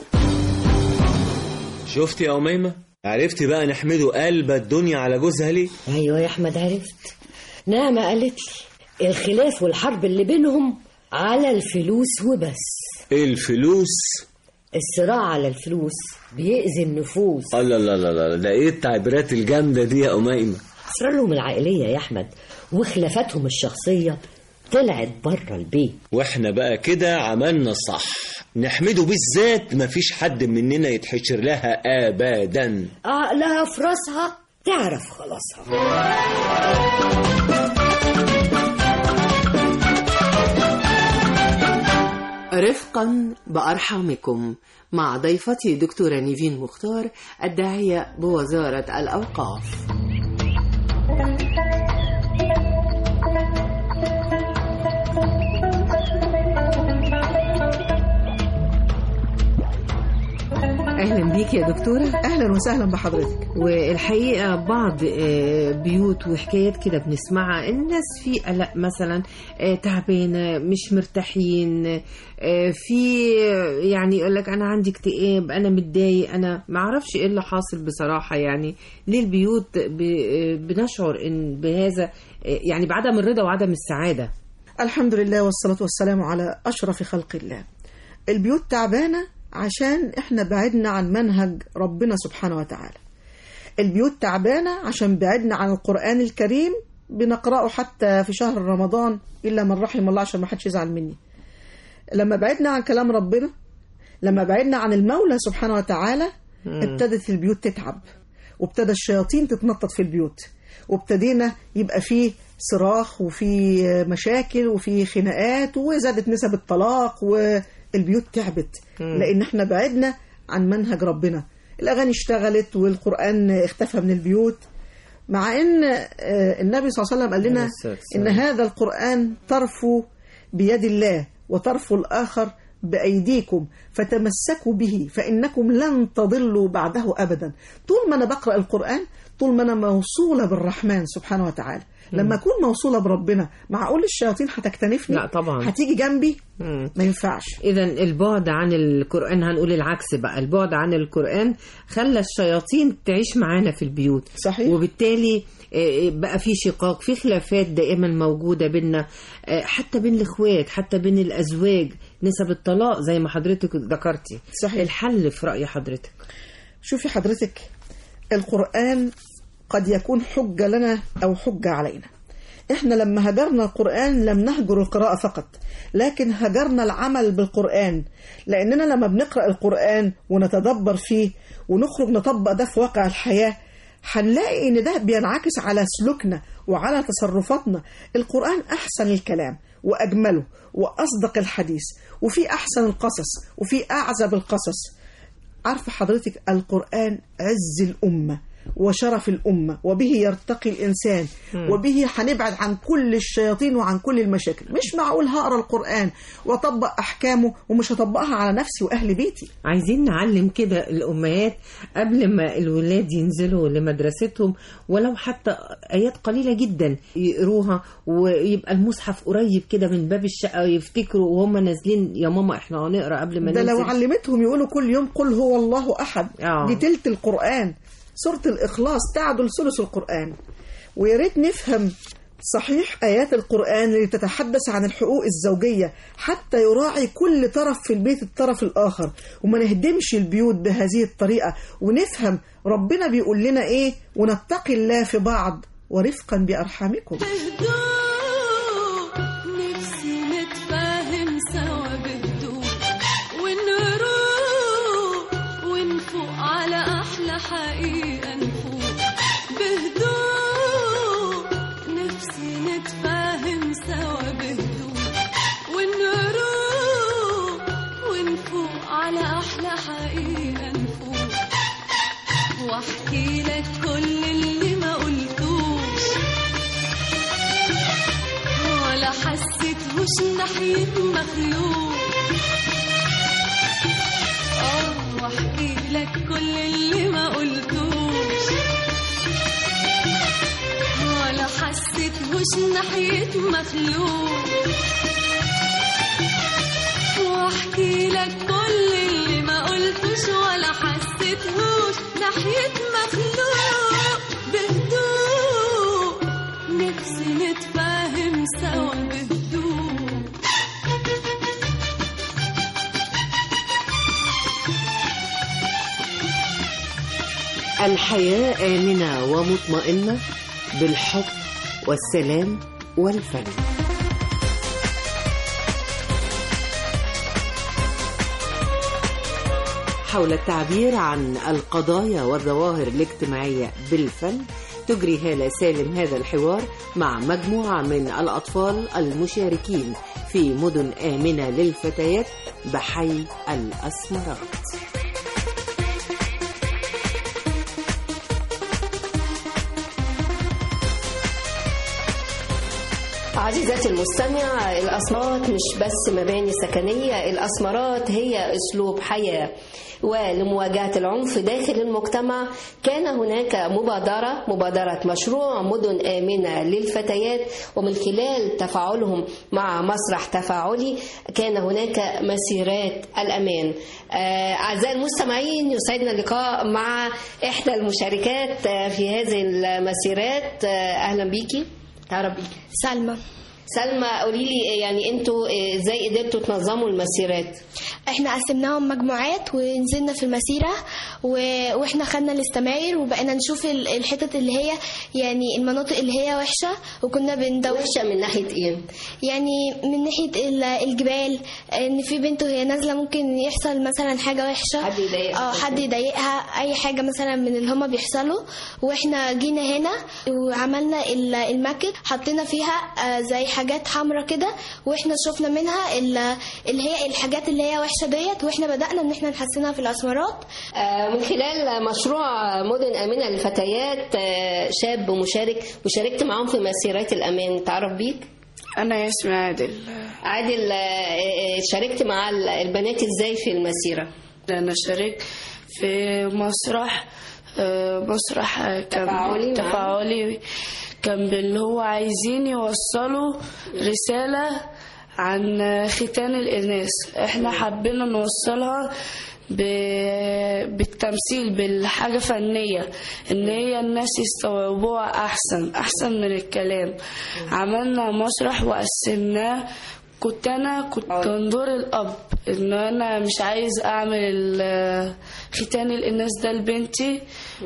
شفتي يا أميمة؟ عرفتي بقى نحمده قلب الدنيا على جوزها ليه؟ ايوه يا احمد عرفت. نعمة قالت لي الخلاف والحرب اللي بينهم على الفلوس وبس. الفلوس؟ الصراع على الفلوس بيأذي النفوس. الله الله الله، ده ايه التعبيرات الجامده دي يا أميمة؟ اسرارهم العائليه يا احمد وخلافاتهم الشخصيه طلعت بره البيت. واحنا بقى كده عملنا الصح. نحمده بالذات مفيش حد مننا يتحشر لها ابدا. عقلها في راسها تعرف خلاصها. رفقا بأرحامكم مع ضيفتي دكتورة نيفين مختار الداعية بوزارة الأوقاف. أهلا بيك يا دكتورة. أهلا وسهلا بحضرتك. والحقيقة بعض بيوت وحكايات كده بنسمعها، الناس في قلق مثلا، تعبانة، مش مرتاحين، في يعني يقول لك أنا عندي اكتئاب، أنا متضايق، أنا معرفش إيه اللي حاصل بصراحة. يعني ليه البيوت بنشعر إن بهذا يعني بعدم الرضا وعدم السعادة؟ الحمد لله والصلاة والسلام على أشرف خلق الله. البيوت تعبانة عشان احنا بعدنا عن منهج ربنا سبحانه وتعالى. البيوت تعبانة عشان بعدنا عن القرآن الكريم، بنقرأه حتى في شهر رمضان إلا من رحم الله عشان ما حدش يزعل مني. لما بعدنا عن كلام ربنا، لما بعدنا عن المولى سبحانه وتعالى، ابتدت البيوت تتعب، وابتدى الشياطين تتنطط في البيوت، وابتدينا يبقى فيه صراخ وفي مشاكل وفي خناقات، وزادت نسب الطلاق، والبيوت تعبت لأن احنا بعدنا عن منهج ربنا. الأغاني اشتغلت والقرآن اختفى من البيوت، مع أن النبي صلى الله عليه وسلم قال لنا إن هذا القرآن طرفه بيد الله وطرف الآخر بأيديكم فتمسكوا به فإنكم لن تضلوا بعده أبدا. طول ما أنا بقرأ القرآن، طول ما أنا موصولة بالرحمن سبحانه وتعالى، لما أكون موصولة بربنا، معقول الشياطين هتكتنفني؟ لا طبعا. هتيجي جنبي؟ مم. ما ينفعش. إذا البعد عن القرآن، هنقول العكس بقى، البعد عن القرآن خلى الشياطين تعيش معانا في البيوت. صحيح. وبالتالي بقى في شقاق، في خلافات دائما موجودة بيننا، حتى بين الإخوات، حتى بين الأزواج، نسب الطلاق زي ما حضرتك ذكرتي. صحيح. الحل في رأي حضرتك؟ شوفي حضرتك، القرآن قد يكون حجة لنا أو حجة علينا. إحنا لما هجرنا القرآن لم نهجر القراءة فقط، لكن هجرنا العمل بالقرآن، لأننا لما بنقرأ القرآن ونتدبر فيه ونخرج نطبق ده في واقع الحياة، هنلاقي إن ده بينعكس على سلوكنا وعلى تصرفاتنا. القرآن أحسن الكلام وأجمله وأصدق الحديث، وفي أحسن القصص وفي أعذب القصص. عارفة حضرتك، القرآن عز الأمة وشرف الأمة، وبه يرتقي الإنسان، م. وبه هنبعد عن كل الشياطين وعن كل المشاكل. مش معقول هقرأ القرآن وأطبق أحكامه ومش هطبقها على نفسي وأهل بيتي. عايزين نعلم كده الأمهات قبل ما الولاد ينزلوا لمدرستهم، ولو حتى آيات قليلة جدا يقروها، ويبقى المصحف قريب كده من باب الشقة، ويفتكروا وهم نازلين يا ماما احنا هنقرأ قبل ما ده ننزل. لو علمتهم يقولوا كل يوم قل هو الله أحد، آه. دي تلت القرآن. سورة الإخلاص تعدل ثلث القرآن. ويا ريت نفهم صحيح آيات القرآن اللي تتحدث عن الحقوق الزوجية، حتى يراعي كل طرف في البيت الطرف الآخر، وما نهدمش البيوت بهذه الطريقة، ونفهم ربنا بيقول لنا إيه، ونتقي الله في بعض ورفقا بأرحامكم. نفسي نتفاهم سوا بهدوء، ونروح ونفوق على أحلى حقيقة، نفوق بهدوء. نفسي نتفاهم سوا بهدوء، ونروح ونفوق على أحلى حقيقة، نفوق واحكي لك كل اللي ما قلتوش ولا حسيتهوش ناحية مخلوق. اه واحكي لك كل اللي ما قلتوش ولا حسيتهوش ناحية مخلوق. واحكي لك كل اللي ما قلتوش ولا حسيتهوش ناحية مخلوق. بهدوء نفسي نتفاهم سوا بهدوء. الحياة آمنة ومطمئنة بالحب والسلام والفن. حول التعبير عن القضايا والظواهر الاجتماعية بالفن، تجري هالة سالم هذا الحوار مع مجموعة من الأطفال المشاركين في مدن آمنة للفتيات بحي الأسمرات. عزيزتي المستمع، الأسمرات مش بس مباني سكنية، الأسمرات هي أسلوب حياة. ولمواجهة العنف داخل المجتمع كان هناك مبادرة مبادرة مشروع مدن آمنة للفتيات، ومن خلال تفاعلهم مع مسرح تفاعلي كان هناك مسيرات الأمان. أعزائي المستمعين، يسعدنا اللقاء مع إحدى المشاركات في هذه المسيرات. أهلا بيكي. تعرف بيكي؟ سلمى. سلمى، قولي لي يعني انتوا ازاي قدرتوا تنظموا المسيرات؟ احنا قسمناهم مجموعات ونزلنا في المسيرة و... واحنا خدنا الاستماير وبقينا نشوف الحتت اللي هي يعني المناطق اللي هي وحشة، وكنا بندور. وحشة من ناحية ايه؟ يعني من ناحية الجبال، ان في بنت وهي نازلة ممكن يحصل مثلا حاجة وحشة، حد يضايقها اه حد يضايقها، اي حاجة مثلا من اللي هما بيحصلوا. واحنا جينا هنا وعملنا الماكت، حطينا فيها زي حاجات حمراء كده، واحنا شفنا منها اللي هي الحاجات اللي هي وحشه ديت، واحنا بدأنا ان احنا نحسنها في الاسمرات. من خلال مشروع مدن آمنة للفتيات، شاب مشارك وشاركت معاهم في مسيرات الأمان. تعرف بيك؟ أنا اسمي عادل. عادل، شاركت مع البنات ازاي في المسيرة؟ أنا شاركت في مسرح مسرح تفاعلي, تفاعلي كان باللي هو عايزين يوصلوا رسالة عن ختان الإناث. احنا حبينا نوصلها بالتمثيل، بالحاجة فنية، ان هي الناس يستوعبوها احسن احسن من الكلام. عملنا مسرح وقسمناه. كنت انا كنت كان دور الاب، ان انا مش عايز اعمل ختان الاناث ده لبنتي،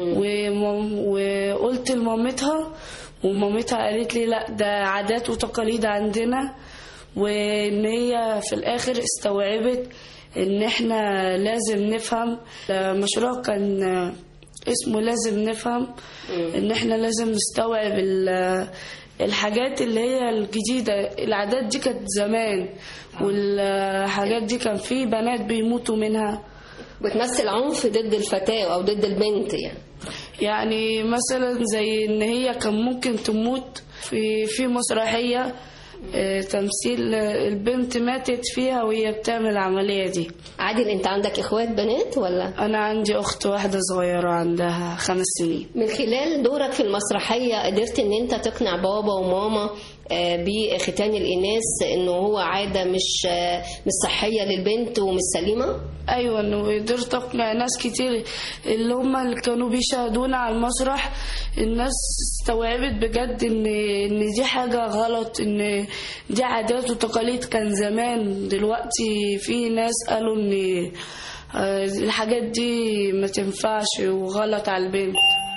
وقلت لمامتها، ومامتها قالت لي لا ده عادات وتقاليد عندنا، وان هي في الاخر استوعبت ان احنا لازم نفهم. المشروع كان اسمه لازم نفهم، ان احنا لازم نستوعب الحاجات اللي هي الجديدة. العادات دي كانت زمان، والحاجات دي كان في بنات بيموتوا منها. بتمثل عنف ضد الفتاة او ضد البنت يعني يعني مثلا زي ان هي كان ممكن تموت في في مسرحية تمثيل، البنت ماتت فيها وهي بتعمل العملية دي. عادل، انت عندك اخوات بنات ولا؟ انا عندي اخت واحدة صغيرة عندها خمس سنين. من خلال دورك في المسرحية قدرت ان انت تقنع بابا وماما بختان الإناث انه هو عادة مش مش صحية للبنت ومش سليمة؟ ايوه، انه قدرت اقنع ناس كتير اللي هم اللي كانوا بيشاهدونا على المسرح. الناس استوعبت بجد ان ان دي حاجة غلط، ان دي عادات وتقاليد كان زمان. دلوقتي في ناس قالوا ان الحاجات دي ما تنفعش وغلط على البنت.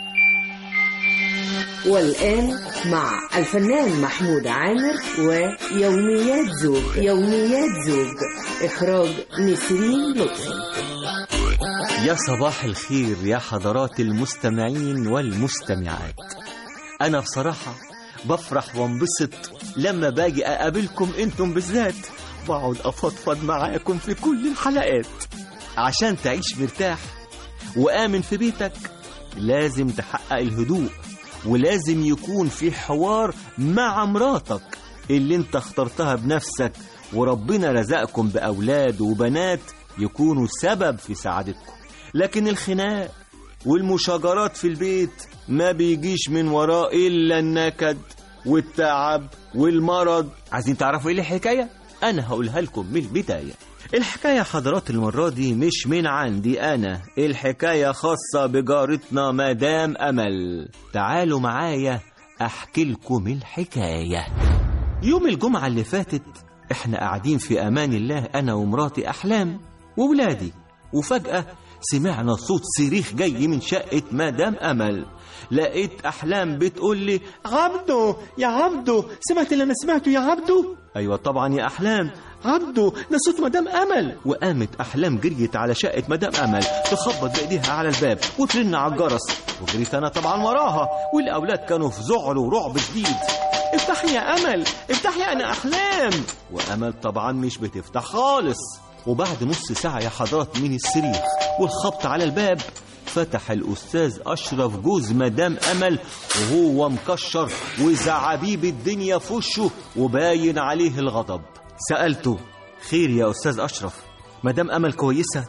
والآن مع الفنان محمود عامر ويوميات زوج. يوميات زوج، إخراج نسرين لطفي. يا صباح الخير يا حضرات المستمعين والمستمعات. أنا بصراحة بفرح وانبسط لما باجي أقابلكم أنتم بالذات، بقعد أفضفض معاكم في كل الحلقات. عشان تعيش مرتاح وآمن في بيتك لازم تحقق الهدوء، ولازم يكون في حوار مع مراتك اللي انت اخترتها بنفسك، وربنا رزقكم بأولاد وبنات يكونوا سبب في سعادتكم. لكن الخناق والمشاجرات في البيت ما بيجيش من وراء إلا النكد والتعب والمرض. عايزين تعرفوا ايه الحكاية؟ أنا هقولها لكم من البداية. الحكاية حضرات المرة دي مش من عندي أنا، الحكاية خاصة بجارتنا مدام أمل. تعالوا معايا أحكي لكم الحكاية. يوم الجمعة اللي فاتت احنا قاعدين في أمان الله أنا ومراتي أحلام وولادي، وفجأة سمعنا صوت صريخ جاي من شقة مدام أمل. لقيت أحلام بتقول لي عبدو يا عبدو، سمعت اللي أنا سمعته يا عبدو؟ أيوة طبعا يا أحلام، عبدو ده صوت مدام أمل. وقامت أحلام جريت على شقة مدام أمل تخبط بإيديها على الباب وترن على الجرس، وجريت أنا طبعا وراها، والأولاد كانوا في ذعر ورعب شديد. افتحي يا أمل، افتحي أنا أحلام. وأمل طبعا مش بتفتح خالص. وبعد نص ساعة يا حضرات من الصريخ والخبط على الباب فتح الأستاذ أشرف جوز مدام أمل، وهو مكشر وزعبيب الدنيا في وشه وباين عليه الغضب. سألته خير يا أستاذ أشرف، مدام أمل كويسة؟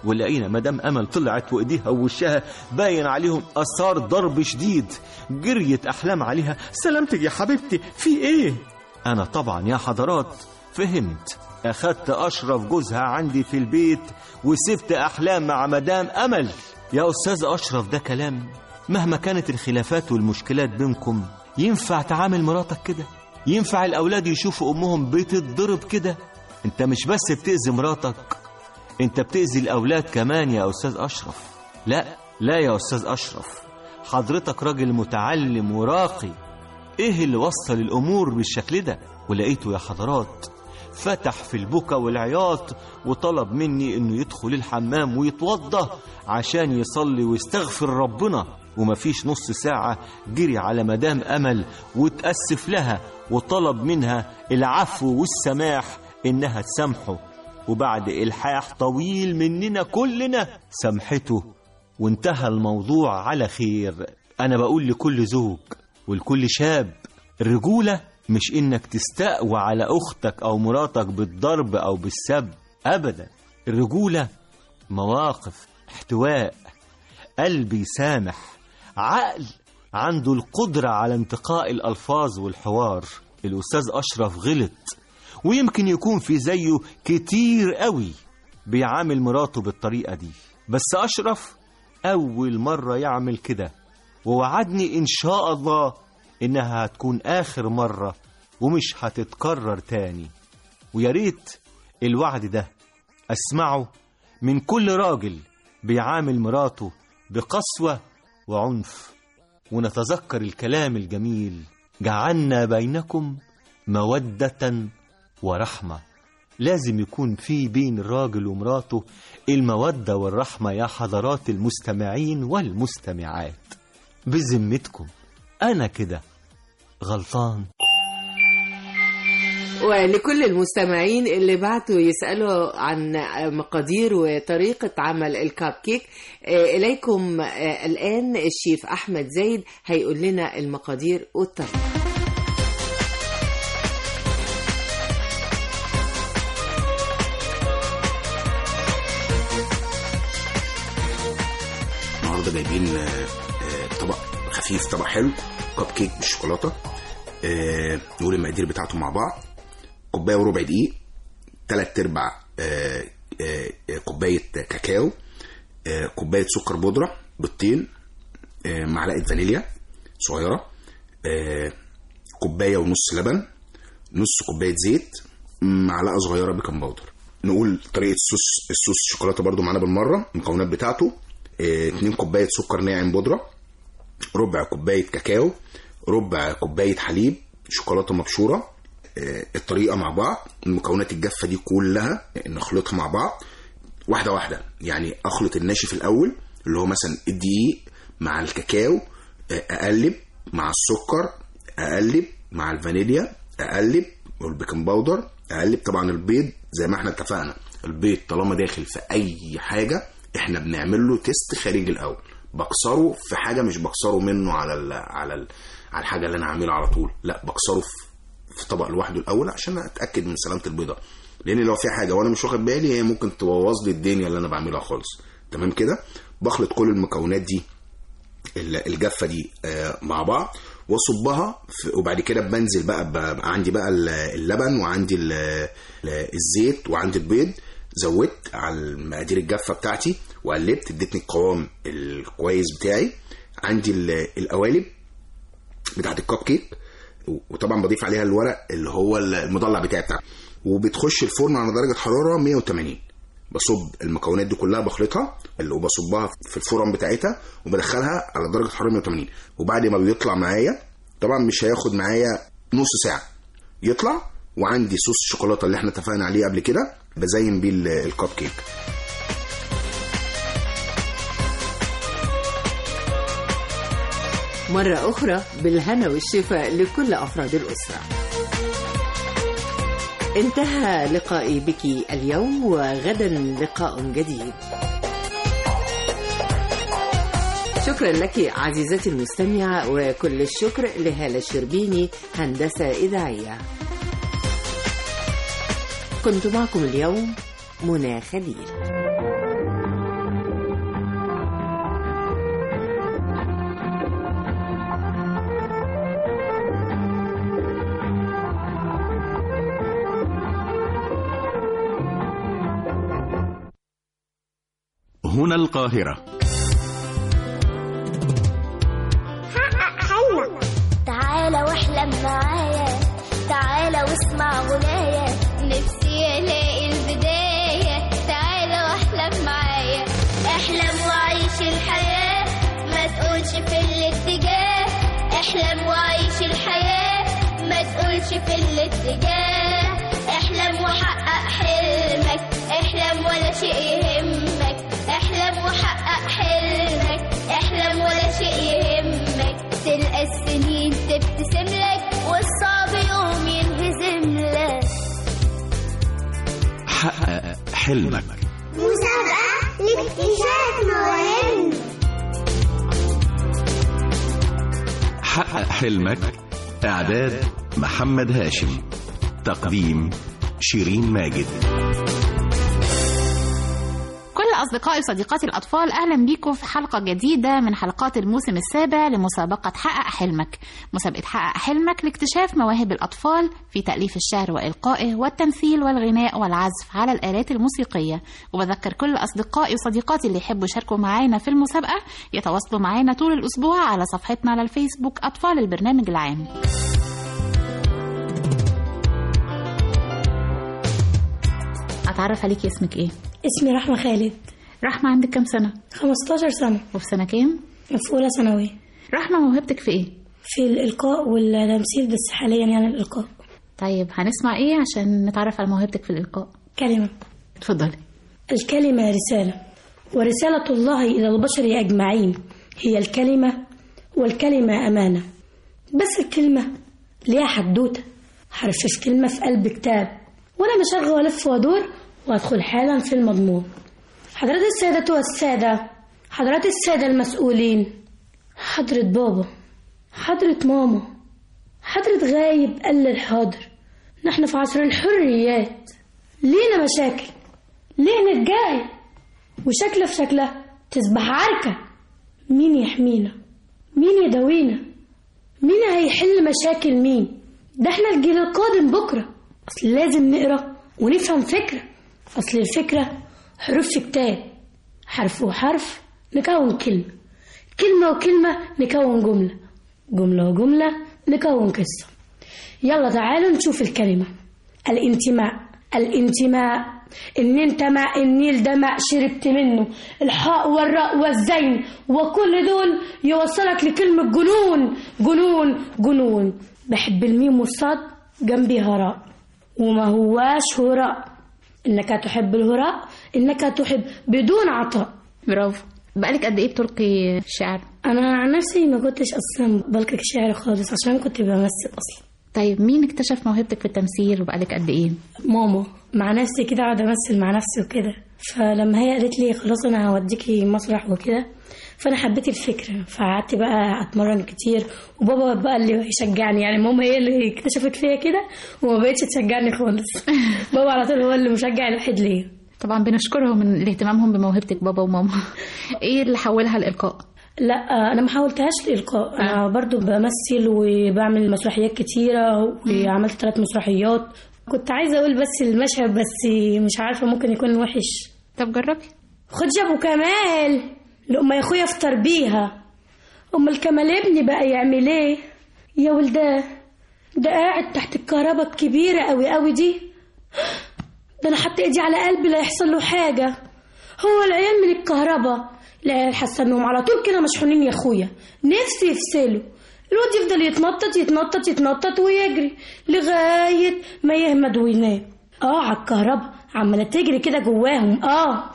ولقينا مدام أمل طلعت وإيديها ووشها باين عليهم أثار ضرب شديد. جريت أحلام عليها: سلامتك يا حبيبتي، في إيه؟ أنا طبعا يا حضرات فهمت، أخدت أشرف جوزها عندي في البيت وسبت أحلام مع مدام أمل. يا أستاذ أشرف ده كلام؟ مهما كانت الخلافات والمشكلات بينكم ينفع تعامل مراتك كده؟ ينفع الأولاد يشوفوا أمهم بتتضرب كده؟ أنت مش بس بتأذي مراتك، أنت بتأذي الأولاد كمان يا أستاذ أشرف. لا لا يا أستاذ أشرف، حضرتك راجل متعلم وراقي، إيه اللي وصل الأمور بالشكل ده؟ ولقيته يا حضرات فتح في البكا والعياط وطلب مني إنه يدخل الحمام ويتوضى عشان يصلي ويستغفر ربنا. ومفيش نص ساعة جري على مدام أمل وتأسف لها وطلب منها العفو والسماح إنها تسامحه، وبعد إلحاح طويل مننا كلنا سامحته وانتهى الموضوع على خير. أنا بقول لكل زوج ولكل شاب، الرجولة مش إنك تستقوى على أختك أو مراتك بالضرب أو بالسب أبدا. الرجولة مواقف، احتواء، قلب يسامح، عقل عنده القدرة على انتقاء الألفاظ والحوار. الأستاذ أشرف غلط، ويمكن يكون في زيه كتير قوي بيعامل مراته بالطريقة دي، بس أشرف أول مرة يعمل كده، ووعدني إن شاء الله إنها هتكون آخر مرة ومش هتتكرر تاني. وياريت الوعد ده أسمعه من كل راجل بيعامل مراته بقسوة وعنف، ونتذكر الكلام الجميل: جعلنا بينكم مودة ورحمة. لازم يكون في بين الراجل ومراته المودة والرحمة يا حضرات المستمعين والمستمعات. بذمتكم أنا كده غلطان؟ ولكل المستمعين اللي بعتوا يسألوا عن مقادير وطريقة عمل الكاب كيك، إليكم الآن الشيف أحمد زايد هيقول لنا المقادير والطريقة. النهارده جايبين طبق خفيف، طبق حلو، كاب كيك بالشوكولاتة. نقول المقادير بتاعته مع بعض: كوبايه وربع دقيق، تلات ارباع كوبايه كاكاو، كوبايه سكر بودره، بيضتين، معلقه فانيليا صغيره، كوبايه ونص لبن، نص كوبايه زيت، معلقه صغيره بيكنج باودر. نقول طريقه الصوص الصوص الشوكولاته برضو معانا بالمره. المكونات بتاعته: اتنين كوبايه سكر ناعم بودره، ربع كوبايه كاكاو، ربع كوبايه حليب شوكولاته مبشوره. الطريقه مع بعض: المكونات الجافه دي كلها نخلطها مع بعض واحده واحده، يعني اخلط الناشف الاول اللي هو مثلا الدقيق مع الكاكاو، اقلب مع السكر، اقلب مع الفانيليا، اقلب والبيكنج باودر، اقلب. طبعا البيض زي ما احنا اتفقنا، البيض طالما داخل في اي حاجه احنا بنعمل له تيست خارجي الاول، بكسره في حاجه، مش بكسره منه على ال على ال على الحاجه اللي انا عاملها على طول، لا بكسره في طبق لوحده الاول عشان اتاكد من سلامه البيضه، لان لو في حاجه وانا مش واخد بالي هي ممكن تبوظ لي الدنيا اللي انا بعملها خالص. تمام كده. بخلط كل المكونات دي الجافه دي مع بعض واصبها، وبعد كده بنزل بقى, بقى عندي بقى اللبن وعندي الزيت وعندي البيض، زودت على المقادير الجافه بتاعتي وقلبت، ادتني القوام الكويس بتاعي. عندي القوالب بتاعت الكب كيك، وطبعا بضيف عليها الورق اللي هو المضلع بتاعي بتاعي، وبتخش الفرن على درجه حراره مية وتمانين. بصب المكونات دي كلها بخلطها اللي وبصبها في الفرن بتاعتها وبدخلها على درجه حراره مية وتمانين، وبعد ما بيطلع معايا طبعا مش هياخد معايا نص ساعه يطلع، وعندي صوص الشوكولاته اللي احنا اتفقنا عليه قبل كده بزين بيه الكب كيك. مرة أخرى بالهنا والشفاء لكل أفراد الأسرة. انتهى لقائي بك اليوم، وغدا لقاء جديد. شكرا لك عزيزتي المستمعة، وكل الشكر لهالة الشربيني هندسة إذاعية. كنت معكم اليوم منى خليل. هنا القاهرة. حقق حلمك، تعالى واحلم معايا، تعالى واسمع غنايا، نفسي الاقي البداية، تعالى واحلم معايا، احلم وعيش الحياة، ما تقولش في الاتجاه، احلم وعيش الحياة، ما تقولش في الاتجاه، احلم وحقق حلمك، احلم ولا شيء يهمك، احلم وحقق حلمك، احلم ولا شيء يهمك، تلقى السنين تبتسم لك والصعب يوم ينهزم لك. حقق حلمك، مسابقة لاكتشاف مواهب. حقق حلمك، إعداد محمد هاشم، تقديم شيرين ماجد. كل أصدقائي وصديقاتي الأطفال، أهلا بيكم في حلقة جديدة من حلقات الموسم السابع لمسابقة حقق حلمك. مسابقة حقق حلمك لاكتشاف مواهب الأطفال في تأليف الشعر وإلقائه والتمثيل والغناء والعزف على الآلات الموسيقية. وبذكر كل أصدقائي وصديقاتي اللي يحبوا يشاركوا معانا في المسابقة يتواصلوا معانا طول الأسبوع على صفحتنا على الفيسبوك أطفال البرنامج العام. أتعرف عليكي، اسمك إيه؟ اسمي رحمة خالد. رحمة، عندك كم سنة؟ خمستاشر سنة. وفي سنة كام؟ في أولى ثانوي. رحمة، موهبتك في إيه؟ في الإلقاء والتمثيل، بس حاليا يعني الإلقاء. طيب هنسمع إيه عشان نتعرف على موهبتك في الإلقاء؟ كلمة. اتفضلي. الكلمة رسالة، ورسالة الله إلى البشر أجمعين هي الكلمة، والكلمة أمانة. بس الكلمة ليها حدوتة، حرفش كلمة في قلب كتاب، وأنا بشغل وألف وأدور وأدخل حالا في المضمون. حضرات السادة والسادة، حضرات السادة المسؤولين، حضرة بابا، حضرة ماما، حضرة غايب قل الحاضر، نحن في عصر الحريات، لينا مشاكل، ليه نتجاهل، وشكلة في شكلة تسبح عركة. مين يحمينا؟ مين يداوينا؟ مين هيحل مشاكل مين؟ ده احنا الجيل القادم بكرة. أصل لازم نقرأ ونفهم فكرة، أصل الفكرة حروف في كتاب، حرف وحرف نكون كلمة، كلمة وكلمة نكون جملة، جملة وجملة نكون قصة. يلا تعالوا نشوف الكلمة. الانتماء، الانتماء، إن انت مع النيل ده ماء شربت منه، الحاء والراء والزين وكل دول يوصلك لكلمة جنون، جنون، جنون. بحب الميم والصاد جنبيها راء، وما هواش هراء، إنك تحب الهراء، إنك تحب بدون عطاء. برافو. بقالك قد إيه بتلقي شعر؟ أنا عن نفسي ما كنتش أصلا بلقي شعر خالص، عشان كنت بمثل أصلا. طيب مين اكتشف موهبتك في التمثيل وبقالك قد إيه؟ ماما، مع نفسي كده قاعدة أمثل مع نفسي وكده، فلما هي قالت لي خلاص أنا هوديكي مسرح وكده، فأنا حبيت الفكرة، فقعدت بقى أتمرن كتير، وبابا بقى اللي يشجعني، يعني ماما هي اللي اكتشفت فيا كده وما بقتش تشجعني خالص. بابا على طول هو اللي مشجع الوحيد ليا. طبعا بنشكرهم من اهتمامهم بموهبتك بابا وماما. ايه اللي حولها الإلقاء؟ لا انا ما حاولتهاش الإلقاء، انا برضو بمثل وبعمل مسرحيات كتيرة، وعملت ثلاث مسرحيات. كنت عايزة اقول بس المشهد، بس مش عارفة ممكن يكون وحش. طب جربي. خد يا ابو كمال لقمة يا اخويا افطر بيها. ام الكمال ابني بقى يعمل ايه يا ولده؟ ده قاعد تحت الكهرباء الكبيرة قوي قوي دي، ده انا حط ايدي على قلبي لا يحصل له حاجة. هو العيال من الكهرباء العيال حاسه انهم على طول كده مشحونين يا اخويا، نفسي يفصلوا. الواد يفضل يتنطط يتنطط يتنطط ويجري لغاية ما يهمد وينام. اه على الكهرباء عمالة تجري كده جواهم. اه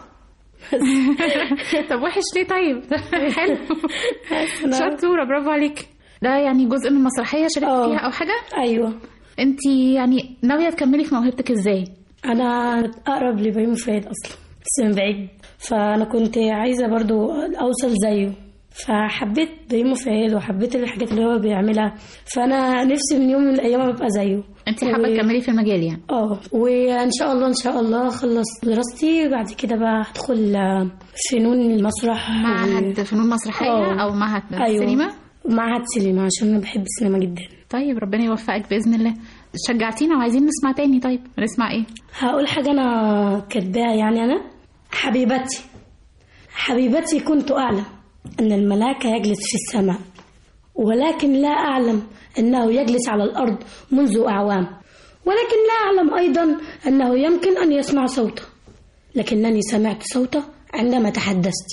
طب وحش ليه؟ طيب حلو، شطورة، برافو عليك. ده يعني جزء من مسرحية شاركت فيها أو حاجة؟ أيوة. أنت يعني ناوية تكملي في موهبتك إزاي؟ أنا أقرب لبيومي فؤاد أصلا، بس من بعيد، فأنا كنت عايزة برضو أوصل زيه، فحبيت بيومي فؤاد وحبيت الحاجات اللي هو بيعملها، فأنا نفسي من يوم من الأيام أبقى زيه. أنت حابة و... تكملي في المجال يعني؟ اه، وإن شاء الله إن شاء الله أخلص دراستي بعد كده بقى هدخل فنون المسرح، معهد و... فنون مسرحية أوه. أو معهد أيوة. سينما؟ معهد سينما عشان أنا بحب السينما جدا. طيب ربنا يوفقك بإذن الله. شجعتينا وعايزين نسمع تاني. طيب نسمع إيه؟ هقول حاجة أنا كاتباها، يعني أنا حبيبتي حبيبتي كنت أعلم أن الملاك يجلس في السماء، ولكن لا أعلم أنه يجلس على الأرض منذ أعوام، ولكن لا أعلم أيضا أنه يمكن أن يسمع صوته، لكنني سمعت صوته عندما تحدثت.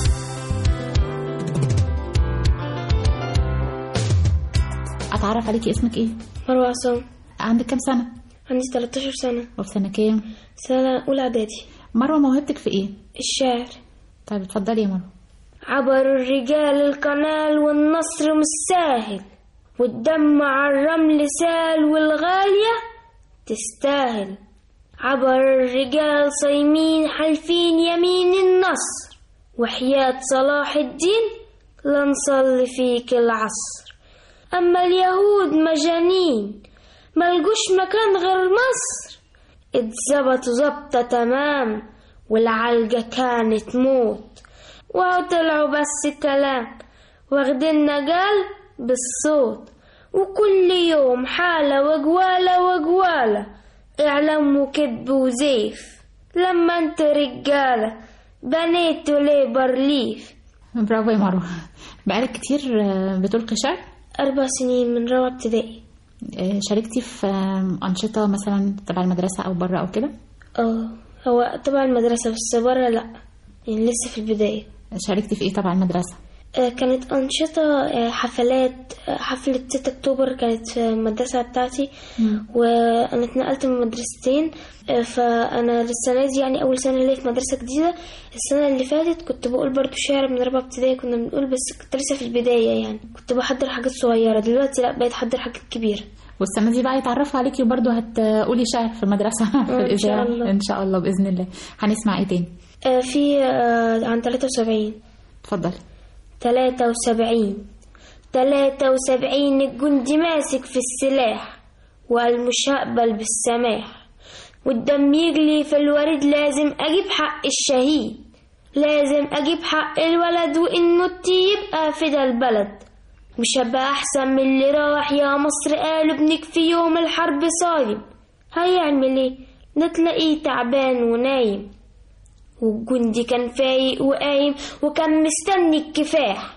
أتعرف عليكي، اسمك إيه؟ مروة عصام. عندك كم سنة؟ عندي ثلاثة عشر سنة. وفي سنة كام؟ سنة أولى إعدادي. مروة، موهبتك في إيه؟ الشعر. طيب اتفضلي يا مروة. عبر الرجال القنال والنصر مش ساهل، والدم على الرمل سال والغالية تستاهل. عبر الرجال صايمين حالفين يمين النصر، وحياة صلاح الدين لنصلي فيك العصر. أما اليهود مجانين ملقوش مكان غير مصر، اتزبطوا زبطة تمام والعلقة كانت موت، وطلعوا بس كلام واخدين قال بالصوت. وكل يوم حالة وجوالة وجوالة، اعلام وكذب وزيف، لما انت رجالة بنيتوا ليه برليف. برافو يا مروة. بقالك كتير بتلقي شعر؟ أربع سنين من رابعة ابتدائي. شاركتي في أنشطة مثلا تبع المدرسة أو برا أو كده؟ اه هو تبع المدرسة بس برا لأ، يعني لسه في البداية. شاركتي في إيه تبع المدرسة؟ كانت أنشطة حفلات، حفلة ستة أكتوبر كانت في المدرسة بتاعتي. م. وأنا اتنقلت من مدرستين، فأنا السنة دي يعني أول سنة لي في مدرسة جديدة. السنة اللي فاتت كنت بقول برضو شعر من رابعة ابتدائي، كنا بنقول بس كنت لسه في البداية، يعني كنت بحضر حاجات صغيرة. دلوقتي لأ، بقيت أحضر حاجات كبيرة. والسنة دي بقى يتعرفوا عليكي وبرضو هتقولي شعر في المدرسة في الإذاعة إن, إن شاء الله بإذن الله. هنسمع إيه تاني؟ في عن ثلاثة وسبعين. اتفضل. ثلاثة وسبعين ثلاثة وسبعين الجندي ماسك في السلاح، وقال مش هقبل بالسماح، والدم يجلي في الوريد، لازم أجيب حق الشهيد، لازم أجيب حق الولد، وإن مت يبقى فدا البلد. مش هبقى أحسن من اللي راح، يا مصر قالوا ابنك في يوم الحرب صايم، هيعمل ايه؟ نتلاقيه تعبان ونايم. والجندي كان فايق وقايم وكان مستني الكفاح،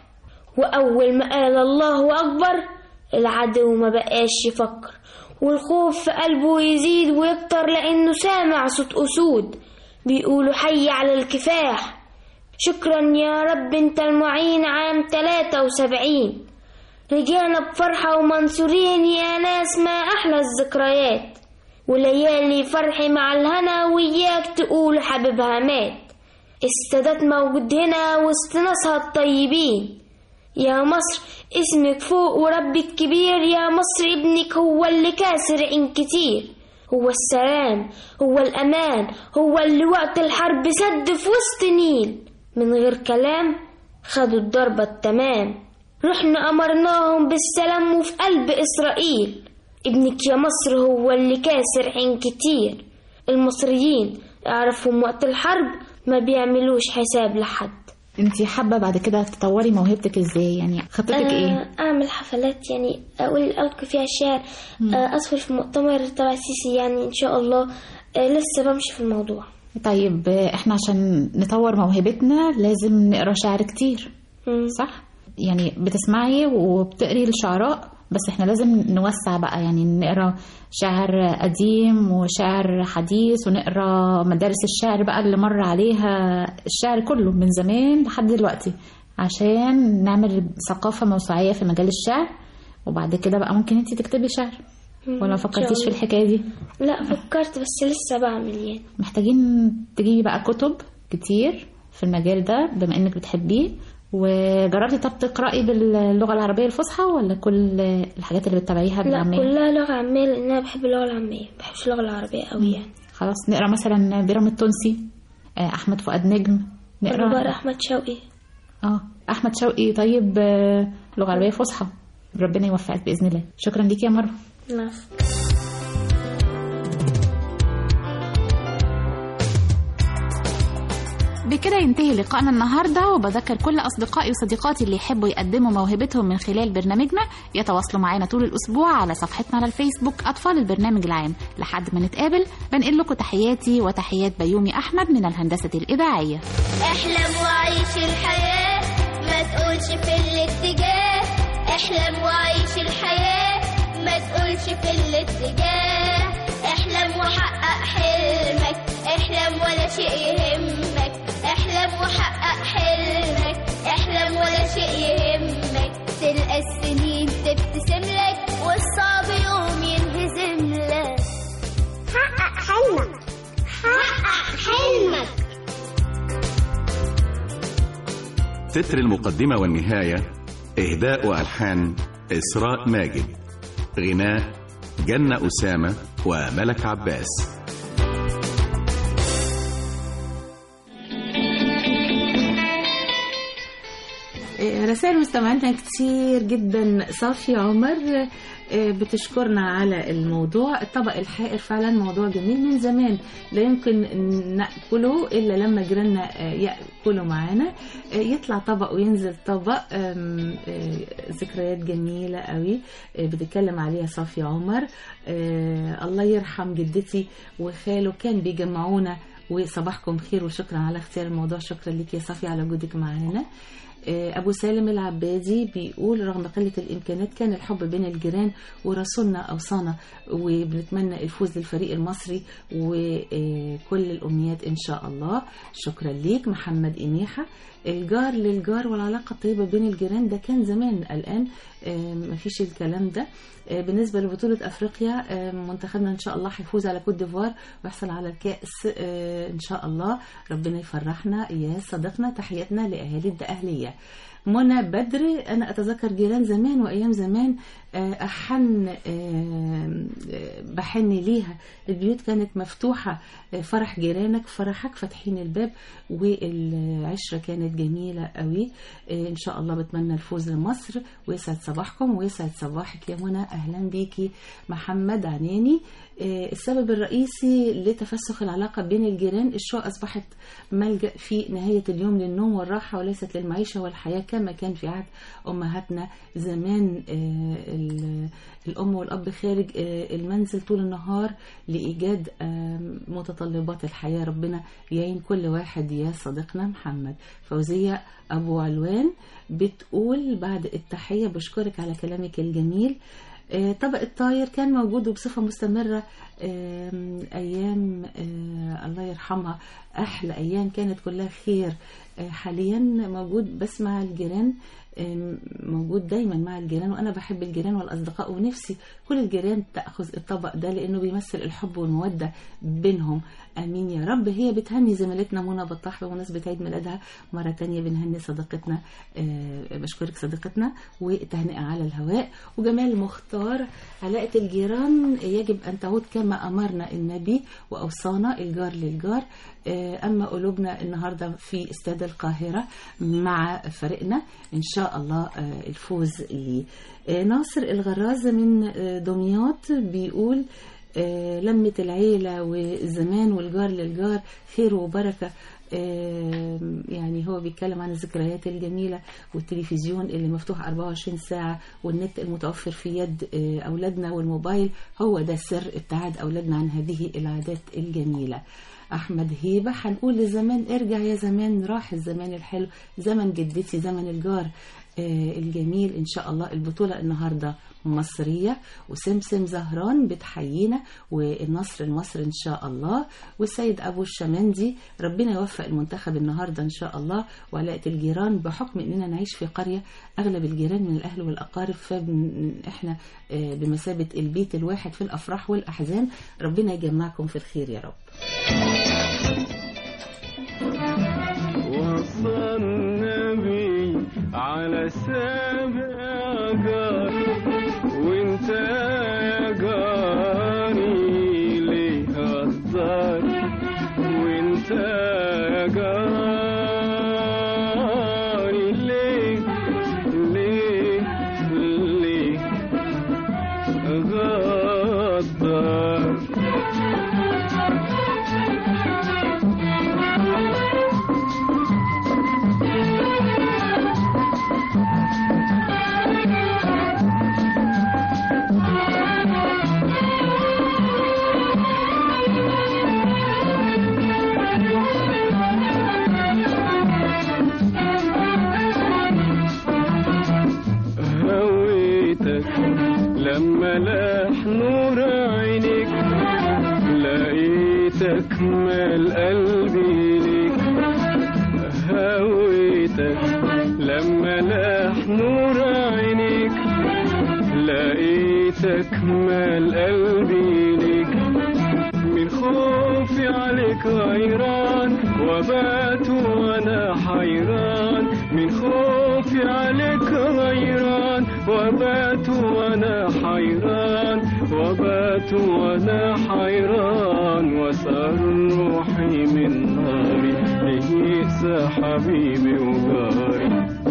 وأول ما قال الله أكبر العدو ما بقاش يفكر، والخوف في قلبه يزيد ويكتر، لأنه سامع صوت أسود بيقولوا حي على الكفاح. شكرا يا رب انت المعين. عام ثلاثة وسبعين رجعنا بفرحة ومنصورين، يا ناس ما أحلى الذكريات، وليالي فرحي مع الهنا، وياك تقول حبيبها مات. السادات موجود هنا وسط ناسها الطيبين، يا مصر اسمك فوق وربك كبير، يا مصر ابنك هو اللي كاسر عين كتير، هو السلام هو الأمان، هو اللي وقت الحرب سد في وسط نيل، من غير كلام خدوا الضربة التمام. رحنا أمرناهم بالسلام وفي قلب إسرائيل، ابنك يا مصر هو اللي كاسر عين كتير. المصريين اعرفهم وقت الحرب ما بيعملوش حساب لحد. انتي حابة بعد كده تطوري موهبتك ازاي؟ يعني خطتك ايه؟ اعمل حفلات، يعني اقول القي فيها الشعر، ادخل في مؤتمر تبع السيسي، يعني ان شاء الله. لسه بمشي في الموضوع. طيب احنا عشان نطور موهبتنا لازم نقرا شعر كتير. مم. صح؟ يعني بتسمعي وبتقري الشعراء، بس احنا لازم نوسع بقى، يعني نقرا شعر قديم وشعر حديث، ونقرا مدارس الشعر بقى اللي مر عليها الشعر كله من زمان لحد دلوقتي، عشان نعمل ثقافة موسوعية في مجال الشعر. وبعد كده بقى ممكن انتي تكتبي شعر، ولا فكرتيش في الحكاية دي؟ لا فكرت، بس لسه بعمل. يعني محتاجين تجيبي بقى كتب كتير في المجال ده بما انك بتحبيه. وجربتي طب تقرأي باللغة العربية الفصحى، ولا كل الحاجات اللي بتتابعيها بالعامية؟ لا كلها لغة عامية، لأن أنا بحب اللغة العامية، ما بحبش اللغة العربية قوي. يعني خلاص نقرأ مثلا بيرام التونسي، أحمد فؤاد نجم، نقرأ أحمد شوقي. اه أحمد شوقي. طيب لغة عربية فصحى، ربنا يوفقك بإذن الله. شكرا ليك يا مروة. لا. بكده ينتهي لقائنا النهاردة، وبذكر كل أصدقائي وصديقاتي اللي يحبوا يقدموا موهبتهم من خلال برنامجنا يتواصلوا معنا طول الأسبوع على صفحتنا على الفيسبوك أطفال البرنامج العام. لحد ما نتقابل بنقل لكم تحياتي وتحيات بيومي أحمد من الهندسة الإذاعية. احلم وعيش الحياة، ما تقولش في الاتجاه. احلم وعيش الحياة، ما تقولش في الاتجاه. احلم وحقق حلمك، احلم ولا شيء يهمك. احلم وحقق حلمك، احلم ولا شيء يهمك. تلقى السنين تبتسم لك والصعب يوم ينهزم لك. حقق حلمك، حقق حلمك. تتر المقدمة والنهاية إهداء وألحان إسراء ماجد، غناء جنة أسامة وملك عباس. رسائل مستمعينا كتير جدا. صافي عمر بتشكرنا على الموضوع. الطبق الحائر فعلا موضوع جميل من زمان، لا يمكن نأكله إلا لما جيراننا يأكلوا معانا. يطلع طبق وينزل طبق. ذكريات جميلة قوي بتتكلم عليها صافي عمر. الله يرحم جدتي وخاله كان بيجمعونا. وصباحكم خير وشكرا على اختيار الموضوع. شكرا لك يا صافي على وجودك معانا. أبو سالم العبادي بيقول رغم قلة الإمكانات كان الحب بين الجيران ورسولنا أوصانا، وبنتمنى الفوز للفريق المصري وكل الأمنيات إن شاء الله. شكرا ليك. محمد إميحة، الجار للجار والعلاقة الطيبة بين الجيران ده كان زمان، الآن مفيش الكلام ده. بالنسبة لبطولة أفريقيا منتخبنا إن شاء الله هيفوز على كوت ديفوار ويحصل على الكأس إن شاء الله. ربنا يفرحنا يا صديقنا. تحياتنا لأهالي الدقهلية. منى بدر، أنا أتذكر جيران زمان وأيام زمان أحن بحن ليها. البيوت كانت مفتوحة، فرح جيرانك فرحك، فاتحين الباب، والعشرة كانت جميلة قوي. إن شاء الله بتمنى الفوز لمصر ويسعد صباحكم ويسعد صباحك يا منى. أهلا بيكي. محمد عناني، السبب الرئيسي لتفسخ العلاقة بين الجيران الشقق أصبحت ملجأ في نهاية اليوم للنوم والراحة وليست للمعيشة والحياة كما كان في عهد أمهاتنا زمان. الأم والأب خارج المنزل طول النهار لإيجاد متطلبات الحياة. ربنا يعين كل واحد يا صديقنا محمد. فوزية أبو علوان بتقول بعد التحية بشكرك على كلامك الجميل. طبق الطاير كان موجود بصفة مستمرة أيام الله يرحمها، أحلى أيام كانت كلها خير. حاليا موجود بس مع الجيران، موجود دايما مع الجيران، وأنا بحب الجيران والأصدقاء ونفسي كل الجيران تأخذ الطبق ده لأنه بيمثل الحب والمودة بينهم. أمين يا رب. هي بتهني زميلتنا منى بطاح بمناسبة عيد ميلادها. مرة تانية بنهني صديقتنا. بشكرك صديقتنا وتهنئة على الهواء. وجمال مختار، علاقة الجيران يجب أن تعود كما أمرنا النبي وأوصانا الجار للجار. أما قلوبنا النهاردة في استاد القاهرة مع فريقنا إن شاء الله الفوز لي. ناصر الغراز من دمياط بيقول لمة العيلة والزمان والجار للجار خير وبركة. يعني هو بيتكلم عن الذكريات الجميلة والتلفزيون اللي مفتوح أربعة وعشرين ساعة والنت المتوفر في يد أولادنا والموبايل، هو ده سر ابتعاد أولادنا عن هذه العادات الجميلة. أحمد هيبة، هنقول لزمان ارجع يا زمان، راح الزمان الحلو، زمن جدتي، زمن الجار الجميل. إن شاء الله البطولة النهاردة مصرية، وسمسم زهران بتحيينا، والنصر المصري إن شاء الله. والسيد أبو الشمندي، ربنا يوفق المنتخب النهاردة إن شاء الله. وعلاقة الجيران بحكم إننا نعيش في قرية أغلب الجيران من الأهل والأقارب، فإحنا بمثابة البيت الواحد في الأفراح والأحزان. ربنا يجمعكم في الخير يا رب. وصى النبي على سابع جار، وانت يا جاري ليه هزار، وانت يا جاري ليه ليه ليه غدار. هويتك لما لاح نور عينيك لقيتك مال قلبي ليك هويتك لما لاح نور عينيك لقيتك مال قلبي ليك من خوفي عليك غيران وبات وانا حيران من خوفي عليك غيران وبات وانا حيران وبات وانا حيران واسأل روحي من ناري ليس حبيبي وجاري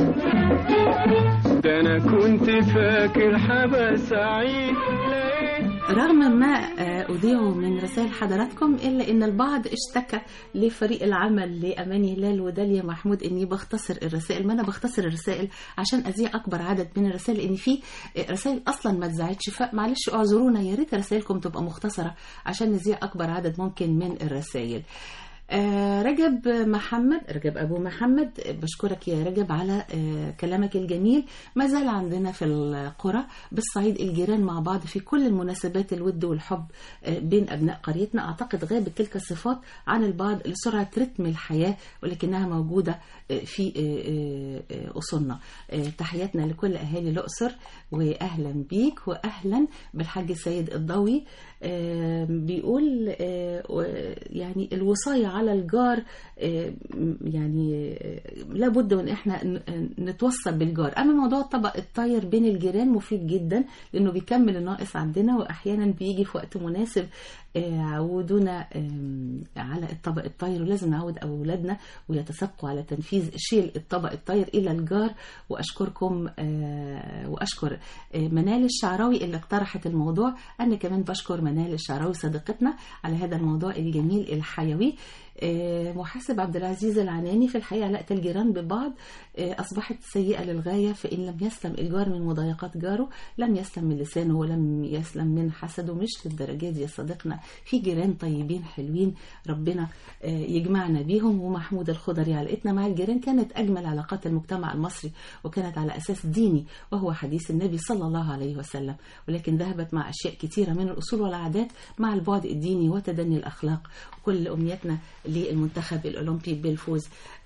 ده انا كنت فاكر حبا سعيد. رغم ما أذيعوا من رسائل حضراتكم إلا أن البعض اشتكى لفريق العمل لأماني هلال وداليا محمود أني بختصر الرسائل. ما أنا بختصر الرسائل عشان أذيع أكبر عدد من الرسائل، لأن في رسائل أصلا ما تزعجش، فمعلش أعذرونا، يا ريت رسائلكم تبقى مختصرة عشان نذيع أكبر عدد ممكن من الرسائل. آه رجب محمد رجب أبو محمد، بشكرك يا رجب على آه كلامك الجميل. ما زال عندنا في القرى بالصعيد الجيران مع بعض في كل المناسبات الود والحب آه بين أبناء قريتنا. أعتقد غابت تلك الصفات عن البعض لسرعة رتم الحياة، ولكنها موجودة آه في آه آه أصولنا. آه تحياتنا لكل أهالي الأقصر وأهلا بيك وأهلا بالحاج سيد الضوي. آه بيقول آه يعني الوصاية على الجار آه يعني آه لابد ان احنا نتوصل بالجار. اما موضوع الطبق الطاير بين الجيران مفيد جدا لانه بيكمل الناقص عندنا، واحيانا بيجي في وقت مناسب عودونا على الطبق الطاير، ولازم نعود أولادنا ويتسابقوا على تنفيذ شيل الطبق الطاير إلى الجار. وأشكركم وأشكر منال الشعراوي اللي اقترحت الموضوع. أنا كمان بشكر منال الشعراوي صديقتنا على هذا الموضوع الجميل الحيوي. محاسب عبد العزيز العناني، في الحقيقة علاقة الجيران ببعض أصبحت سيئة للغاية، فإن لم يسلم الجار من مضايقات جاره لم يسلم من لسانه ولم يسلم من حسده. مش للدرجة دي يا صديقنا، في جيران طيبين حلوين ربنا يجمعنا بيهم. ومحمود الخضري، علاقتنا مع الجيران كانت أجمل علاقات المجتمع المصري، وكانت على أساس ديني وهو حديث النبي صلى الله عليه وسلم، ولكن ذهبت مع أشياء كثيرة من الأصول والعادات مع البعد الديني وتدني الأخلاق. وكل أمنيتنا للمنتخب الأولمبي بالفوز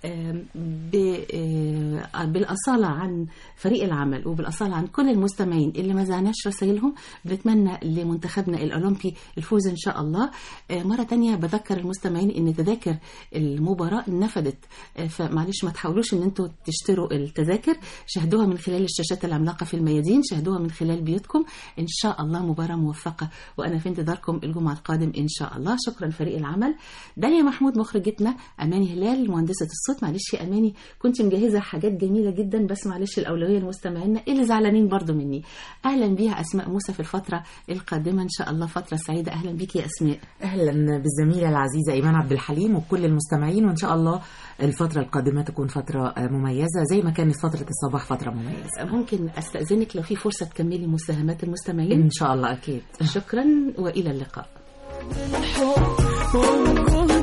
بالأصالة عن فريق العمل وبالأصالة عن كل المستمعين اللي ما زعناش رسائلهم. بنتمنى لمنتخبنا الأولمبي الفوز إن شاء الله. مرة تانية بذكر المستمعين إن تذاكر المباراة نفدت، فمعلش ما تحاولوش إن أنتوا تشتروا التذاكر، شاهدوها من خلال الشاشات العملاقة في الميادين، شاهدوها من خلال بيوتكم. إن شاء الله مباراة موفقة، وأنا في انتظاركم الجمعة القادم إن شاء الله. شكرا فريق العمل. داليا محمود مخرجتنا، أماني هلال مهندسة الصوت. معلش يا أماني كنت مجهزة حاجات جميلة جدا، بس معلش الأولوية لمستمعينا اللي زعلانين برضو مني. أهلا بيها أسماء موسى في الفترة القادمة إن شاء الله، فترة سعيدة. أهلا بيك يا أسماء. أهلا بالزميلة العزيزة إيمان عبد الحليم وكل المستمعين، وإن شاء الله الفترة القادمة تكون فترة مميزة زي ما كانت فترة الصباح فترة مميزة. ممكن أستأذنك لو في فرصة تكملي مساهمات المستمعين؟ إن شاء الله أكيد. شكرا وإلى اللقاء.